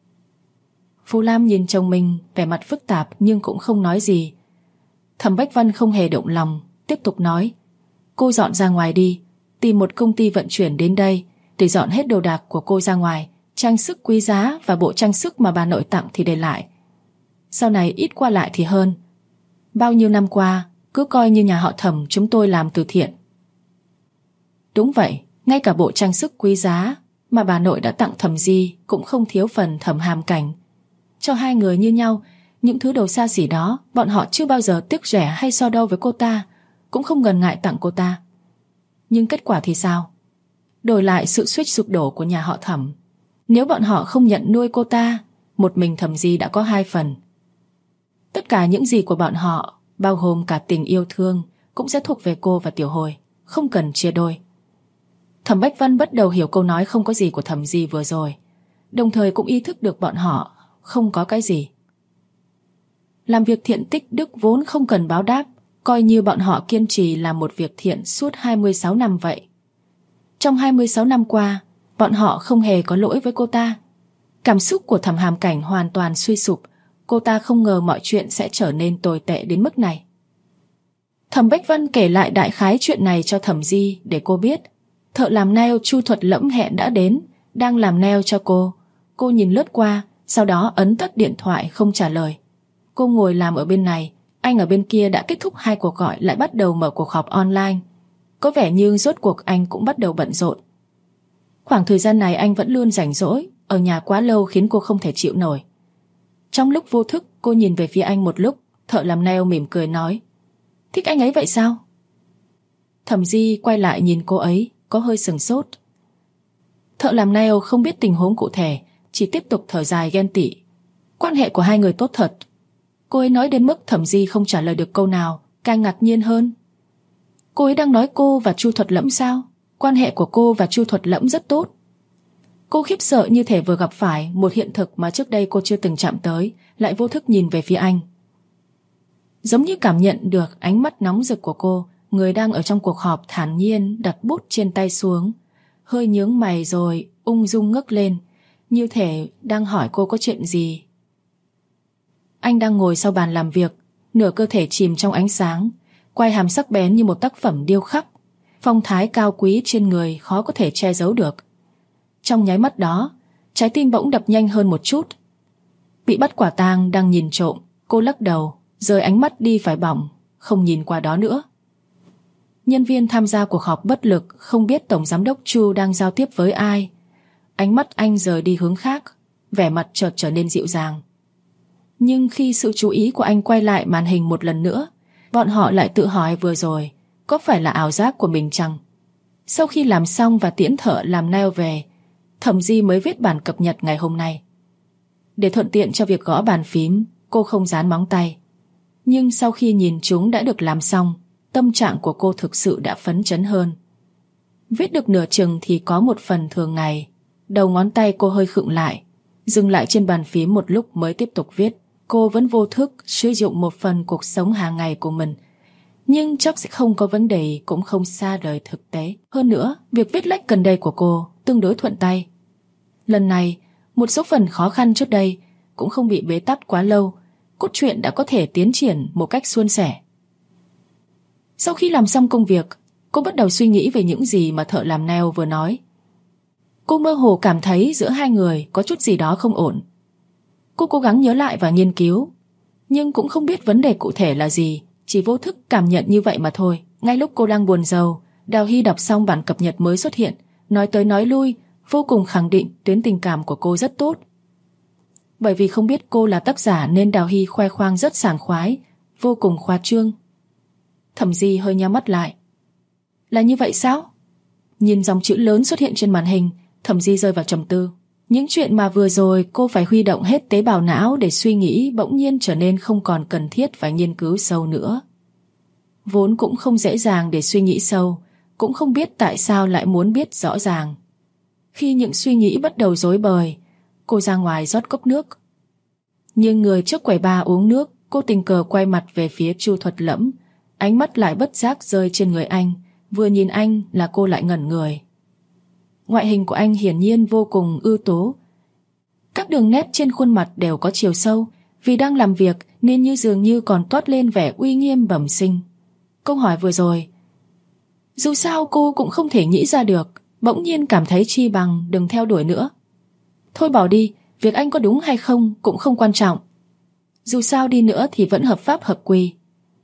Phù Lam nhìn chồng mình, vẻ mặt phức tạp nhưng cũng không nói gì. Thẩm Bách Văn không hề động lòng, tiếp tục nói, cô dọn ra ngoài đi, tìm một công ty vận chuyển đến đây để dọn hết đồ đạc của cô ra ngoài, trang sức quý giá và bộ trang sức mà bà nội tặng thì để lại. Sau này ít qua lại thì hơn. Bao nhiêu năm qua, cứ coi như nhà họ Thẩm chúng tôi làm từ thiện. Đúng vậy, ngay cả bộ trang sức quý giá mà bà nội đã tặng Thẩm Di cũng không thiếu phần Thẩm Hàm Cảnh. Cho hai người như nhau, những thứ đồ xa xỉ đó bọn họ chưa bao giờ tiếc rẻ hay so đo với cô ta, cũng không ngần ngại tặng cô ta. Nhưng kết quả thì sao? Đổi lại sự suýt sụp đổ của nhà họ Thẩm. Nếu bọn họ không nhận nuôi cô ta, một mình Thẩm Di đã có 2 phần. Tất cả những gì của bọn họ, bao gồm cả tình yêu thương, cũng sẽ thuộc về cô và Tiểu Hồi, không cần chia đôi. Thẩm Bách Văn bắt đầu hiểu câu nói không có gì của Thẩm Di vừa rồi, đồng thời cũng ý thức được bọn họ không có cái gì. Làm việc thiện tích đức vốn không cần báo đáp, coi như bọn họ kiên trì làm một việc thiện suốt 26 năm vậy. Trong 26 năm qua, bọn họ không hề có lỗi với cô ta. Cảm xúc của Thẩm Hàm Cảnh hoàn toàn suy sụp. Cô ta không ngờ mọi chuyện sẽ trở nên tồi tệ đến mức này. Thẩm Bách Văn kể lại đại khái chuyện này cho Thẩm Di để cô biết. Thợ làm nail Chu Thuật Lẫm hẹn đã đến, đang làm nail cho cô. Cô nhìn lướt qua, sau đó ấn tắt điện thoại không trả lời. Cô ngồi làm ở bên này, anh ở bên kia đã kết thúc 2 cuộc gọi lại bắt đầu mở cuộc họp online. Có vẻ như rốt cuộc anh cũng bắt đầu bận rộn. Khoảng thời gian này anh vẫn luôn rảnh rỗi, ở nhà quá lâu khiến cô không thể chịu nổi. Trong lúc vô thức, cô nhìn về phía anh một lúc. Thợ làm nail mỉm cười nói: thích anh ấy vậy sao? Thẩm Di quay lại nhìn cô ấy, có hơi sửng sốt. Thợ làm nail không biết tình huống cụ thể, chỉ tiếp tục thở dài ghen tị. Quan hệ của hai người tốt thật. Cô ấy nói đến mức Thẩm Di không trả lời được câu nào, càng ngạc nhiên hơn. Cô ấy đang nói cô và Chu Thuật Lẫm sao? Quan hệ của cô và Chu Thuật Lẫm rất tốt. Cô khiếp sợ như thể vừa gặp phải một hiện thực mà trước đây cô chưa từng chạm tới, lại vô thức nhìn về phía anh. Giống như cảm nhận được ánh mắt nóng rực của cô, người đang ở trong cuộc họp thản nhiên đặt bút trên tay xuống, hơi nhướng mày rồi ung dung ngước lên, như thể đang hỏi cô có chuyện gì. Anh đang ngồi sau bàn làm việc, nửa cơ thể chìm trong ánh sáng, quai hàm sắc bén như một tác phẩm điêu khắc, phong thái cao quý trên người khó có thể che giấu được. Trong nháy mắt đó, trái tim bỗng đập nhanh hơn một chút. Bị bắt quả tang đang nhìn trộm, cô lắc đầu, rời ánh mắt đi phải bỏng, không nhìn qua đó nữa. Nhân viên tham gia cuộc họp bất lực, không biết Tổng Giám đốc Chu đang giao tiếp với ai. Ánh mắt anh rời đi hướng khác, vẻ mặt chợt trở nên dịu dàng. Nhưng khi sự chú ý của anh quay lại màn hình một lần nữa, bọn họ lại tự hỏi vừa rồi có phải là ảo giác của mình chăng? Sau khi làm xong và tiễn thợ làm nail về, Thẩm Di mới viết bản cập nhật ngày hôm nay. Để thuận tiện cho việc gõ bàn phím, cô không dán móng tay. Nhưng sau khi nhìn chúng đã được làm xong, tâm trạng của cô thực sự đã phấn chấn hơn. Viết được nửa chừng thì có một phần thường ngày. Đầu ngón tay cô hơi khựng lại, dừng lại trên bàn phím một lúc mới tiếp tục viết. Cô vẫn vô thức sử dụng một phần cuộc sống hàng ngày của mình, nhưng chắc sẽ không có vấn đề, cũng không xa rời thực tế. Hơn nữa, việc viết lách gần đây của cô tương đối thuận tay. Lần này, một số phần khó khăn trước đây cũng không bị bế tắc quá lâu, cốt truyện đã có thể tiến triển một cách suôn sẻ. Sau khi làm xong công việc, cô bắt đầu suy nghĩ về những gì mà thợ làm nail vừa nói. Cô mơ hồ cảm thấy giữa hai người có chút gì đó không ổn. Cô cố gắng nhớ lại và nghiên cứu, nhưng cũng không biết vấn đề cụ thể là gì, chỉ vô thức cảm nhận như vậy mà thôi. Ngay lúc cô đang buồn rầu, Đào Hy đọc xong bản cập nhật mới xuất hiện, nói tới nói lui, vô cùng khẳng định tuyến tình cảm của cô rất tốt. Bởi vì không biết cô là tác giả nên Đào Hy khoe khoang rất sảng khoái, vô cùng khoa trương. Thẩm Di hơi nhắm mắt lại. Là như vậy sao? Nhìn dòng chữ lớn xuất hiện trên màn hình, Thẩm Di rơi vào trầm tư. Những chuyện mà vừa rồi cô phải huy động hết tế bào não để suy nghĩ bỗng nhiên trở nên không còn cần thiết phải nghiên cứu sâu nữa. Vốn cũng không dễ dàng để suy nghĩ sâu, cũng không biết tại sao lại muốn biết rõ ràng. Khi những suy nghĩ bắt đầu rối bời, cô ra ngoài rót cốc nước. Nhưng người trước quầy bar uống nước, cô tình cờ quay mặt về phía Chu Thuật Lẫm, ánh mắt lại bất giác rơi trên người anh. Vừa nhìn anh là cô lại ngẩn người. Ngoại hình của anh hiển nhiên vô cùng ưu tú. Các đường nét trên khuôn mặt đều có chiều sâu, vì đang làm việc nên như dường như còn toát lên vẻ uy nghiêm bẩm sinh. Câu hỏi vừa rồi, dù sao cô cũng không thể nghĩ ra được, bỗng nhiên cảm thấy chi bằng đừng theo đuổi nữa. Thôi bỏ đi, việc anh có đúng hay không cũng không quan trọng. Dù sao đi nữa thì vẫn hợp pháp hợp quy.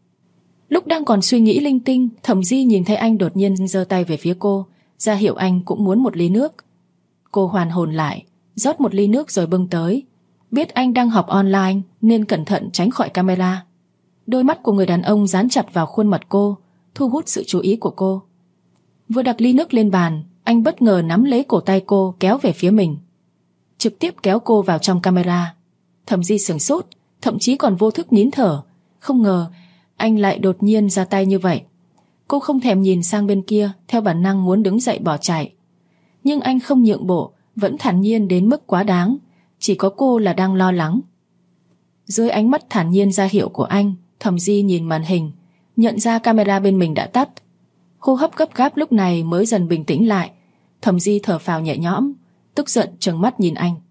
Lúc đang còn suy nghĩ linh tinh, Thẩm Di nhìn thấy anh đột nhiên giơ tay về phía cô, ra hiệu anh cũng muốn một ly nước. Cô hoàn hồn lại, rót một ly nước rồi bưng tới. Biết anh đang họp online nên cẩn thận tránh khỏi camera. Đôi mắt của người đàn ông dán chặt vào khuôn mặt cô, thu hút sự chú ý của cô. Vừa đặt ly nước lên bàn, anh bất ngờ nắm lấy cổ tay cô kéo về phía mình, trực tiếp kéo cô vào trong camera. Thẩm Di sửng sốt, thậm chí còn vô thức nín thở. Không ngờ anh lại đột nhiên ra tay như vậy. Cô không thèm nhìn sang bên kia, theo bản năng muốn đứng dậy bỏ chạy. Nhưng anh không nhượng bộ, vẫn thản nhiên đến mức quá đáng. Chỉ có cô là đang lo lắng. Dưới ánh mắt thản nhiên ra hiệu của anh, Thẩm Di nhìn màn hình, nhận ra camera bên mình đã tắt. Hô hấp gấp gáp lúc này mới dần bình tĩnh lại. Thẩm Di thở phào nhẹ nhõm, tức giận trừng mắt nhìn anh.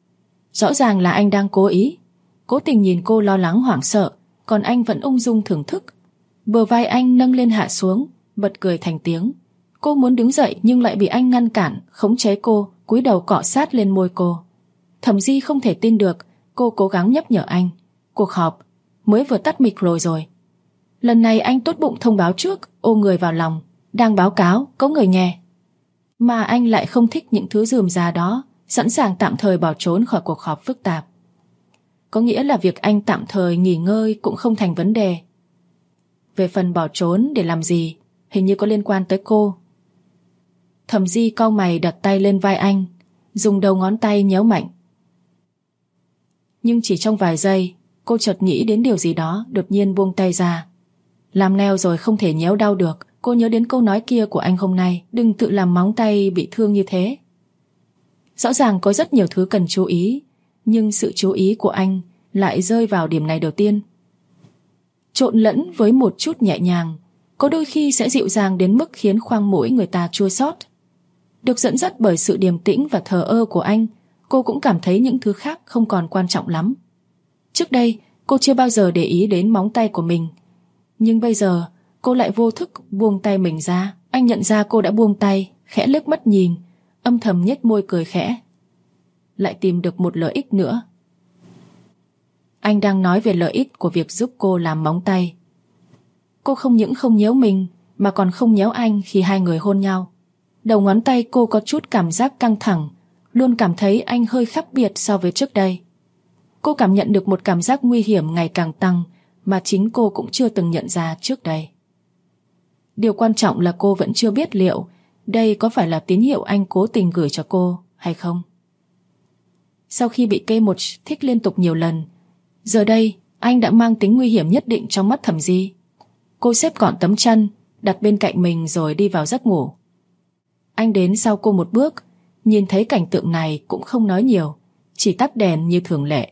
Rõ ràng là anh đang cố ý, cố tình nhìn cô lo lắng hoảng sợ, còn anh vẫn ung dung thưởng thức. Bờ vai anh nâng lên hạ xuống, bật cười thành tiếng. Cô muốn đứng dậy nhưng lại bị anh ngăn cản, khống chế cô, cúi đầu cọ sát lên môi cô. Thẩm Di không thể tin được, cô cố gắng nhắc nhở anh. Cuộc họp mới vừa tắt mic rồi. Lần này anh tốt bụng thông báo trước, ôm người vào lòng, đang báo cáo, có người nghe. Mà anh lại không thích những thứ rườm rà đó, sẵn sàng tạm thời bỏ trốn khỏi cuộc họp phức tạp. Có nghĩa là việc anh tạm thời nghỉ ngơi cũng không thành vấn đề. Về phần bỏ trốn để làm gì, hình như có liên quan tới cô. Thẩm Di cau mày đặt tay lên vai anh, dùng đầu ngón tay nhéo mạnh. Nhưng chỉ trong vài giây, cô chợt nghĩ đến điều gì đó, đột nhiên buông tay ra. Làm neo rồi không thể nhéo đau được. Cô nhớ đến câu nói kia của anh hôm nay, đừng tự làm móng tay bị thương như thế. Rõ ràng có rất nhiều thứ cần chú ý, nhưng sự chú ý của anh lại rơi vào điểm này đầu tiên. Trộn lẫn với một chút nhẹ nhàng, có đôi khi sẽ dịu dàng đến mức khiến khoang mũi người ta chua xót. Được dẫn dắt bởi sự điềm tĩnh và thờ ơ của anh, cô cũng cảm thấy những thứ khác không còn quan trọng lắm. Trước đây, cô chưa bao giờ để ý đến móng tay của mình, nhưng bây giờ cô lại vô thức buông tay mình ra. Anh nhận ra cô đã buông tay, khẽ liếc mắt nhìn, âm thầm nhếch môi cười khẽ. Lại tìm được một lợi ích nữa. Anh đang nói về lợi ích của việc giúp cô làm móng tay. Cô không những không nhéo mình, mà còn không nhéo anh khi hai người hôn nhau. Đầu ngón tay cô có chút cảm giác căng thẳng, luôn cảm thấy anh hơi khác biệt so với trước đây. Cô cảm nhận được một cảm giác nguy hiểm ngày càng tăng mà chính cô cũng chưa từng nhận ra trước đây. Điều quan trọng là cô vẫn chưa biết liệu đây có phải là tín hiệu anh cố tình gửi cho cô hay không. Sau khi bị cây một thích liên tục nhiều lần, giờ đây anh đã mang tính nguy hiểm nhất định trong mắt Thẩm Di. Cô xếp gọn tấm chăn đặt bên cạnh mình rồi đi vào giấc ngủ. Anh đến sau cô một bước, nhìn thấy cảnh tượng này cũng không nói nhiều, chỉ tắt đèn như thường lệ.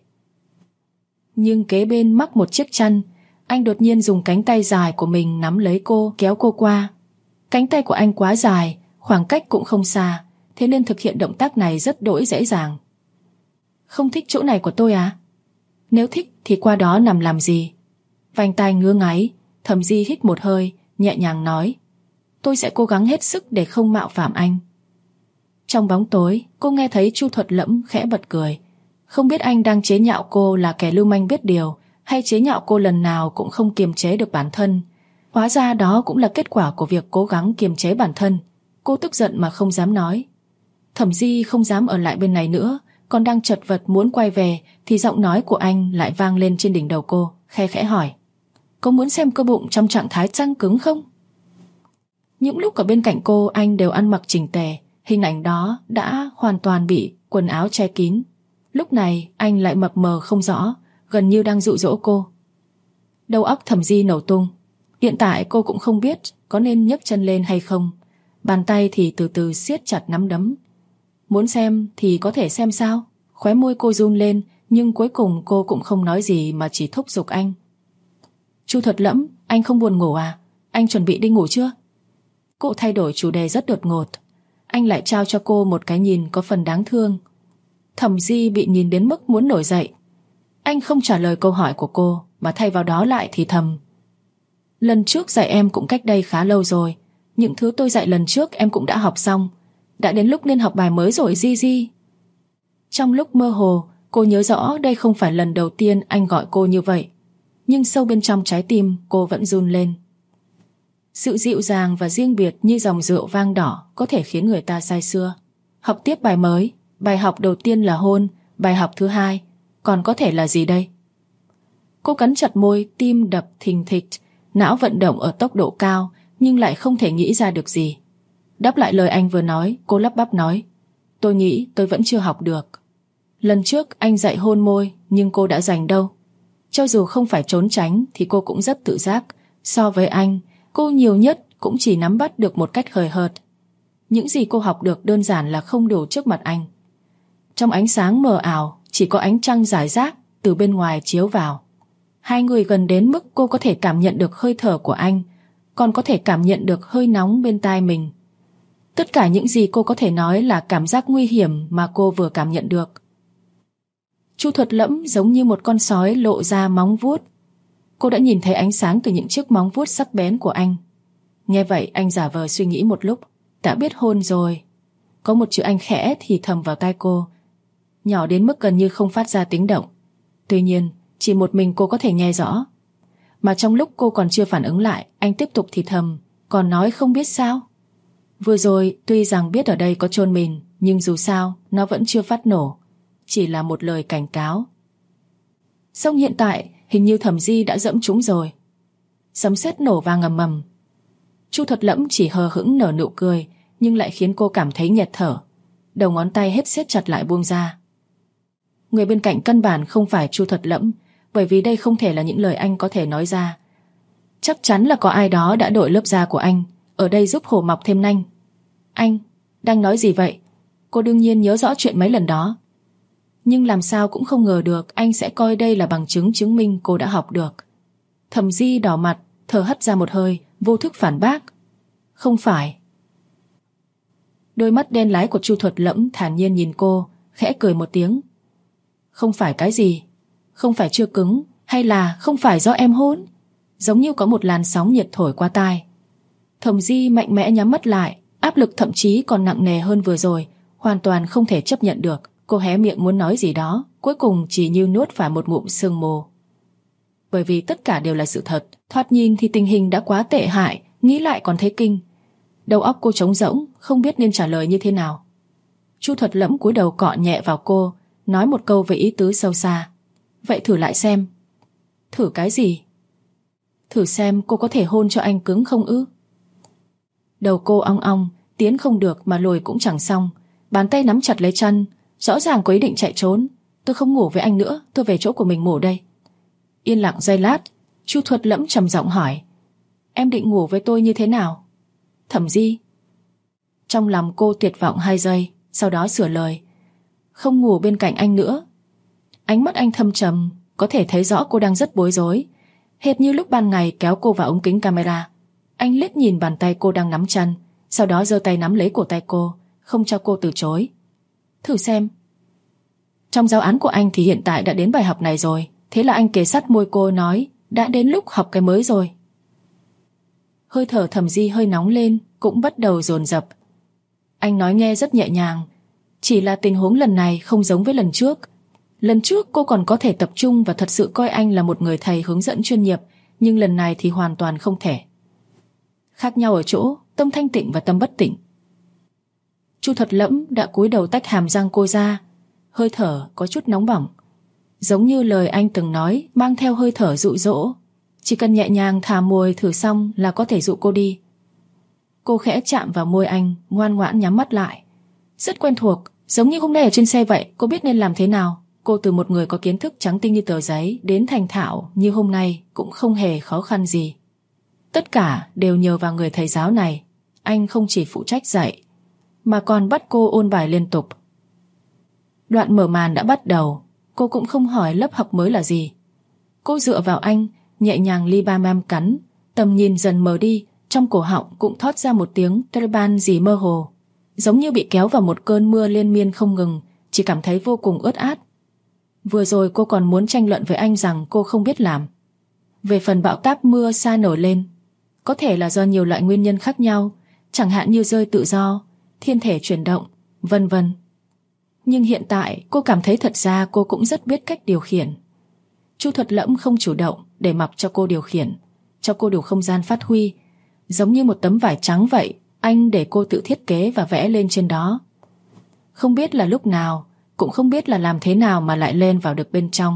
Nhưng kế bên mắc một chiếc chăn, anh đột nhiên dùng cánh tay dài của mình nắm lấy cô, kéo cô qua. Cánh tay của anh quá dài, khoảng cách cũng không xa, thế nên thực hiện động tác này rất đỗi dễ dàng. Không thích chỗ này của tôi à? Nếu thích thì qua đó nằm làm gì? Vành tai ngứa ngáy, Thẩm Di hít một hơi, nhẹ nhàng nói. Tôi sẽ cố gắng hết sức để không mạo phạm anh. Trong bóng tối, cô nghe thấy Chu Thuật Lẫm khẽ bật cười. Không biết anh đang chế nhạo cô là kẻ lưu manh biết điều, hay chế nhạo cô lần nào cũng không kiềm chế được bản thân. Hóa ra đó cũng là kết quả của việc cố gắng kiềm chế bản thân. Cô tức giận mà không dám nói. Thẩm Di không dám ở lại bên này nữa, còn đang chật vật muốn quay về thì giọng nói của anh lại vang lên trên đỉnh đầu cô, khe khẽ hỏi. Có muốn xem cơ bụng trong trạng thái căng cứng không? Những lúc ở bên cạnh cô anh đều ăn mặc chỉnh tề, hình ảnh đó đã hoàn toàn bị quần áo che kín. Lúc này anh lại mập mờ không rõ, gần như đang dụ dỗ cô. Đầu óc Thẩm Di nổ tung. Hiện tại cô cũng không biết có nên nhấc chân lên hay không. Bàn tay thì từ từ siết chặt nắm đấm. Muốn xem thì có thể xem sao? Khóe môi cô run lên, nhưng cuối cùng cô cũng không nói gì mà chỉ thúc giục anh. Chu Thuật Lẫm, anh không buồn ngủ à? Anh chuẩn bị đi ngủ chưa? Cô thay đổi chủ đề rất đột ngột. Anh lại trao cho cô một cái nhìn có phần đáng thương. Thẩm Di bị nhìn đến mức muốn nổi dậy. Anh không trả lời câu hỏi của cô, mà thay vào đó lại thì thầm. Lần trước dạy em cũng cách đây khá lâu rồi. Những thứ tôi dạy lần trước em cũng đã học xong. Đã đến lúc nên học bài mới rồi Di. Trong lúc mơ hồ, cô nhớ rõ đây không phải lần đầu tiên anh gọi cô như vậy. Nhưng sâu bên trong trái tim cô vẫn run lên. Sự dịu dàng và riêng biệt như dòng rượu vang đỏ có thể khiến người ta say sưa. Học tiếp bài mới. Bài học đầu tiên là hôn, bài học thứ hai còn có thể là gì đây? Cô cắn chặt môi, tim đập thình thịch, não vận động ở tốc độ cao nhưng lại không thể nghĩ ra được gì. Đáp lại lời anh vừa nói, cô lắp bắp nói. Tôi nghĩ tôi vẫn chưa học được. Lần trước anh dạy hôn môi, nhưng cô đã giành đâu. Cho dù không phải trốn tránh thì cô cũng rất tự giác. So với anh, cô nhiều nhất cũng chỉ nắm bắt được một cách hời hợt. Những gì cô học được đơn giản là không đủ trước mặt anh. Trong ánh sáng mờ ảo, chỉ có ánh trăng rải rác từ bên ngoài chiếu vào. Hai người gần đến mức cô có thể cảm nhận được hơi thở của anh, còn có thể cảm nhận được hơi nóng bên tai mình. Tất cả những gì cô có thể nói là cảm giác nguy hiểm mà cô vừa cảm nhận được. Chu Thuật Lẫm giống như một con sói lộ ra móng vuốt. Cô đã nhìn thấy ánh sáng từ những chiếc móng vuốt sắc bén của anh. Nghe vậy anh giả vờ suy nghĩ một lúc. Đã biết hôn rồi. Có một chữ anh khẽ thì thầm vào tai cô, nhỏ đến mức gần như không phát ra tiếng động. Tuy nhiên chỉ một mình cô có thể nghe rõ. Mà trong lúc cô còn chưa phản ứng lại, anh tiếp tục thì thầm, còn nói không biết sao. Vừa rồi tuy rằng biết ở đây có chôn mìn, nhưng dù sao nó vẫn chưa phát nổ, chỉ là một lời cảnh cáo. Song hiện tại hình như Thẩm Di đã dẫm trúng rồi. Sấm sét nổ vang ầm ầm. Chu Thuật Lẫm chỉ hờ hững nở nụ cười, nhưng lại khiến cô cảm thấy nghẹt thở. Đầu ngón tay hết siết chặt lại buông ra. Người bên cạnh căn bản không phải Chu Thuật Lẫm, bởi vì đây không thể là những lời anh có thể nói ra. Chắc chắn là có ai đó đã đội lớp da của anh ở đây giúp hổ mọc thêm nanh. Anh đang nói gì vậy? Cô đương nhiên nhớ rõ chuyện mấy lần đó, nhưng làm sao cũng không ngờ được anh sẽ coi đây là bằng chứng chứng minh cô đã học được. Thẩm Di đỏ mặt, thở hắt ra một hơi, vô thức phản bác. Không phải. Đôi mắt đen láy của Chu Thuật Lẫm thản nhiên nhìn cô, khẽ cười một tiếng. Không phải cái gì? Không phải chưa cứng, hay là không phải do em hôn? Giống như có một làn sóng nhiệt thổi qua tai. Thẩm Di mạnh mẽ nhắm mắt lại, áp lực thậm chí còn nặng nề hơn vừa rồi, hoàn toàn không thể chấp nhận được. Cô hé miệng muốn nói gì đó, cuối cùng chỉ như nuốt phải một ngụm sương mù. Bởi vì tất cả đều là sự thật, thoạt nhìn thì tình hình đã quá tệ hại, nghĩ lại còn thấy kinh. Đầu óc cô trống rỗng, không biết nên trả lời như thế nào. Chu Thuật Lẫm cúi đầu cọ nhẹ vào cô, nói một câu với ý tứ sâu xa. Vậy thử lại xem. Thử cái gì? Thử xem cô có thể hôn cho anh cứng không ư? Đầu cô ong ong, tiến không được mà lùi cũng chẳng xong. Bàn tay nắm chặt lấy chân, rõ ràng có ý định chạy trốn. Tôi không ngủ với anh nữa, tôi về chỗ của mình ngủ đây. Yên lặng giây lát, Chu Thuật Lẫm trầm giọng hỏi. Em định ngủ với tôi như thế nào? Thẩm Di. Trong lòng cô tuyệt vọng 2 giây, sau đó sửa lời. Không ngủ bên cạnh anh nữa. Ánh mắt anh thâm trầm, có thể thấy rõ cô đang rất bối rối, hệt như lúc ban ngày kéo cô vào ống kính camera. Anh liếc nhìn bàn tay cô đang nắm chân, sau đó giơ tay nắm lấy cổ tay cô, không cho cô từ chối. Thử xem. Trong giáo án của anh thì hiện tại đã đến bài học này rồi. Thế là anh kề sát môi cô nói, đã đến lúc học cái mới rồi. Hơi thở Thẩm Di hơi nóng lên, cũng bắt đầu dồn dập. Anh nói nghe rất nhẹ nhàng, chỉ là tình huống lần này không giống với lần trước. Lần trước cô còn có thể tập trung và thật sự coi anh là một người thầy hướng dẫn chuyên nghiệp, nhưng lần này thì hoàn toàn không thể. Khác nhau ở chỗ tâm thanh tịnh và tâm bất tịnh. Chu Thuật Lẫm đã cúi đầu tách hàm răng cô ra, hơi thở có chút nóng bỏng, giống như lời anh từng nói, mang theo hơi thở dụ dỗ. Chỉ cần nhẹ nhàng thả môi thử xong là có thể dụ cô đi. Cô khẽ chạm vào môi anh, ngoan ngoãn nhắm mắt lại. Rất quen thuộc, giống như hôm nay ở trên xe vậy. Cô biết nên làm thế nào. Cô từ một người có kiến thức trắng tinh như tờ giấy đến thành thạo như hôm nay cũng không hề khó khăn gì. Tất cả đều nhờ vào người thầy giáo này. Anh không chỉ phụ trách dạy, mà còn bắt cô ôn bài liên tục. Đoạn mở màn đã bắt đầu. Cô cũng không hỏi lớp học mới là gì. Cô dựa vào anh, nhẹ nhàng li ba mam cắn. Tầm nhìn dần mờ đi, trong cổ họng cũng thoát ra một tiếng treban gì mơ hồ, giống như bị kéo vào một cơn mưa liên miên không ngừng, chỉ cảm thấy vô cùng ướt át. Vừa rồi cô còn muốn tranh luận với anh rằng cô không biết làm. Về phần bão táp mưa xa nổi lên, có thể là do nhiều loại nguyên nhân khác nhau, chẳng hạn như rơi tự do, thiên thể chuyển động, vân vân. Nhưng hiện tại cô cảm thấy thật ra cô cũng rất biết cách điều khiển. Chu Thuật Lẫm không chủ động để mặc cho cô điều khiển, cho cô đủ không gian phát huy. Giống như một tấm vải trắng vậy, anh để cô tự thiết kế và vẽ lên trên đó. Không biết là lúc nào, cũng không biết là làm thế nào mà lại lên vào được bên trong.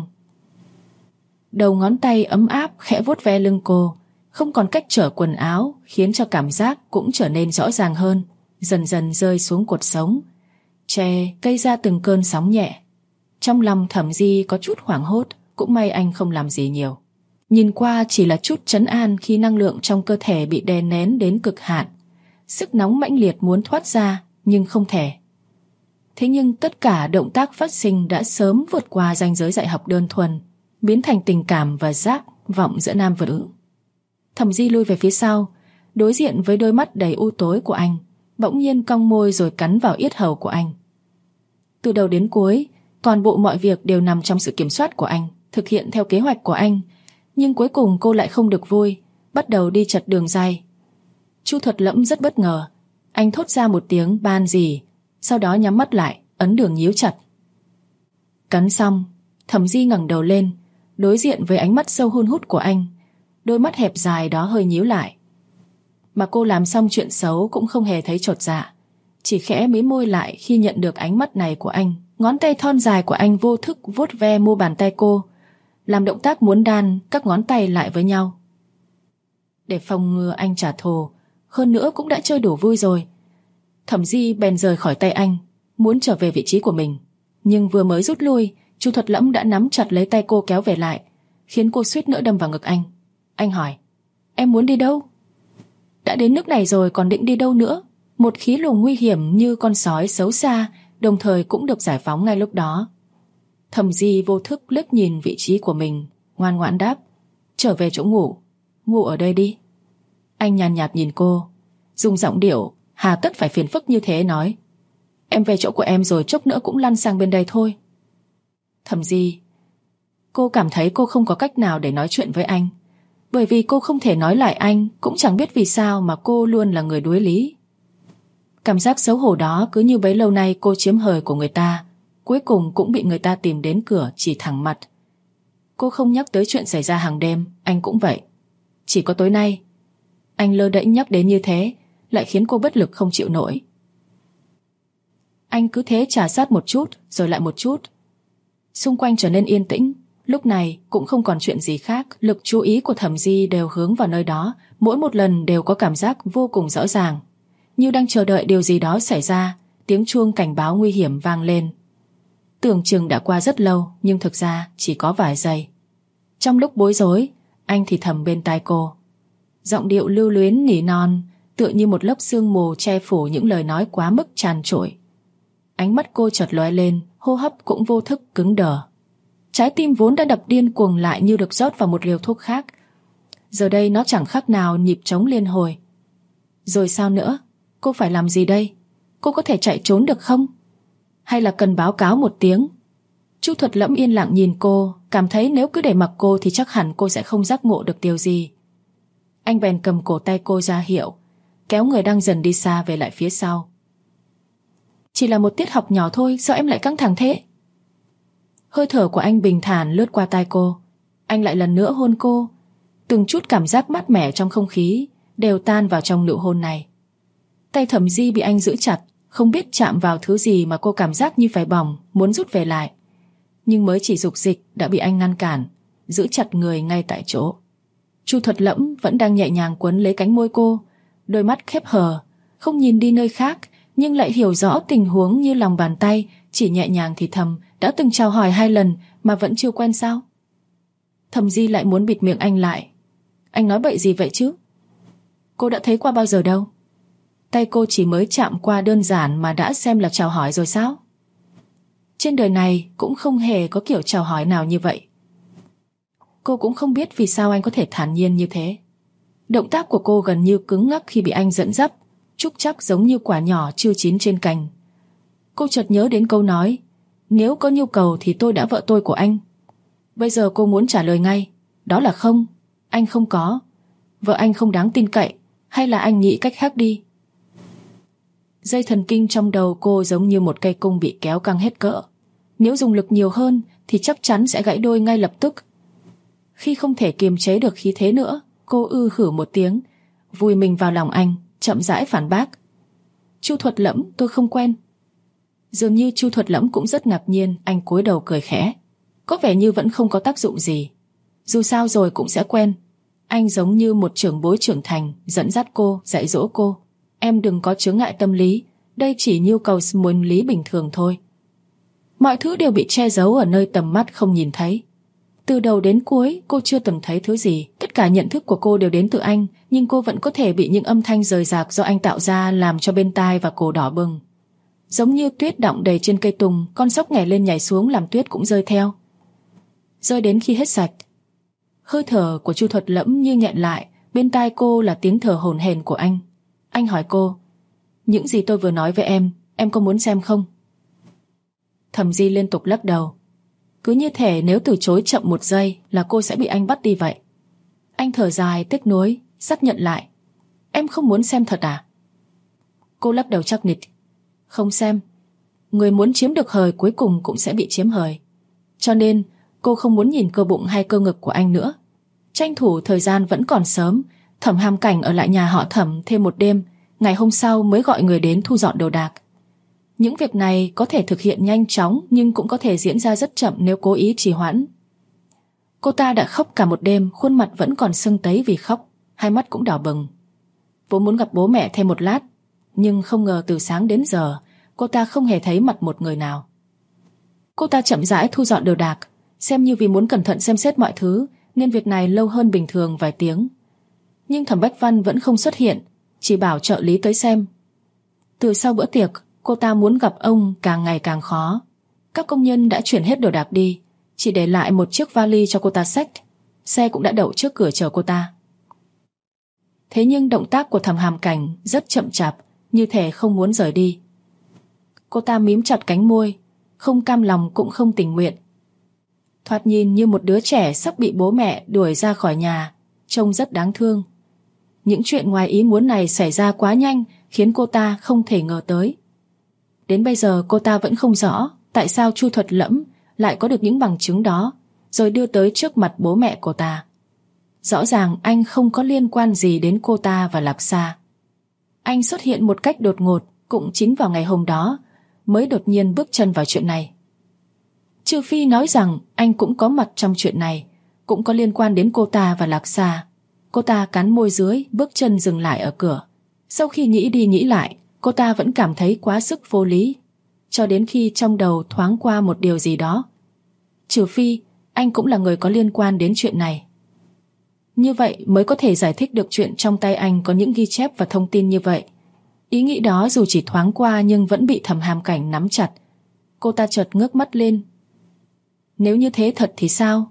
Đầu ngón tay ấm áp khẽ vuốt ve lưng cô, không còn cách trở quần áo, khiến cho cảm giác cũng trở nên rõ ràng hơn, dần dần rơi xuống cột sống. Tre gây ra từng cơn sóng nhẹ. Trong lòng Thẩm Di có chút hoảng hốt, cũng may anh không làm gì nhiều. Nhìn qua chỉ là chút trấn an khi năng lượng trong cơ thể bị đè nén đến cực hạn. Sức nóng mãnh liệt muốn thoát ra, nhưng không thể. Thế nhưng tất cả động tác phát sinh đã sớm vượt qua ranh giới dạy học đơn thuần, biến thành tình cảm và giác vọng giữa nam và nữ. Thẩm Di lui về phía sau, đối diện với đôi mắt đầy u tối của anh, bỗng nhiên cong môi rồi cắn vào yết hầu của anh. Từ đầu đến cuối, toàn bộ mọi việc đều nằm trong sự kiểm soát của anh, thực hiện theo kế hoạch của anh. Nhưng cuối cùng cô lại không được vui, bắt đầu đi chật đường dây. Chu Thuật Lẫm rất bất ngờ. Anh thốt ra một tiếng ban gì, sau đó nhắm mắt lại, ấn đường nhíu chặt. Cắn xong, Thẩm Di ngẩng đầu lên, đối diện với ánh mắt sâu hun hút của anh. Đôi mắt hẹp dài đó hơi nhíu lại. mà cô làm xong chuyện xấu cũng không hề thấy chột dạ, chỉ khẽ mím môi lại khi nhận được ánh mắt này của anh. Ngón tay thon dài của anh vô thức vuốt ve mu bàn tay cô, làm động tác muốn đan các ngón tay lại với nhau. Để phòng ngừa anh trả thù, hơn nữa cũng đã chơi đủ vui rồi, Thẩm Di bèn rời khỏi tay anh, muốn trở về vị trí của mình. Nhưng vừa mới rút lui, Chu Thuật Lẫm đã nắm chặt lấy tay cô kéo về lại, khiến cô suýt nữa đâm vào ngực anh. Anh hỏi, em muốn đi đâu? Đã đến nước này rồi còn định đi đâu nữa? Một khí lùn nguy hiểm như con sói xấu xa đồng thời cũng được giải phóng ngay lúc đó. Thẩm Di vô thức liếc nhìn vị trí của mình, ngoan ngoãn đáp, trở về chỗ ngủ, ngủ ở đây đi. Anh nhàn nhạt nhìn cô, dùng giọng điệu hà tất phải phiền phức như thế nói, em về chỗ của em rồi chốc nữa cũng lăn sang bên đây thôi. Thẩm Di, cô cảm thấy cô không có cách nào để nói chuyện với anh, bởi vì cô không thể nói lại anh, cũng chẳng biết vì sao mà cô luôn là người đuối lý. Cảm giác xấu hổ đó cứ như bấy lâu nay cô chiếm hời của người ta, cuối cùng cũng bị người ta tìm đến cửa chỉ thẳng mặt. Cô không nhắc tới chuyện xảy ra hàng đêm, anh cũng vậy. Chỉ có tối nay, anh lơ đễnh nhắc đến như thế, lại khiến cô bất lực không chịu nổi. Anh cứ thế trà sát một chút, rồi lại một chút. Xung quanh trở nên yên tĩnh, lúc này cũng không còn chuyện gì khác. Lực chú ý của Thẩm Di đều hướng vào nơi đó, mỗi một lần đều có cảm giác vô cùng rõ ràng, như đang chờ đợi điều gì đó xảy ra. Tiếng chuông cảnh báo nguy hiểm vang lên. Tưởng chừng đã qua rất lâu, nhưng thực ra chỉ có vài giây. Trong lúc bối rối, anh thì thầm bên tai cô, giọng điệu lưu luyến nỉ non, tựa như một lớp sương mù che phủ những lời nói quá mức tràn trội. Ánh mắt cô chợt lóe lên, hô hấp cũng vô thức cứng đờ. Trái tim vốn đã đập điên cuồng lại như được rót vào một liều thuốc khác. Giờ đây nó chẳng khác nào nhịp trống liên hồi. Rồi sao nữa? Cô phải làm gì đây? Cô có thể chạy trốn được không? Hay là cần báo cáo một tiếng? Chu Thuật Lẫm yên lặng nhìn cô, cảm thấy nếu cứ để mặc cô thì chắc hẳn cô sẽ không giác ngộ được điều gì. Anh bèn cầm cổ tay cô ra hiệu, kéo người đang dần đi xa về lại phía sau. Chỉ là một tiết học nhỏ thôi, sao em lại căng thẳng thế? Hơi thở của anh bình thản lướt qua tai cô. Anh lại lần nữa hôn cô. Từng chút cảm giác mát mẻ trong không khí đều tan vào trong nụ hôn này. Tay Thẩm Di bị anh giữ chặt, không biết chạm vào thứ gì mà cô cảm giác như phải bỏng, muốn rút về lại. Nhưng mới chỉ dục dịch đã bị anh ngăn cản, giữ chặt người ngay tại chỗ. Chu Thuật Lẫm vẫn đang nhẹ nhàng quấn lấy cánh môi cô, đôi mắt khép hờ, không nhìn đi nơi khác, nhưng lại hiểu rõ tình huống như lòng bàn tay, chỉ nhẹ nhàng thì thầm, đã từng chào hỏi 2 lần mà vẫn chưa quen sao? Thẩm Di lại muốn bịt miệng anh lại. Anh nói bậy gì vậy chứ? Cô đã thấy qua bao giờ đâu? Tay cô chỉ mới chạm qua đơn giản mà đã xem là chào hỏi rồi sao? Trên đời này cũng không hề có kiểu chào hỏi nào như vậy. Cô cũng không biết vì sao anh có thể thản nhiên như thế. Động tác của cô gần như cứng ngắc khi bị anh dẫn dắt, trúc chắc giống như quả nhỏ chưa chín trên cành. Cô chợt nhớ đến câu nói, nếu có nhu cầu thì tôi đã vợ tôi của anh. Bây giờ cô muốn trả lời ngay, đó là không, anh không có. Vợ anh không đáng tin cậy, hay là anh nghĩ cách khác đi. Dây thần kinh trong đầu cô giống như một cây cung bị kéo căng hết cỡ. Nếu dùng lực nhiều hơn thì chắc chắn sẽ gãy đôi ngay lập tức. Khi không thể kiềm chế được khí thế nữa, cô hử một tiếng, vùi mình vào lòng anh, chậm rãi phản bác. Chu Thuật Lẫm, tôi không quen. Dường như Chu Thuật Lẫm cũng rất ngạc nhiên, anh cúi đầu cười khẽ. Có vẻ như vẫn không có tác dụng gì. Dù sao rồi cũng sẽ quen. Anh giống như một trưởng bối trưởng thành, dẫn dắt cô, dạy dỗ cô. Em đừng có chướng ngại tâm lý, đây chỉ nhu cầu muốn lý bình thường thôi. Mọi thứ đều bị che giấu ở nơi tầm mắt không nhìn thấy. Từ đầu đến cuối cô chưa từng thấy thứ gì. Tất cả nhận thức của cô đều đến từ anh, nhưng cô vẫn có thể bị những âm thanh rời rạc do anh tạo ra làm cho bên tai và cổ đỏ bừng. Giống như tuyết đọng đầy trên cây tùng, con sóc nhảy lên nhảy xuống làm tuyết cũng rơi theo. Rơi đến khi hết sạch. Hơi thở của Chu Thuật Lẫm như nghẹn lại, bên tai cô là tiếng thở hổn hển của anh. Anh hỏi cô, những gì tôi vừa nói với em có muốn xem không? Thẩm Di liên tục lắc đầu. Cứ như thể nếu từ chối chậm 1 giây là cô sẽ bị anh bắt đi vậy. Anh thở dài tiếc nuối, xác nhận lại. Em không muốn xem thật à? Cô lắc đầu chắc nịch. Không xem. Người muốn chiếm được hời cuối cùng cũng sẽ bị chiếm hời. Cho nên cô không muốn nhìn cơ bụng hay cơ ngực của anh nữa. Tranh thủ thời gian vẫn còn sớm, Thẩm Hàm Cảnh ở lại nhà họ Thẩm thêm một đêm, ngày hôm sau mới gọi người đến thu dọn đồ đạc. Những việc này có thể thực hiện nhanh chóng nhưng cũng có thể diễn ra rất chậm nếu cố ý trì hoãn. Cô ta đã khóc cả một đêm, khuôn mặt vẫn còn sưng tấy vì khóc, hai mắt cũng đỏ bừng. Vốn muốn gặp bố mẹ thêm một lát, nhưng không ngờ từ sáng đến giờ cô ta không hề thấy mặt một người nào. Cô ta chậm rãi thu dọn đồ đạc, xem như vì muốn cẩn thận xem xét mọi thứ nên việc này lâu hơn bình thường vài tiếng. Nhưng Thẩm Bách Văn vẫn không xuất hiện, chỉ bảo trợ lý tới xem. Từ sau bữa tiệc, cô ta muốn gặp ông càng ngày càng khó. Các công nhân đã chuyển hết đồ đạc đi, chỉ để lại một chiếc vali cho cô ta xách. Xe cũng đã đậu trước cửa chờ cô ta. Thế nhưng động tác của Thẩm Hàm Cảnh rất chậm chạp, như thể không muốn rời đi. Cô ta mím chặt cánh môi, không cam lòng cũng không tình nguyện. Thoạt nhìn như một đứa trẻ sắp bị bố mẹ đuổi ra khỏi nhà, trông rất đáng thương. Những chuyện ngoài ý muốn này xảy ra quá nhanh, khiến cô ta không thể ngờ tới. Đến bây giờ cô ta vẫn không rõ tại sao Chu Thuật Lẫm lại có được những bằng chứng đó, rồi đưa tới trước mặt bố mẹ cô ta. Rõ ràng anh không có liên quan gì đến cô ta và Lạc Sa. Anh xuất hiện một cách đột ngột, cũng chính vào ngày hôm đó mới đột nhiên bước chân vào chuyện này. Trừ phi nói rằng anh cũng có mặt trong chuyện này, cũng có liên quan đến cô ta và Lạc Sa. Cô ta cắn môi dưới, bước chân dừng lại ở cửa. Sau khi nghĩ đi nghĩ lại, cô ta vẫn cảm thấy quá sức vô lý, cho đến khi trong đầu thoáng qua một điều gì đó. Trừ phi anh cũng là người có liên quan đến chuyện này. Như vậy mới có thể giải thích được chuyện trong tay anh có những ghi chép và thông tin như vậy. Ý nghĩ đó dù chỉ thoáng qua nhưng vẫn bị Thẩm Hàm Cảnh nắm chặt. Cô ta chợt ngước mắt lên. Nếu như thế thật thì sao?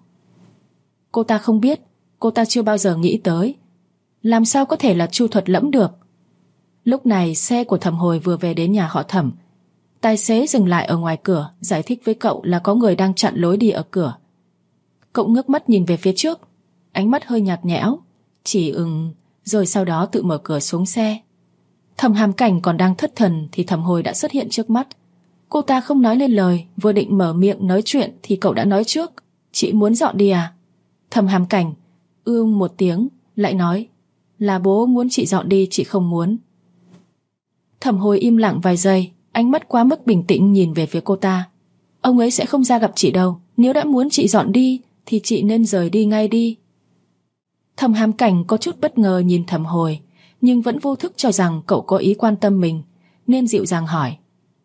Cô ta không biết, cô ta chưa bao giờ nghĩ tới. Làm sao có thể là Chu Thuật Lẫm được? Lúc này xe của Thẩm Hồi vừa về đến nhà họ Thẩm. Tài xế dừng lại ở ngoài cửa, giải thích với cậu là có người đang chặn lối đi ở cửa. Cậu ngước mắt nhìn về phía trước, ánh mắt hơi nhạt nhẽo, chỉ rồi sau đó tự mở cửa xuống xe. Thẩm Hàm Cảnh còn đang thất thần thì Thẩm Hồi đã xuất hiện trước mắt. Cô ta không nói lên lời, vừa định mở miệng nói chuyện thì cậu đã nói trước. Chị muốn dọn đi à? Thẩm Hàm Cảnh một tiếng, lại nói, là bố muốn chị dọn đi, chị không muốn. Thẩm Hồi im lặng vài giây, ánh mắt quá mức bình tĩnh nhìn về phía cô ta. Ông ấy sẽ không ra gặp chị đâu, nếu đã muốn chị dọn đi thì chị nên rời đi ngay đi. Thẩm Hàm Cảnh có chút bất ngờ nhìn Thẩm Hồi, nhưng vẫn vô thức cho rằng cậu có ý quan tâm mình, nên dịu dàng hỏi,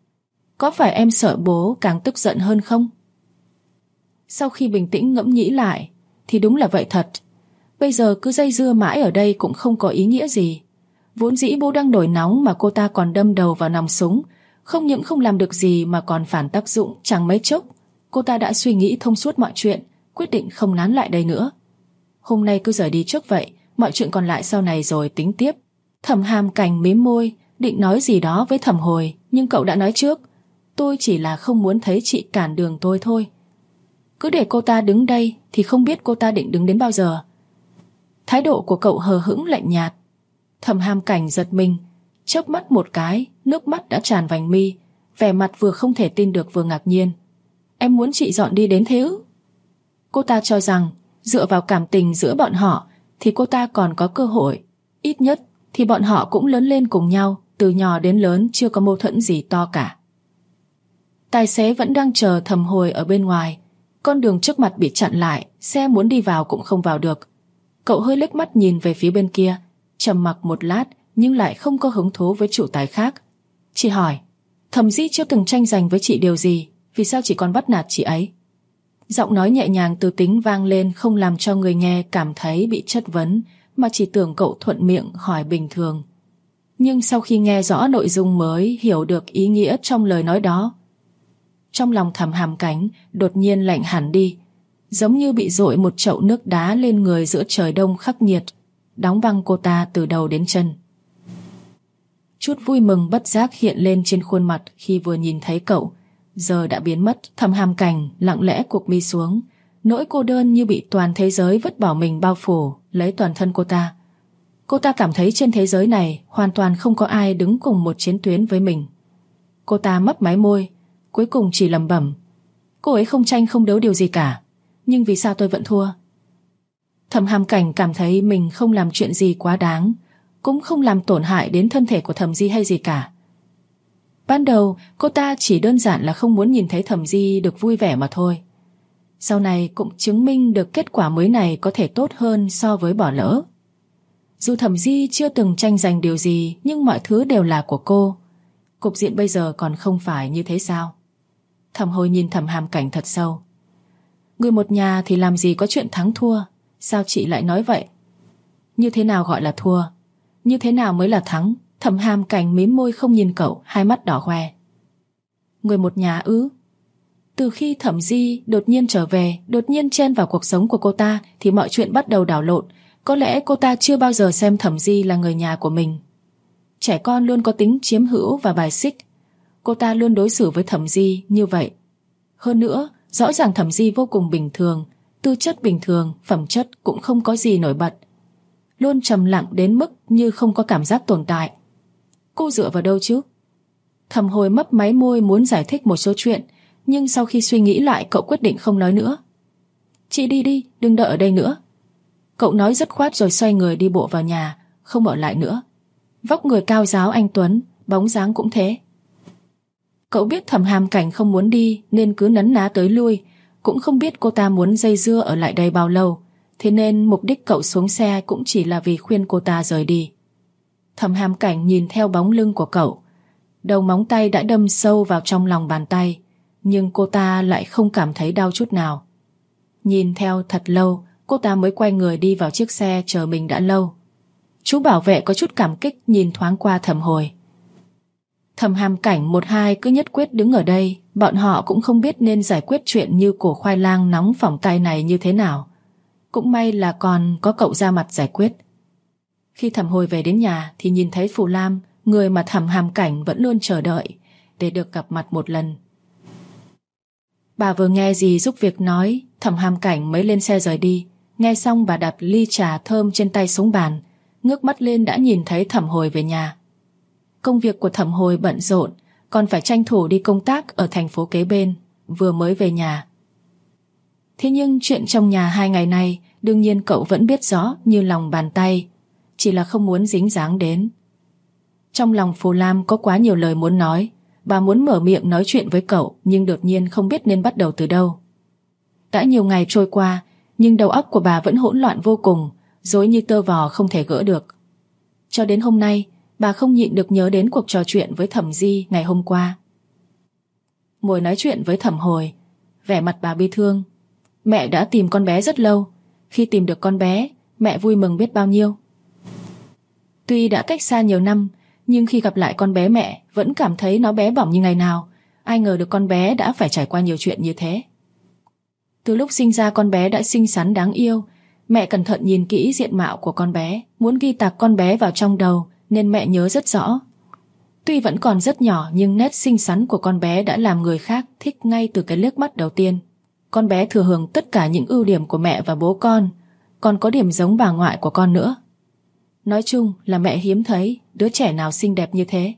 có phải em sợ bố càng tức giận hơn không? Sau khi bình tĩnh ngẫm nghĩ lại thì đúng là vậy thật. Bây giờ cứ dây dưa mãi ở đây cũng không có ý nghĩa gì. Vốn dĩ bố đang nổi nóng mà cô ta còn đâm đầu vào nòng súng, không những không làm được gì mà còn phản tác dụng chẳng mấy chốc. Cô ta đã suy nghĩ thông suốt mọi chuyện, quyết định không nán lại đây nữa. Hôm nay cứ rời đi trước vậy, mọi chuyện còn lại sau này rồi tính tiếp. Thẩm Hàm Cảnh mím môi, định nói gì đó với Thẩm Hồi, nhưng cậu đã nói trước, tôi chỉ là không muốn thấy chị cản đường tôi thôi. Cứ để cô ta đứng đây thì không biết cô ta định đứng đến bao giờ. Thái độ của cậu hờ hững lạnh nhạt. Thẩm Hàm Cảnh giật mình, chớp mắt một cái, nước mắt đã tràn vành mi, vẻ mặt vừa không thể tin được vừa ngạc nhiên. Em muốn chị dọn đi đến thế ư? Cô ta cho rằng dựa vào cảm tình giữa bọn họ thì cô ta còn có cơ hội. Ít nhất thì bọn họ cũng lớn lên cùng nhau, từ nhỏ đến lớn chưa có mâu thuẫn gì to cả. Tài xế vẫn đang chờ Thẩm Hồi ở bên ngoài. Con đường trước mặt bị chặn lại, xe muốn đi vào cũng không vào được. Cậu hơi liếc mắt nhìn về phía bên kia, trầm mặc một lát nhưng lại không có hứng thú với chủ tài khác. Chị hỏi, Thẩm Dĩ chưa từng tranh giành với chị điều gì, vì sao chị còn bắt nạt chị ấy? Giọng nói nhẹ nhàng từ tính vang lên, không làm cho người nghe cảm thấy bị chất vấn, mà chỉ tưởng cậu thuận miệng hỏi bình thường. Nhưng sau khi nghe rõ nội dung mới hiểu được ý nghĩa trong lời nói đó. Trong lòng Thẩm Hàm Cảnh đột nhiên lạnh hẳn đi, giống như bị dội một chậu nước đá lên người giữa trời đông khắc nghiệt, đóng băng cô ta từ đầu đến chân. Chút vui mừng bất giác hiện lên trên khuôn mặt khi vừa nhìn thấy cậu, giờ đã biến mất. Thẩm Hàm Cảnh lặng lẽ cụp mi xuống, nỗi cô đơn như bị toàn thế giới vứt bỏ mình bao phủ lấy toàn thân cô ta. Cô ta cảm thấy trên thế giới này hoàn toàn không có ai đứng cùng một chiến tuyến với mình. Cô ta mấp máy môi, cuối cùng chỉ lẩm bẩm, cô ấy không tranh không đấu điều gì cả, nhưng vì sao tôi vẫn thua? Thẩm Hàm Cảnh cảm thấy mình không làm chuyện gì quá đáng, cũng không làm tổn hại đến thân thể của Thẩm Di hay gì cả. Ban đầu cô ta chỉ đơn giản là không muốn nhìn thấy Thẩm Di được vui vẻ mà thôi. Sau này cũng chứng minh được kết quả mới này có thể tốt hơn so với bỏ lỡ. Dù Thẩm Di chưa từng tranh giành điều gì, nhưng mọi thứ đều là của cô. Cục diện bây giờ còn không phải như thế sao? Thẩm Hồi nhìn Thẩm Hàm Cảnh thật sâu. Người một nhà thì làm gì có chuyện thắng thua. Sao chị lại nói vậy? Như thế nào gọi là thua? Như thế nào mới là thắng? Thẩm Hàm Cảnh mím môi không nhìn cậu, hai mắt đỏ hoe. Người một nhà ư? Từ khi Thẩm Di đột nhiên trở về, đột nhiên chen vào cuộc sống của cô ta, thì mọi chuyện bắt đầu đảo lộn. Có lẽ cô ta chưa bao giờ xem Thẩm Di là người nhà của mình. Trẻ con luôn có tính chiếm hữu và bài xích. Cô ta luôn đối xử với Thẩm Di như vậy. Hơn nữa, rõ ràng Thẩm Di vô cùng bình thường, tư chất bình thường, phẩm chất cũng không có gì nổi bật. Luôn trầm lặng đến mức như không có cảm giác tồn tại. Cô dựa vào đâu chứ? Thẩm Hồi mấp máy môi muốn giải thích một số chuyện, nhưng sau khi suy nghĩ lại cậu quyết định không nói nữa. Chị đi đi, đừng đợi ở đây nữa. Cậu nói dứt khoát rồi xoay người đi bộ vào nhà, không ở lại nữa. Vóc người cao ráo anh tuấn, bóng dáng cũng thế. Cậu biết Thẩm Hàm Cảnh không muốn đi nên cứ nấn ná tới lui, cũng không biết cô ta muốn dây dưa ở lại đây bao lâu, thế nên mục đích cậu xuống xe cũng chỉ là vì khuyên cô ta rời đi. Thẩm Hàm Cảnh nhìn theo bóng lưng của cậu, đầu móng tay đã đâm sâu vào trong lòng bàn tay, nhưng cô ta lại không cảm thấy đau chút nào. Nhìn theo thật lâu, cô ta mới quay người đi vào chiếc xe chờ mình đã lâu. Chú bảo vệ có chút cảm kích nhìn thoáng qua Thẩm Hồi. Thẩm Hàm Cảnh một hai cứ nhất quyết đứng ở đây, bọn họ cũng không biết nên giải quyết chuyện như củ khoai lang nóng phỏng tay này như thế nào. Cũng may là còn có cậu ra mặt giải quyết. Khi Thẩm Hồi về đến nhà thì nhìn thấy Phù Lam, người mà Thẩm Hàm Cảnh vẫn luôn chờ đợi để được gặp mặt một lần. Bà vừa nghe dì giúp việc nói, Thẩm Hàm Cảnh mới lên xe rời đi. Nghe xong bà đặt ly trà thơm trên tay xuống bàn, ngước mắt lên đã nhìn thấy Thẩm Hồi về nhà. Công việc của Thẩm Hồi bận rộn, còn phải tranh thủ đi công tác ở thành phố kế bên, vừa mới về nhà. Thế nhưng chuyện trong nhà 2 ngày nay đương nhiên cậu vẫn biết rõ như lòng bàn tay, chỉ là không muốn dính dáng đến. Trong lòng Phù Lam có quá nhiều lời muốn nói, bà muốn mở miệng nói chuyện với cậu nhưng đột nhiên không biết nên bắt đầu từ đâu. Đã nhiều ngày trôi qua, nhưng đầu óc của bà vẫn hỗn loạn vô cùng, rối như tơ vò không thể gỡ được. Cho đến hôm nay, bà không nhịn được nhớ đến cuộc trò chuyện với Thẩm Di ngày hôm qua. Ngồi nói chuyện với Thẩm Hồi, vẻ mặt bà bi thương. Mẹ đã tìm con bé rất lâu, khi tìm được con bé, mẹ vui mừng biết bao nhiêu. Tuy đã cách xa nhiều năm, nhưng khi gặp lại con bé mẹ vẫn cảm thấy nó bé bỏng như ngày nào. Ai ngờ được con bé đã phải trải qua nhiều chuyện như thế. Từ lúc sinh ra con bé đã xinh xắn đáng yêu. Mẹ cẩn thận nhìn kỹ diện mạo của con bé, muốn ghi tạc con bé vào trong đầu nên mẹ nhớ rất rõ. Tuy vẫn còn rất nhỏ nhưng nét xinh xắn của con bé đã làm người khác thích ngay từ cái liếc mắt đầu tiên. Con bé thừa hưởng tất cả những ưu điểm của mẹ và bố con, còn có điểm giống bà ngoại của con nữa. Nói chung là mẹ hiếm thấy đứa trẻ nào xinh đẹp như thế.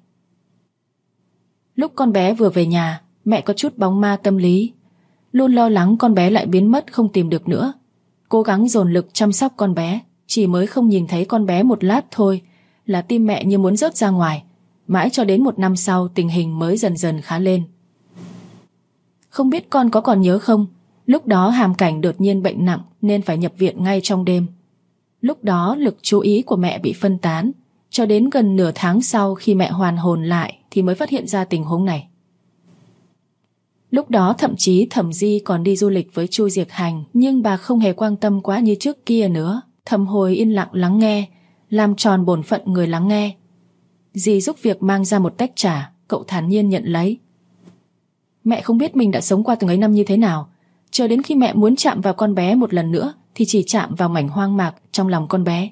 Lúc con bé vừa về nhà, mẹ có chút bóng ma tâm lý, luôn lo lắng con bé lại biến mất không tìm được nữa. Cố gắng dồn lực chăm sóc con bé, chỉ mới không nhìn thấy con bé một lát thôi là tim mẹ như muốn rớt ra ngoài. Mãi cho đến 1 năm sau tình hình mới dần dần khá lên. Không biết con có còn nhớ không, lúc đó Hàm Cảnh đột nhiên bệnh nặng nên phải nhập viện ngay trong đêm. Lúc đó lực chú ý của mẹ bị phân tán, cho đến gần nửa tháng sau khi mẹ hoàn hồn lại thì mới phát hiện ra tình huống này. Lúc đó thậm chí Thẩm Di còn đi du lịch với Chu Diệc Hành, nhưng bà không hề quan tâm quá như trước kia nữa. Thẩm Hồi yên lặng lắng nghe, làm tròn bổn phận người lắng nghe. Dì giúp việc mang ra một tách trà, cậu thản nhiên nhận lấy. Mẹ không biết mình đã sống qua từng ấy năm như thế nào, chờ đến khi mẹ muốn chạm vào con bé một lần nữa thì chỉ chạm vào mảnh hoang mạc trong lòng con bé.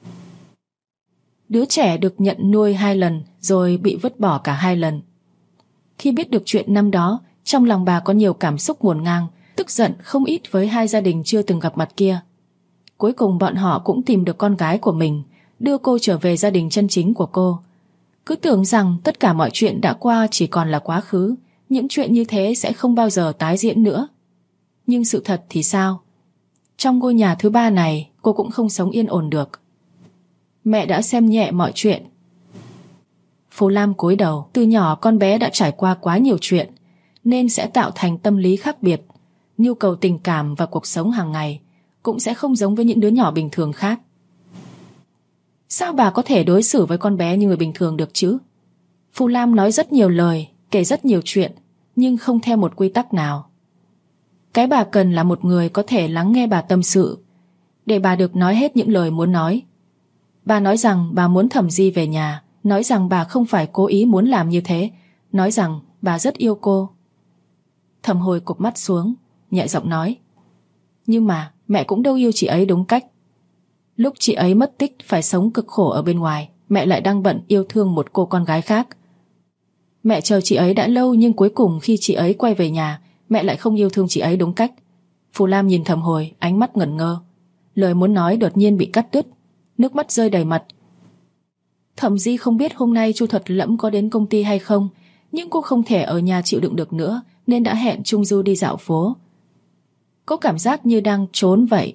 Đứa trẻ được nhận nuôi 2 lần rồi bị vứt bỏ cả 2 lần. Khi biết được chuyện năm đó, trong lòng bà có nhiều cảm xúc ngổn ngang, tức giận không ít với 2 gia đình chưa từng gặp mặt kia. Cuối cùng bọn họ cũng tìm được con gái của mình, đưa cô trở về gia đình chân chính của cô. Cứ tưởng rằng tất cả mọi chuyện đã qua chỉ còn là quá khứ, những chuyện như thế sẽ không bao giờ tái diễn nữa. Nhưng sự thật thì sao? Trong ngôi nhà thứ ba này, cô cũng không sống yên ổn được. Mẹ đã xem nhẹ mọi chuyện. Phù Lam cúi đầu. Từ nhỏ con bé đã trải qua quá nhiều chuyện, nên sẽ tạo thành tâm lý khác biệt. Nhu cầu tình cảm và cuộc sống hàng ngày cũng sẽ không giống với những đứa nhỏ bình thường khác. Sao bà có thể đối xử với con bé như người bình thường được chứ? Phù Lam nói rất nhiều lời, kể rất nhiều chuyện, nhưng không theo một quy tắc nào. Cái bà cần là một người có thể lắng nghe bà tâm sự, để bà được nói hết những lời muốn nói. Bà nói rằng bà muốn Thẩm Di về nhà, nói rằng bà không phải cố ý muốn làm như thế, nói rằng bà rất yêu cô. Thẩm Hồi cụp mắt xuống, nhẹ giọng nói: nhưng mà mẹ cũng đâu yêu chị ấy đúng cách. Lúc chị ấy mất tích phải sống cực khổ ở bên ngoài, mẹ lại đang bận yêu thương một cô con gái khác. Mẹ chờ chị ấy đã lâu, nhưng cuối cùng khi chị ấy quay về nhà, mẹ lại không yêu thương chị ấy đúng cách. Phù Lam nhìn Thẩm Hồi, ánh mắt ngẩn ngơ. Lời muốn nói đột nhiên bị cắt đứt, nước mắt rơi đầy mặt. Thẩm Di không biết hôm nay Chu Thuật Lẫm có đến công ty hay không, nhưng cô không thể ở nhà chịu đựng được nữa, nên đã hẹn Trung Du đi dạo phố. Có cảm giác như đang trốn vậy.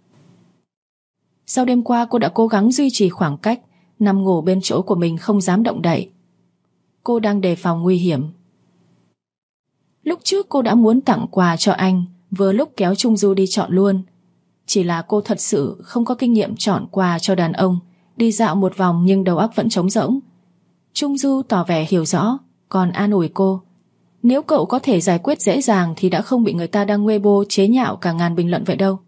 Sau đêm qua cô đã cố gắng duy trì khoảng cách, nằm ngủ bên chỗ của mình không dám động đậy. Cô đang đề phòng nguy hiểm. Lúc trước cô đã muốn tặng quà cho anh, vừa lúc kéo Trung Du đi chọn luôn. Chỉ là cô thật sự không có kinh nghiệm chọn quà cho đàn ông. Đi dạo một vòng nhưng đầu óc vẫn trống rỗng. Trung Du tỏ vẻ hiểu rõ, còn an ủi cô: nếu cậu có thể giải quyết dễ dàng thì đã không bị người ta đăng Weibo chế nhạo cả ngàn bình luận vậy đâu.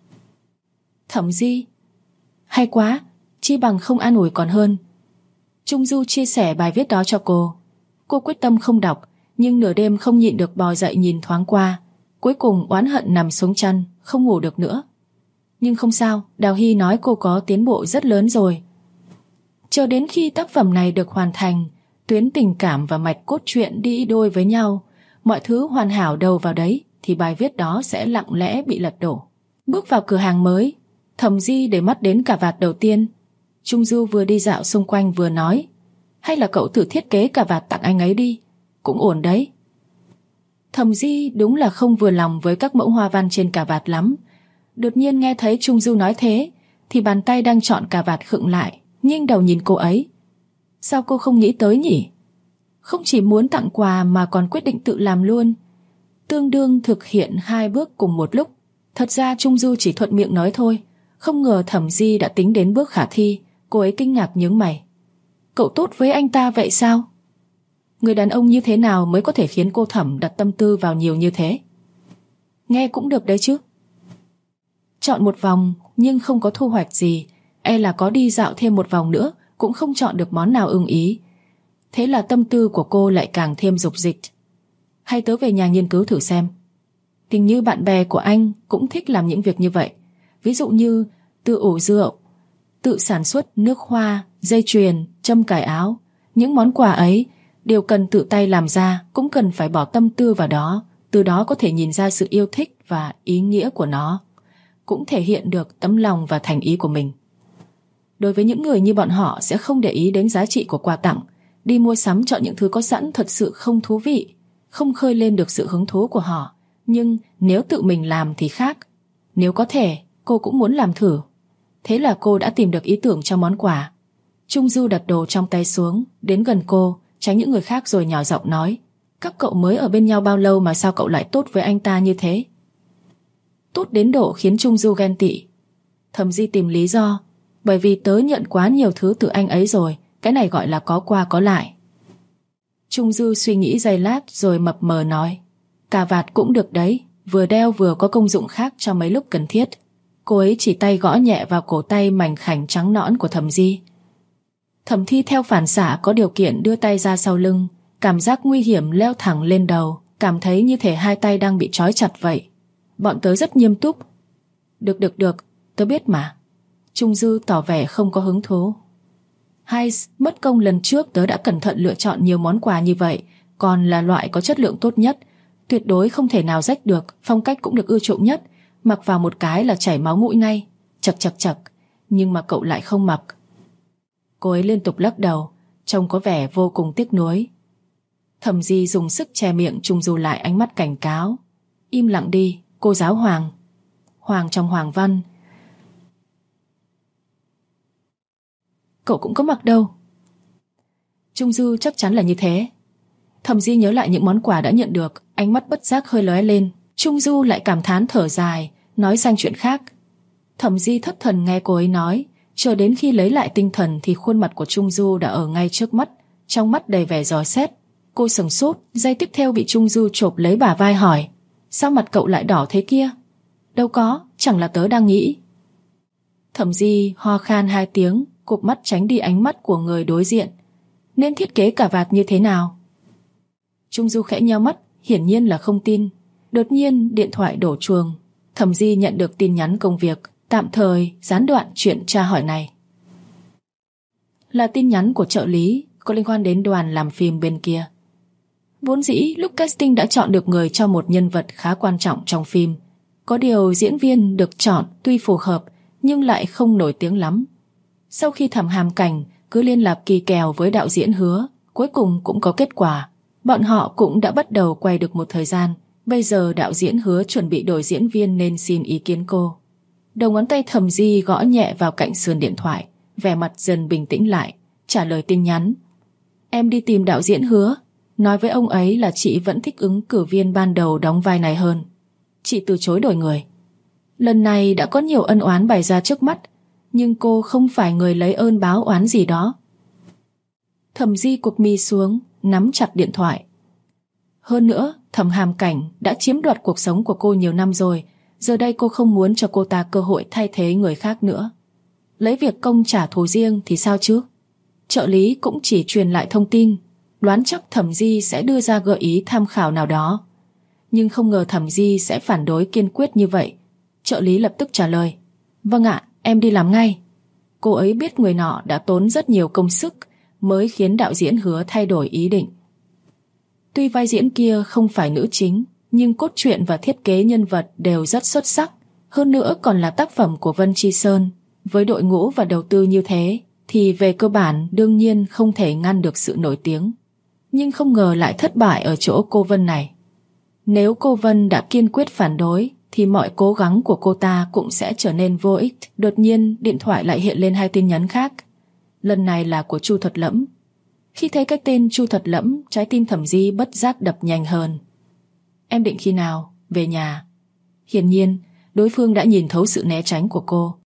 Thẩm Di, hay quá, chi bằng không an ủi còn hơn. Trung Du chia sẻ bài viết đó cho cô. Cô quyết tâm không đọc, nhưng nửa đêm không nhịn được bò dậy nhìn thoáng qua. Cuối cùng oán hận nằm xuống chăn, không ngủ được nữa. Nhưng không sao, Đào Hy nói cô có tiến bộ rất lớn rồi. Chờ đến khi tác phẩm này được hoàn thành, tuyến tình cảm và mạch cốt truyện đi đôi với nhau, mọi thứ hoàn hảo đầu vào đấy, thì bài viết đó sẽ lặng lẽ bị lật đổ. Bước vào cửa hàng mới, Thẩm Di để mắt đến cà vạt đầu tiên. Trung Du vừa đi dạo xung quanh vừa nói: hay là cậu thử thiết kế cà vạt tặng anh ấy đi, cũng ổn đấy. Thẩm Di đúng là không vừa lòng với các mẫu hoa văn trên cà vạt lắm. Đột nhiên nghe thấy Trung Du nói thế, thì bàn tay đang chọn cà vạt khựng lại, nghiêng đầu nhìn cô ấy. Sao cô không nghĩ tới nhỉ? Không chỉ muốn tặng quà mà còn quyết định tự làm luôn, tương đương thực hiện hai bước cùng một lúc. Thật ra Trung Du chỉ thuận miệng nói thôi, không ngờ Thẩm Di đã tính đến bước khả thi. Cô ấy kinh ngạc nhướng mày. Cậu tốt với anh ta vậy sao? Người đàn ông như thế nào mới có thể khiến cô Thẩm đặt tâm tư vào nhiều như thế? Nghe cũng được đấy chứ. Chọn một vòng nhưng không có thu hoạch gì, e là có đi dạo thêm một vòng nữa cũng không chọn được món nào ưng ý. Thế là tâm tư của cô lại càng thêm dục dịch. Hay tớ về nhà nghiên cứu thử xem. Hình như bạn bè của anh cũng thích làm những việc như vậy. Ví dụ như tự ủ rượu, tự sản xuất nước hoa, dây chuyền, châm cài áo. Những món quà ấy đều cần tự tay làm ra, cũng cần phải bỏ tâm tư vào đó. Từ đó có thể nhìn ra sự yêu thích và ý nghĩa của nó, cũng thể hiện được tấm lòng và thành ý của mình. Đối với những người như bọn họ sẽ không để ý đến giá trị của quà tặng. Đi mua sắm chọn những thứ có sẵn thật sự không thú vị, không khơi lên được sự hứng thú của họ. Nhưng nếu tự mình làm thì khác. Nếu có thể, cô cũng muốn làm thử. Thế là cô đã tìm được ý tưởng cho món quà. Trung Du đặt đồ trong tay xuống, đến gần cô, tránh những người khác rồi nhỏ giọng nói: các cậu mới ở bên nhau bao lâu mà sao cậu lại tốt với anh ta như thế? Tốt đến độ khiến Trung Du ghen tị. Thẩm Di tìm lý do: bởi vì tớ nhận quá nhiều thứ từ anh ấy rồi, cái này gọi là có qua có lại. Trung Du suy nghĩ giây lát rồi mập mờ nói: cà vạt cũng được đấy, vừa đeo vừa có công dụng khác cho mấy lúc cần thiết. Cô ấy chỉ tay gõ nhẹ vào cổ tay mảnh khảnh trắng nõn của Thẩm Di. Thẩm Thi theo phản xạ có điều kiện đưa tay ra sau lưng. Cảm giác nguy hiểm leo thẳng lên đầu, cảm thấy như thể hai tay đang bị trói chặt vậy. Bọn tớ rất nghiêm túc. Được, tớ biết mà. Trung Du tỏ vẻ không có hứng thú. Hay, mất công lần trước tớ đã cẩn thận lựa chọn nhiều món quà như vậy, còn là loại có chất lượng tốt nhất, tuyệt đối không thể nào rách được, phong cách cũng được ưa chuộng nhất, mặc vào một cái là chảy máu mũi ngay. Chật, nhưng mà cậu lại không mặc. Cô ấy liên tục lắc đầu, trông có vẻ vô cùng tiếc nuối. Thẩm Di dùng sức che miệng Trung Du lại, ánh mắt cảnh cáo: im lặng đi, cô giáo hoàng. Hoàng trong Hoàng văn. Cậu cũng có mặc đâu. Trung Du chắc chắn là như thế. Thẩm Di nhớ lại những món quà đã nhận được, ánh mắt bất giác hơi lóe lên. Trung Du lại cảm thán thở dài, nói sang chuyện khác. Thẩm Di thất thần nghe cô ấy nói, chờ đến khi lấy lại tinh thần thì khuôn mặt của Trung Du đã ở ngay trước mắt, trong mắt đầy vẻ dò xét. Cô sững sốt, giây tiếp theo bị Trung Du chộp lấy bả vai hỏi: sao mặt cậu lại đỏ thế kia? Đâu có, chẳng là tớ đang nghĩ. Thẩm Di ho khan 2 tiếng, cụp mắt tránh đi ánh mắt của người đối diện. Nên thiết kế cà vạt như thế nào? Trung Du khẽ nheo mắt, hiển nhiên là không tin. Đột nhiên điện thoại đổ chuông. Thẩm Di nhận được tin nhắn công việc, tạm thời gián đoạn chuyện tra hỏi này. Là tin nhắn của trợ lý, có liên quan đến đoàn làm phim bên kia. Vốn dĩ lúc casting đã chọn được người cho một nhân vật khá quan trọng trong phim. Có điều diễn viên được chọn tuy phù hợp nhưng lại không nổi tiếng lắm. Sau khi Thẩm Hàm Cảnh cứ liên lạc kỳ kèo với đạo diễn Hứa, cuối cùng cũng có kết quả. Bọn họ cũng đã bắt đầu quay được một thời gian. Bây giờ đạo diễn Hứa chuẩn bị đổi diễn viên nên xin ý kiến cô. Đầu ngón tay Thẩm Di gõ nhẹ vào cạnh sườn điện thoại, vẻ mặt dần bình tĩnh lại, trả lời tin nhắn. Em đi tìm đạo diễn Hứa, nói với ông ấy là chị vẫn thích ứng cử viên ban đầu đóng vai này hơn. Chị từ chối đổi người. Lần này đã có nhiều ân oán bày ra trước mắt, nhưng cô không phải người lấy ơn báo oán gì đó. Thẩm Di cụp mi xuống, nắm chặt điện thoại. Hơn nữa, Thẩm Hàm Cảnh đã chiếm đoạt cuộc sống của cô nhiều năm rồi, giờ đây cô không muốn cho cô ta cơ hội thay thế người khác nữa. Lấy việc công trả thù riêng thì sao chứ? Trợ lý cũng chỉ truyền lại thông tin, đoán chắc Thẩm Di sẽ đưa ra gợi ý tham khảo nào đó. Nhưng không ngờ Thẩm Di sẽ phản đối kiên quyết như vậy. Trợ lý lập tức trả lời: vâng ạ, em đi làm ngay. Cô ấy biết người nọ đã tốn rất nhiều công sức mới khiến đạo diễn Hứa thay đổi ý định. Tuy vai diễn kia không phải nữ chính, nhưng cốt truyện và thiết kế nhân vật đều rất xuất sắc. Hơn nữa còn là tác phẩm của Vân Chi Sơn. Với đội ngũ và đầu tư như thế thì về cơ bản đương nhiên không thể ngăn được sự nổi tiếng. Nhưng không ngờ lại thất bại ở chỗ cô Vân này. Nếu cô Vân đã kiên quyết phản đối thì mọi cố gắng của cô ta cũng sẽ trở nên vô ích. Đột nhiên điện thoại lại hiện lên 2 tin nhắn khác. Lần này là của Chu Thuật Lẫm. Khi thấy cái tên Chu Thuật Lẫm, trái tim Thẩm Di bất giác đập nhanh hơn. Em định khi nào về nhà? Hiển nhiên đối phương đã nhìn thấu sự né tránh của cô.